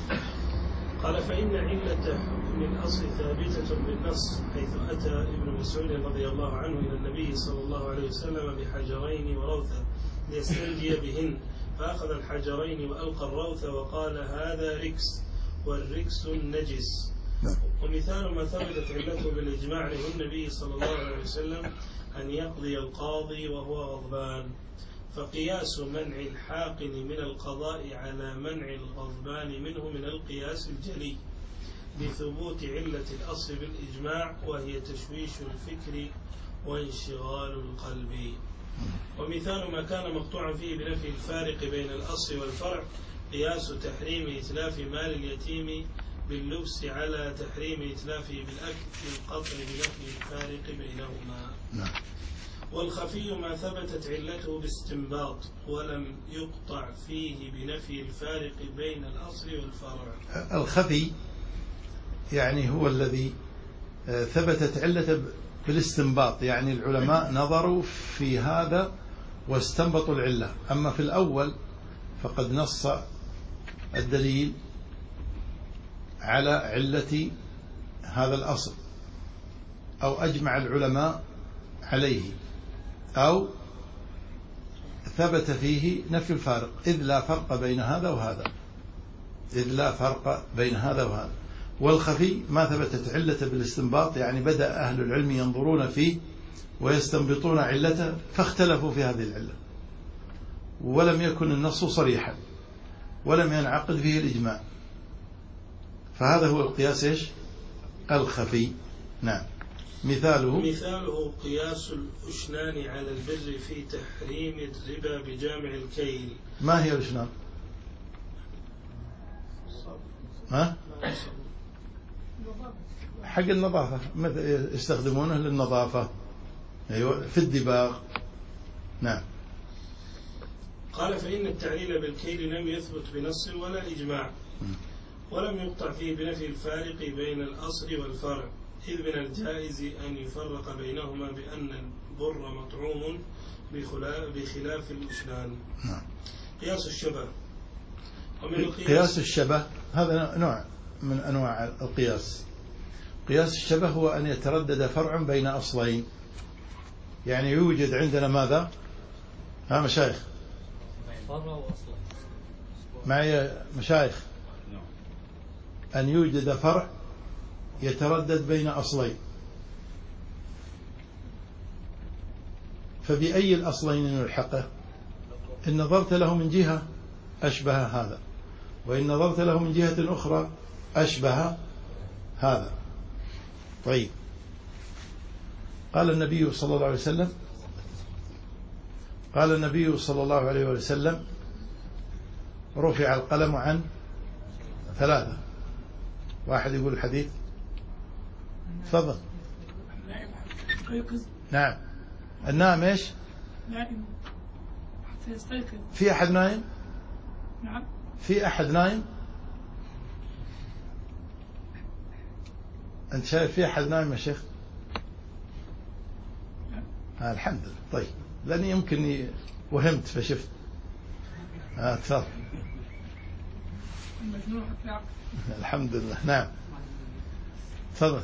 قال فإن علة حكم الأصل ثابتة بالنص حيث أتى ابن مسعود رضي الله عنه إلى النبي صلى الله عليه وسلم بحجرين وروثة ليستنجي بهن فأخذ الحجرين وألقى الروثة وقال هذا ركس والركس النجس. ومثال ما ثبتت علته بالإجماع له النبي صلى الله عليه وسلم أن يقضي القاضي وهو غضبان فقياس منع الحاقن من القضاء على منع الغضبان منه من القياس الجلي بثبوت علة الأصل بالإجماع وهي تشويش الفكر وانشغال القلب. ومثال ما كان مقطوعا فيه بنفي الفارق بين الأصل والفرع قياس تحريم إتلاف مال اليتيم باللبس على تحريم إتلافه بالأكل بالقطع بنفي الفارق بينهما. نعم. والخفي ما ثبتت علته باستنباط ولم يقطع فيه بنفي الفارق بين الأصل والفرع. الخفي يعني هو الذي ثبتت علته بالاستنباط، يعني العلماء نظروا في هذا واستنبطوا العلة. أما في الأول فقد نص الدليل على علة هذا الأصل أو أجمع العلماء عليه أو ثبت فيه نفي الفارق، إذ لا فرق بين هذا وهذا، إذ لا فرق بين هذا وهذا. والخفي ما ثبتت علته بالاستنباط، يعني بدأ أهل العلم ينظرون فيه ويستنبطون علته فاختلفوا في هذه العلة ولم يكن النص صريحا ولم ينعقد فيه الإجماع، فهذا هو القياس إيش؟ الخفي. نعم. مثاله مثاله قياس الأشنان على البر في تحريم الربا بجامع الكيل. ما هي الأشنان؟ ها؟ حق النظافة، يستخدمونه للنظافة، أيوة، في الدباغ. نعم. قال فإن التعليل بالكيل لم يثبت بنص ولا إجماع ولم يقطع فيه بنفي الفارق بين الأصل والفرع، إذ من الجائز أن يفرق بينهما بأن البر مطعوم بخلاف الأشنان. نعم. قياس الشبه. ومن القياس قياس الشبه هذا نوع من أنواع القياس. قياس الشبه هو أن يتردد فرع بين أصلين، يعني يوجد عندنا ماذا؟ ها مشايخ معي مشايخ، أن يوجد فرع يتردد بين أصلين، فبأي الأصلين يلحقه؟ إن نظرت له من جهة أشبه هذا، وإن نظرت له من جهة أخرى أشبه هذا. طيب، قال النبي صلى الله عليه وسلم قال النبي صلى الله عليه وسلم رفع القلم عن ثلاثة. واحد يقول الحديث، تفضل. نعم. النائم ايش؟ نائم حتى يستيقظ. في أحد نايم؟ نعم. في أحد نايم؟ أنت شايف في أحد نايم يا شيخ؟ آه الحمد لله. طيب، لأني يمكن وهمت فشفت. آه تفضل. المجنون حتى يعقل. الحمد لله. نعم، تفضل.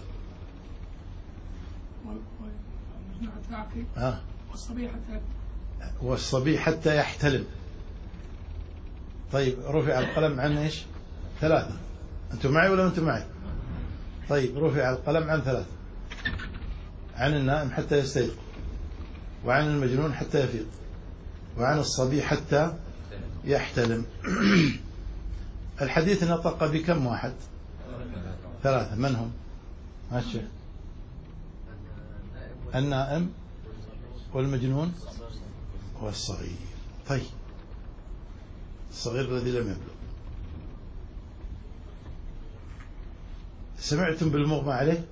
والمجنون حتى يعقل. آه. والصبي حتى والصبي حتى يحتلم. طيب، رفع القلم عن ايش؟ ثلاثة. أنتم معي ولا أنتم معي؟ طيب رفع القلم عن ثلاثة: عن النائم حتى يستيقظ، وعن المجنون حتى يفيق، وعن الصبي حتى يحتلم. الحديث نطق بكم واحد؟ ثلاثة. من هم؟ ماشي. النائم والمجنون والصغير. طيب الصغير الذي لم يبلغ. سمعتم بالمغمى عليه؟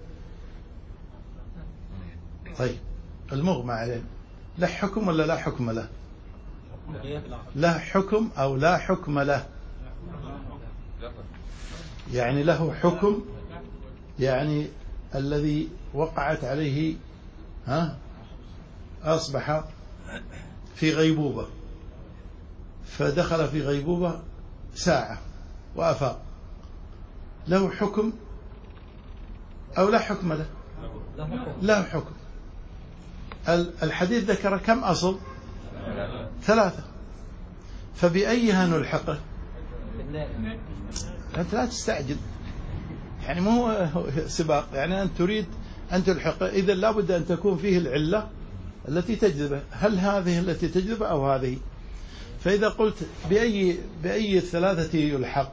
طيب المغمى عليه له حكم ولا لا حكم له؟ له حكم أو لا حكم له؟ يعني له حكم، يعني الذي وقعت عليه ها أصبح في غيبوبة، فدخل في غيبوبة ساعة وأفاق، له حكم أو لا حكم له؟ له حكم. الحديث ذكر كم أصل؟ ثلاثة. فبأيها نلحقه؟ أنت لا تستعجل، يعني مو هو سباق، يعني أنت تريد أن تلحقه، إذا لابد أن تكون فيه العلة التي تجذبه. هل هذه التي تجذبه أو هذه؟ فإذا قلت بأي بأي الثلاثة يلحق،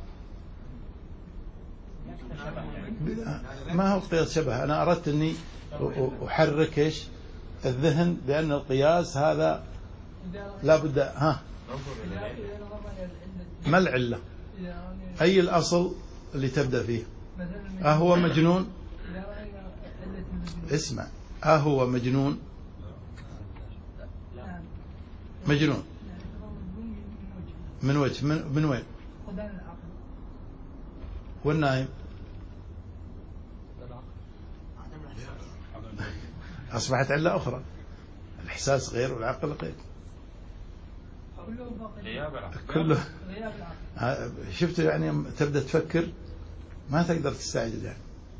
ما هو قياس شبه. أنا أردت أني أحرك إيش الذهن بأن القياس هذا لابد. ها ما العلة؟ أي الأصل اللي تبدأ فيه؟ أهو مجنون؟ اسمع، أهو مجنون؟ مجنون من وجه، من, من وين؟ والنائم أصبحت علة أخرى، الإحساس غير والعقل غير، كله. شفت يعني تبدأ تفكر ما تقدر تستعجل يعني.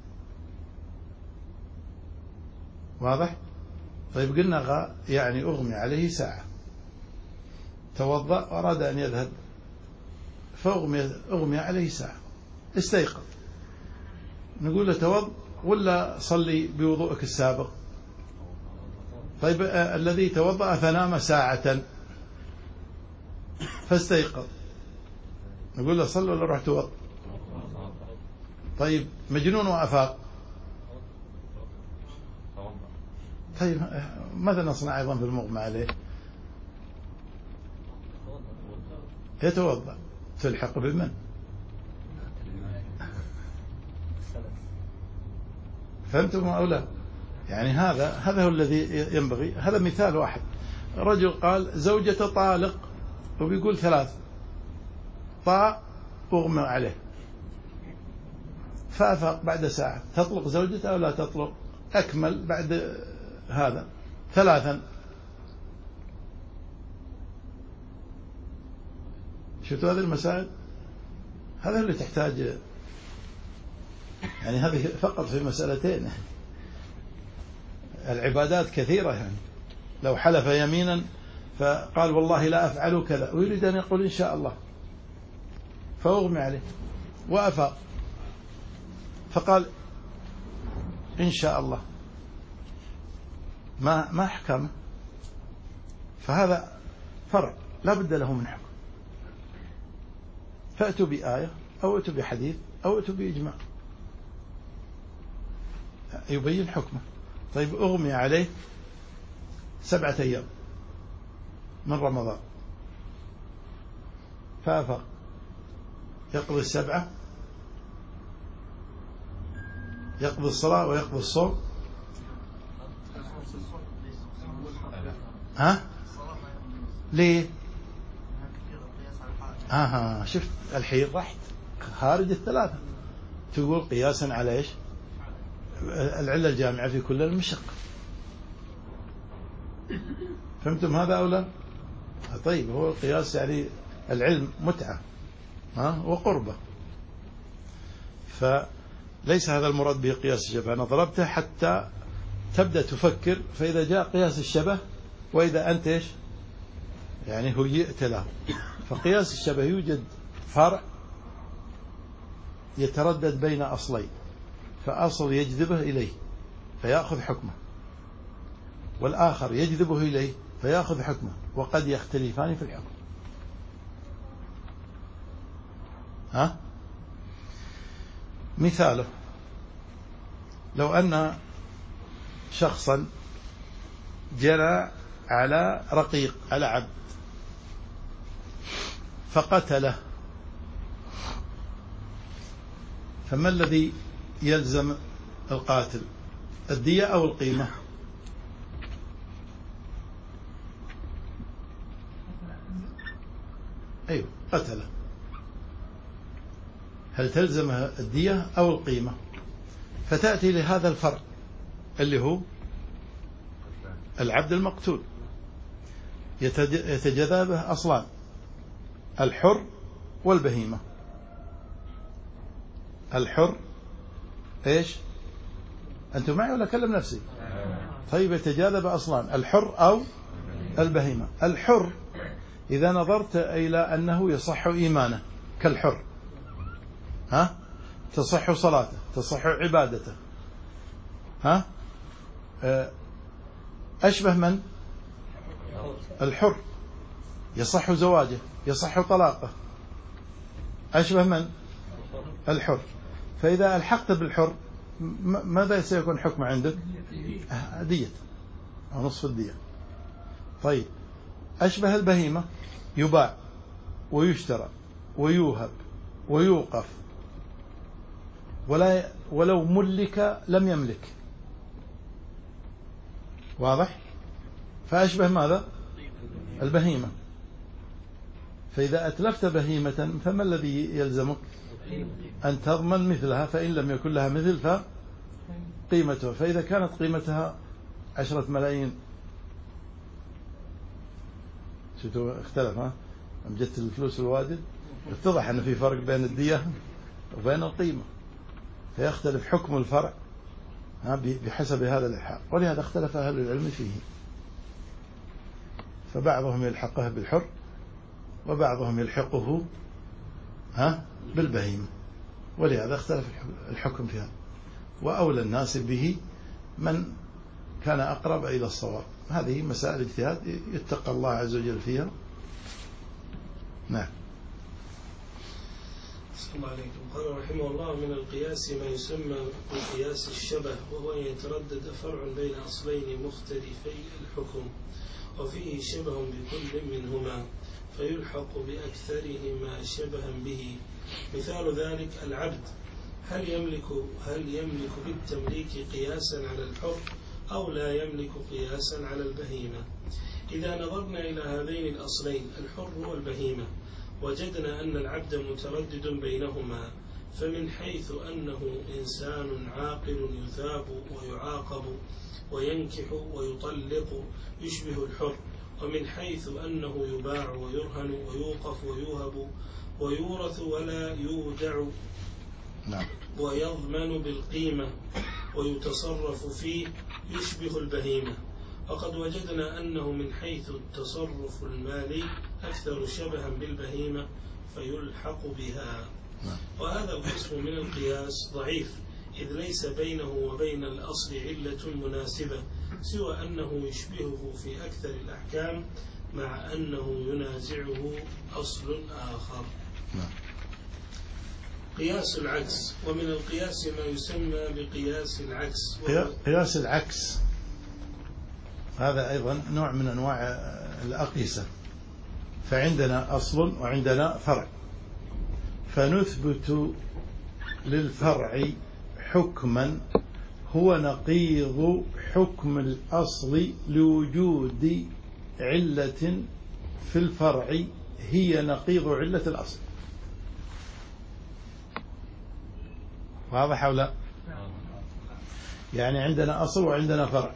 واضح؟ طيب قلنا غا يعني أغمي عليه ساعة، توضأ وأراد أن يذهب فأغمي أغمي عليه ساعة، استيقظ، نقول له توضأ ولا صلي بوضوءك السابق؟ طيب آه الذي توضأ فنام ساعة فاستيقظ، نقول له صلي ولا روح توضأ؟ طيب مجنون وأفاق، طيب ماذا نصنع أيضا في المغمى عليه؟ يتوضأ. تلحق بمن؟ فهمتم أو لا؟ يعني هذا هذا هو الذي ينبغي. هذا مثال واحد. رجل قال زوجته طالق وبيقول ثلاث، طاء أغمى عليه فأفاق بعد ساعة، تطلق زوجته أو لا تطلق؟ أكمل بعد هذا ثلاثا. شفتوا هذه المسائل؟ هذا اللي تحتاج، يعني هذه فقط في مسألتين. العبادات كثيرة، يعني لو حلف يمينا فقال والله لا أفعل كذا ويريد أن يقول إن شاء الله، فأغمي عليه وأفاق فقال إن شاء الله، ما ما أحكمه. فهذا فرع لا بد له من حكم. فأتوا بآية أو أتوا بحديث أو أتوا بإجماع يبين حكمه. طيب أغمي عليه سبعة أيام من رمضان فأفاق، يقضي السبعة، يقضي الصلاة ويقضي الصوم. ها؟ ليه؟ آها شفت الحين رحت خارج الثلاثة، تقول قياسا على إيش؟ العلة الجامعة في كل المشق. فهمتم هذا أو لا؟ طيب هو القياس يعني العلم متعة ها وقربة، فليس هذا المراد به قياس الشبه. أنا ضربته حتى تبدأ تفكر، فإذا جاء قياس الشبه وإذا أنت إيش يعني هيئت له. فقياس الشبه يوجد فرع يتردد بين أصلين، فأصل يجذبه إليه فيأخذ حكمه، والآخر يجذبه إليه فيأخذ حكمه، وقد يختلفان في الحكم. ها؟ مثاله لو أن شخصا جنى على رقيق، على عبد، فقتله، فما الذي يلزم القاتل؟ الدية أو القيمة؟ أيوه، قتله، هل تلزمها الدية أو القيمة؟ فتأتي لهذا الفرق اللي هو العبد المقتول، يتجاذبه به أصلان، الحر والبهيمة. الحر إيش؟ أنتم معي ولا أكلم نفسي؟ طيب، يتجاذب أصلان، الحر أو البهيمة. الحر إذا نظرت إلى أنه يصح إيمانه كالحر، ها؟ تصح صلاته، تصح عبادته، ها؟ أشبه من؟ الحر، يصح زواجه، يصح طلاقه، أشبه من؟ الحر. فإذا ألحقت بالحر ماذا سيكون حكم عندك؟ دية أو نصف الدية. طيب، أشبه البهيمة، يباع ويشترى ويوهب ويوقف، ولا ولو ملك لم يملك. واضح؟ فأشبه ماذا؟ البهيمة. فإذا أتلفت بهيمة فما الذي يلزمك؟ أن تضمن مثلها، فإن لم يكن لها مثل فقيمتها. فإذا كانت قيمتها عشرة ملايين، شفتوا اختلف، ها؟ أمجدت الفلوس الواجد، اتضح أن في فرق بين الدية وبين القيمة، فيختلف حكم الفرع بحسب هذا الإلحاق، ولهذا اختلف أهل العلم فيه، فبعضهم يلحقه بالحر وبعضهم يلحقه ها بالبهيمة، ولهذا اختلف الحكم في هذا. وأولى الناس به من كان أقرب إلى الصواب. هذه مسائل اجتهاد يتقى الله عز وجل فيها. نعم. السلام عليكم. قال رحمه الله: من القياس ما يسمى بقياس الشبه، وهو أن يتردد فرع بين أصلين مختلفي الحكم وفيه شبه بكل منهما فيلحق بأكثرهما شبها به. مثال ذلك العبد، هل يملك هل يملك بالتمليك قياسا على الحر أو لا يملك قياسا على البهيمة؟ إذا نظرنا إلى هذين الأصلين الحر والبهيمة وجدنا أن العبد متردد بينهما، فمن حيث أنه إنسان عاقل يثاب ويعاقب وينكح ويطلق يشبه الحر، ومن حيث أنه يباع ويرهن ويوقف ويوهب ويورث ولا يودع ويضمن بالقيمة ويتصرف فيه يشبه البهيمة. وقد وجدنا أنه من حيث التصرف المالي أكثر شبها بالبهيمة فيلحق بها. وهذا القسم من القياس ضعيف، إذ ليس بينه وبين الأصل علة مناسبة سوى أنه يشبهه في أكثر الأحكام، مع أنه ينازعه أصل آخر. قياس العكس. ومن القياس ما يسمى بقياس العكس. قياس العكس هذا أيضا نوع من أنواع الأقيسة. فعندنا أصل وعندنا فرع، فنثبت للفرع حكما هو نقيض حكم الأصل لوجود علة في الفرع هي نقيض علة الأصل. واضح أو لا؟ يعني عندنا أصل وعندنا فرع.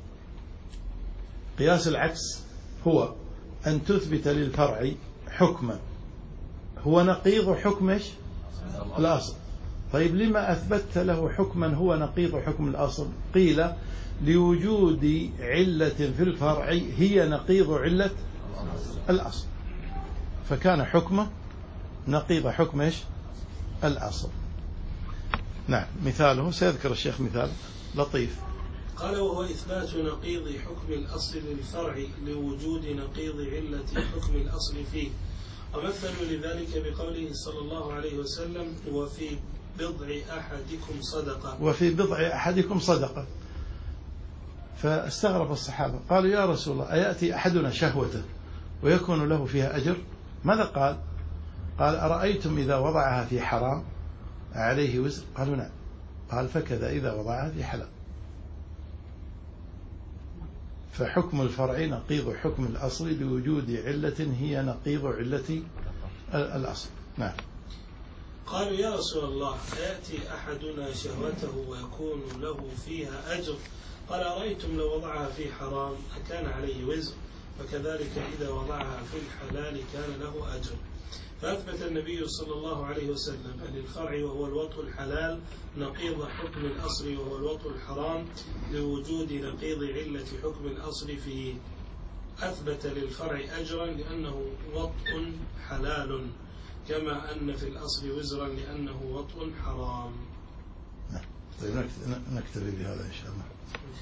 قياس العكس هو أن تثبت للفرع حكما هو نقيض حكم إيش؟ الأصل. طيب، لما أثبتت له حكما هو نقيض حكم الأصل؟ قيل لوجود علة في الفرع هي نقيض علة الأصل، فكان حكمه نقيض حكم إيش؟ الأصل. نعم. مثاله سيذكر الشيخ مثال لطيف. قال وهو إثبات نقيض حكم الأصل للفرع لوجود نقيض علة حكم الأصل فيه. ومثلوا لذلك بقوله صلى الله عليه وسلم وفي بضع أحدكم صدقة. وفي بضع أحدكم صدقة. فاستغرب الصحابة قالوا يا رسول الله أيأتي أحدنا شهوته ويكون له فيها أجر؟ ماذا قال؟ قال أرأيتم إذا وضعها في حرام عليه وزر؟ قالوا نعم. قال فكذا إذا وضعها في حلال. فحكم الفرع نقيض حكم الأصل بوجود علة هي نقيض علة الأصل. نعم. قالوا يا رسول الله يأتي أحدنا شهوته ويكون له فيها أجر؟ قال أرأيتم لو وضعها في حرام أكان عليه وزر؟ فكذلك إذا وضعها في الحلال كان له أجر. فأثبت النبي صلى الله عليه وسلم أن الفرع وهو الوطء الحلال نقيض حكم الأصل وهو الوطء الحرام لوجود نقيض علة حكم الأصل فيه. أثبت للفرع أجرا لأنه وطء حلال كما أن في الأصل وزرا لأنه وطء حرام. طيب نكتفي بهذا إن شاء الله.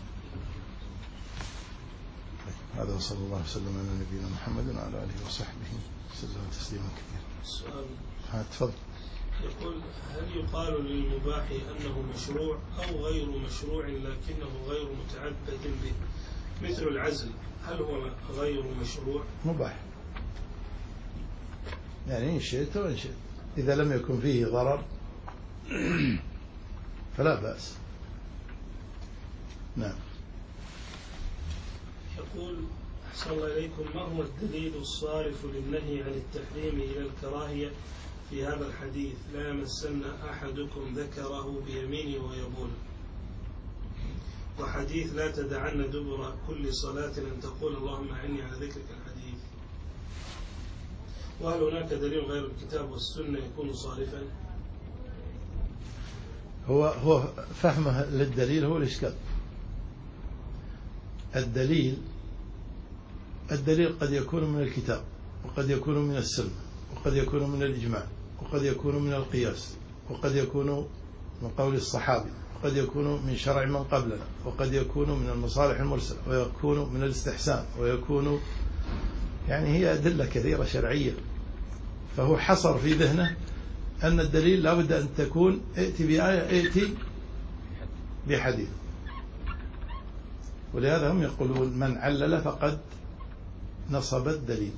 هذا وصلى الله وسلم على نبينا محمد وعلى آله وصحبه وسلم تسليما كثيرا. السؤال تفضل. يقول هل يقال للمباح أنه مشروع أو غير مشروع لكنه غير متعبد به مثل العزل؟ هل هو غير مشروع؟ مباح يعني إن شئت وإن شئت إذا لم يكن فيه ضرر فلا بأس. نعم. يقول أحسن الله إليكم ما هو الدليل الصارف للنهي عن التحريم إلى الكراهية في هذا الحديث لا يمسن أحدكم ذكره بيمينه ويبول، وحديث لا تدعن دبر كل صلاة أن تقول اللهم أعني على ذكرك الحديث؟ وهل هناك دليل غير الكتاب والسنة يكون صارفا؟ هو هو فهمه للدليل هو الإشكال. الدليل الدليل قد يكون من الكتاب وقد يكون من السنة وقد يكون من الإجماع وقد يكون من القياس وقد يكون من قول الصحابي وقد يكون من شرع من قبلنا وقد يكون من المصالح المرسلة ويكون من الاستحسان ويكون يعني هي أدلة كثيرة شرعية. فهو حصر في ذهنه أن الدليل لا بد أن تكون ائتي بآية ائتي بحديث. ولهذا هم يقولون من علل فقد نصب الدليل.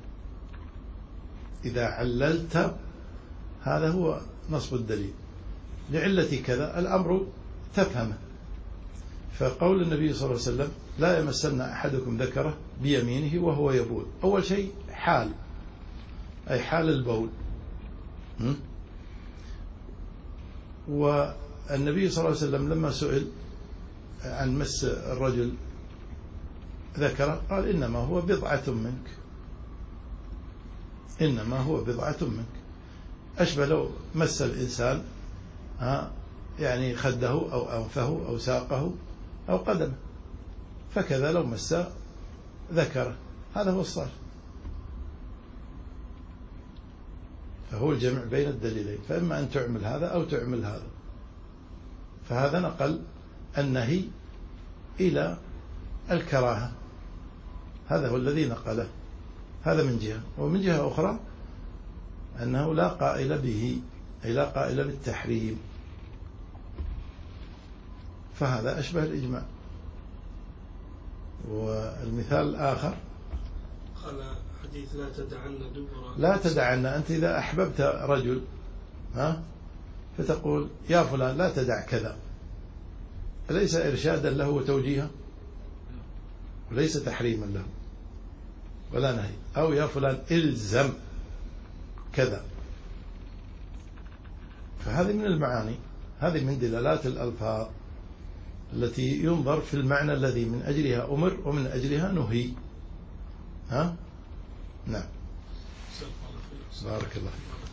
إذا عللت هذا هو نصب الدليل لعلة كذا الأمر تفهمه. فقول النبي صلى الله عليه وسلم لا يمسن أحدكم ذكره بيمينه وهو يبول، أول شيء حال أي حال البول. والنبي صلى الله عليه وسلم لما سئل عن مس الرجل ذكره قال إنما هو بضعة منك، إنما هو بضعة منك. أشبه لو مس الإنسان ها يعني خده أو أنفه أو ساقه أو قدمه، فكذا لو مس ذكره هذا هو الصالح. فهو الجمع بين الدليلين، فإما أن تعمل هذا أو تعمل هذا. فهذا نقل النهي إلى الكراهة، هذا هو الذي نقله. هذا من جهة. ومن جهة أخرى أنه لا قائل به أي لا قائل بالتحريم، فهذا أشبه الإجماع. والمثال الآخر قال حديث لا تدعن دبر لا تدعن. أنت إذا أحببت رجل ها فتقول يا فلان لا تدع كذا، أليس إرشادا له وتوجيها؟ وليس تحريما له ولا نهي. أو يا فلان إلزم كذا، فهذه من المعاني، هذه من دلالات الألفاظ التي ينظر في المعنى الذي من أجلها أمر ومن أجلها نهي. ها؟ نعم. بارك الله.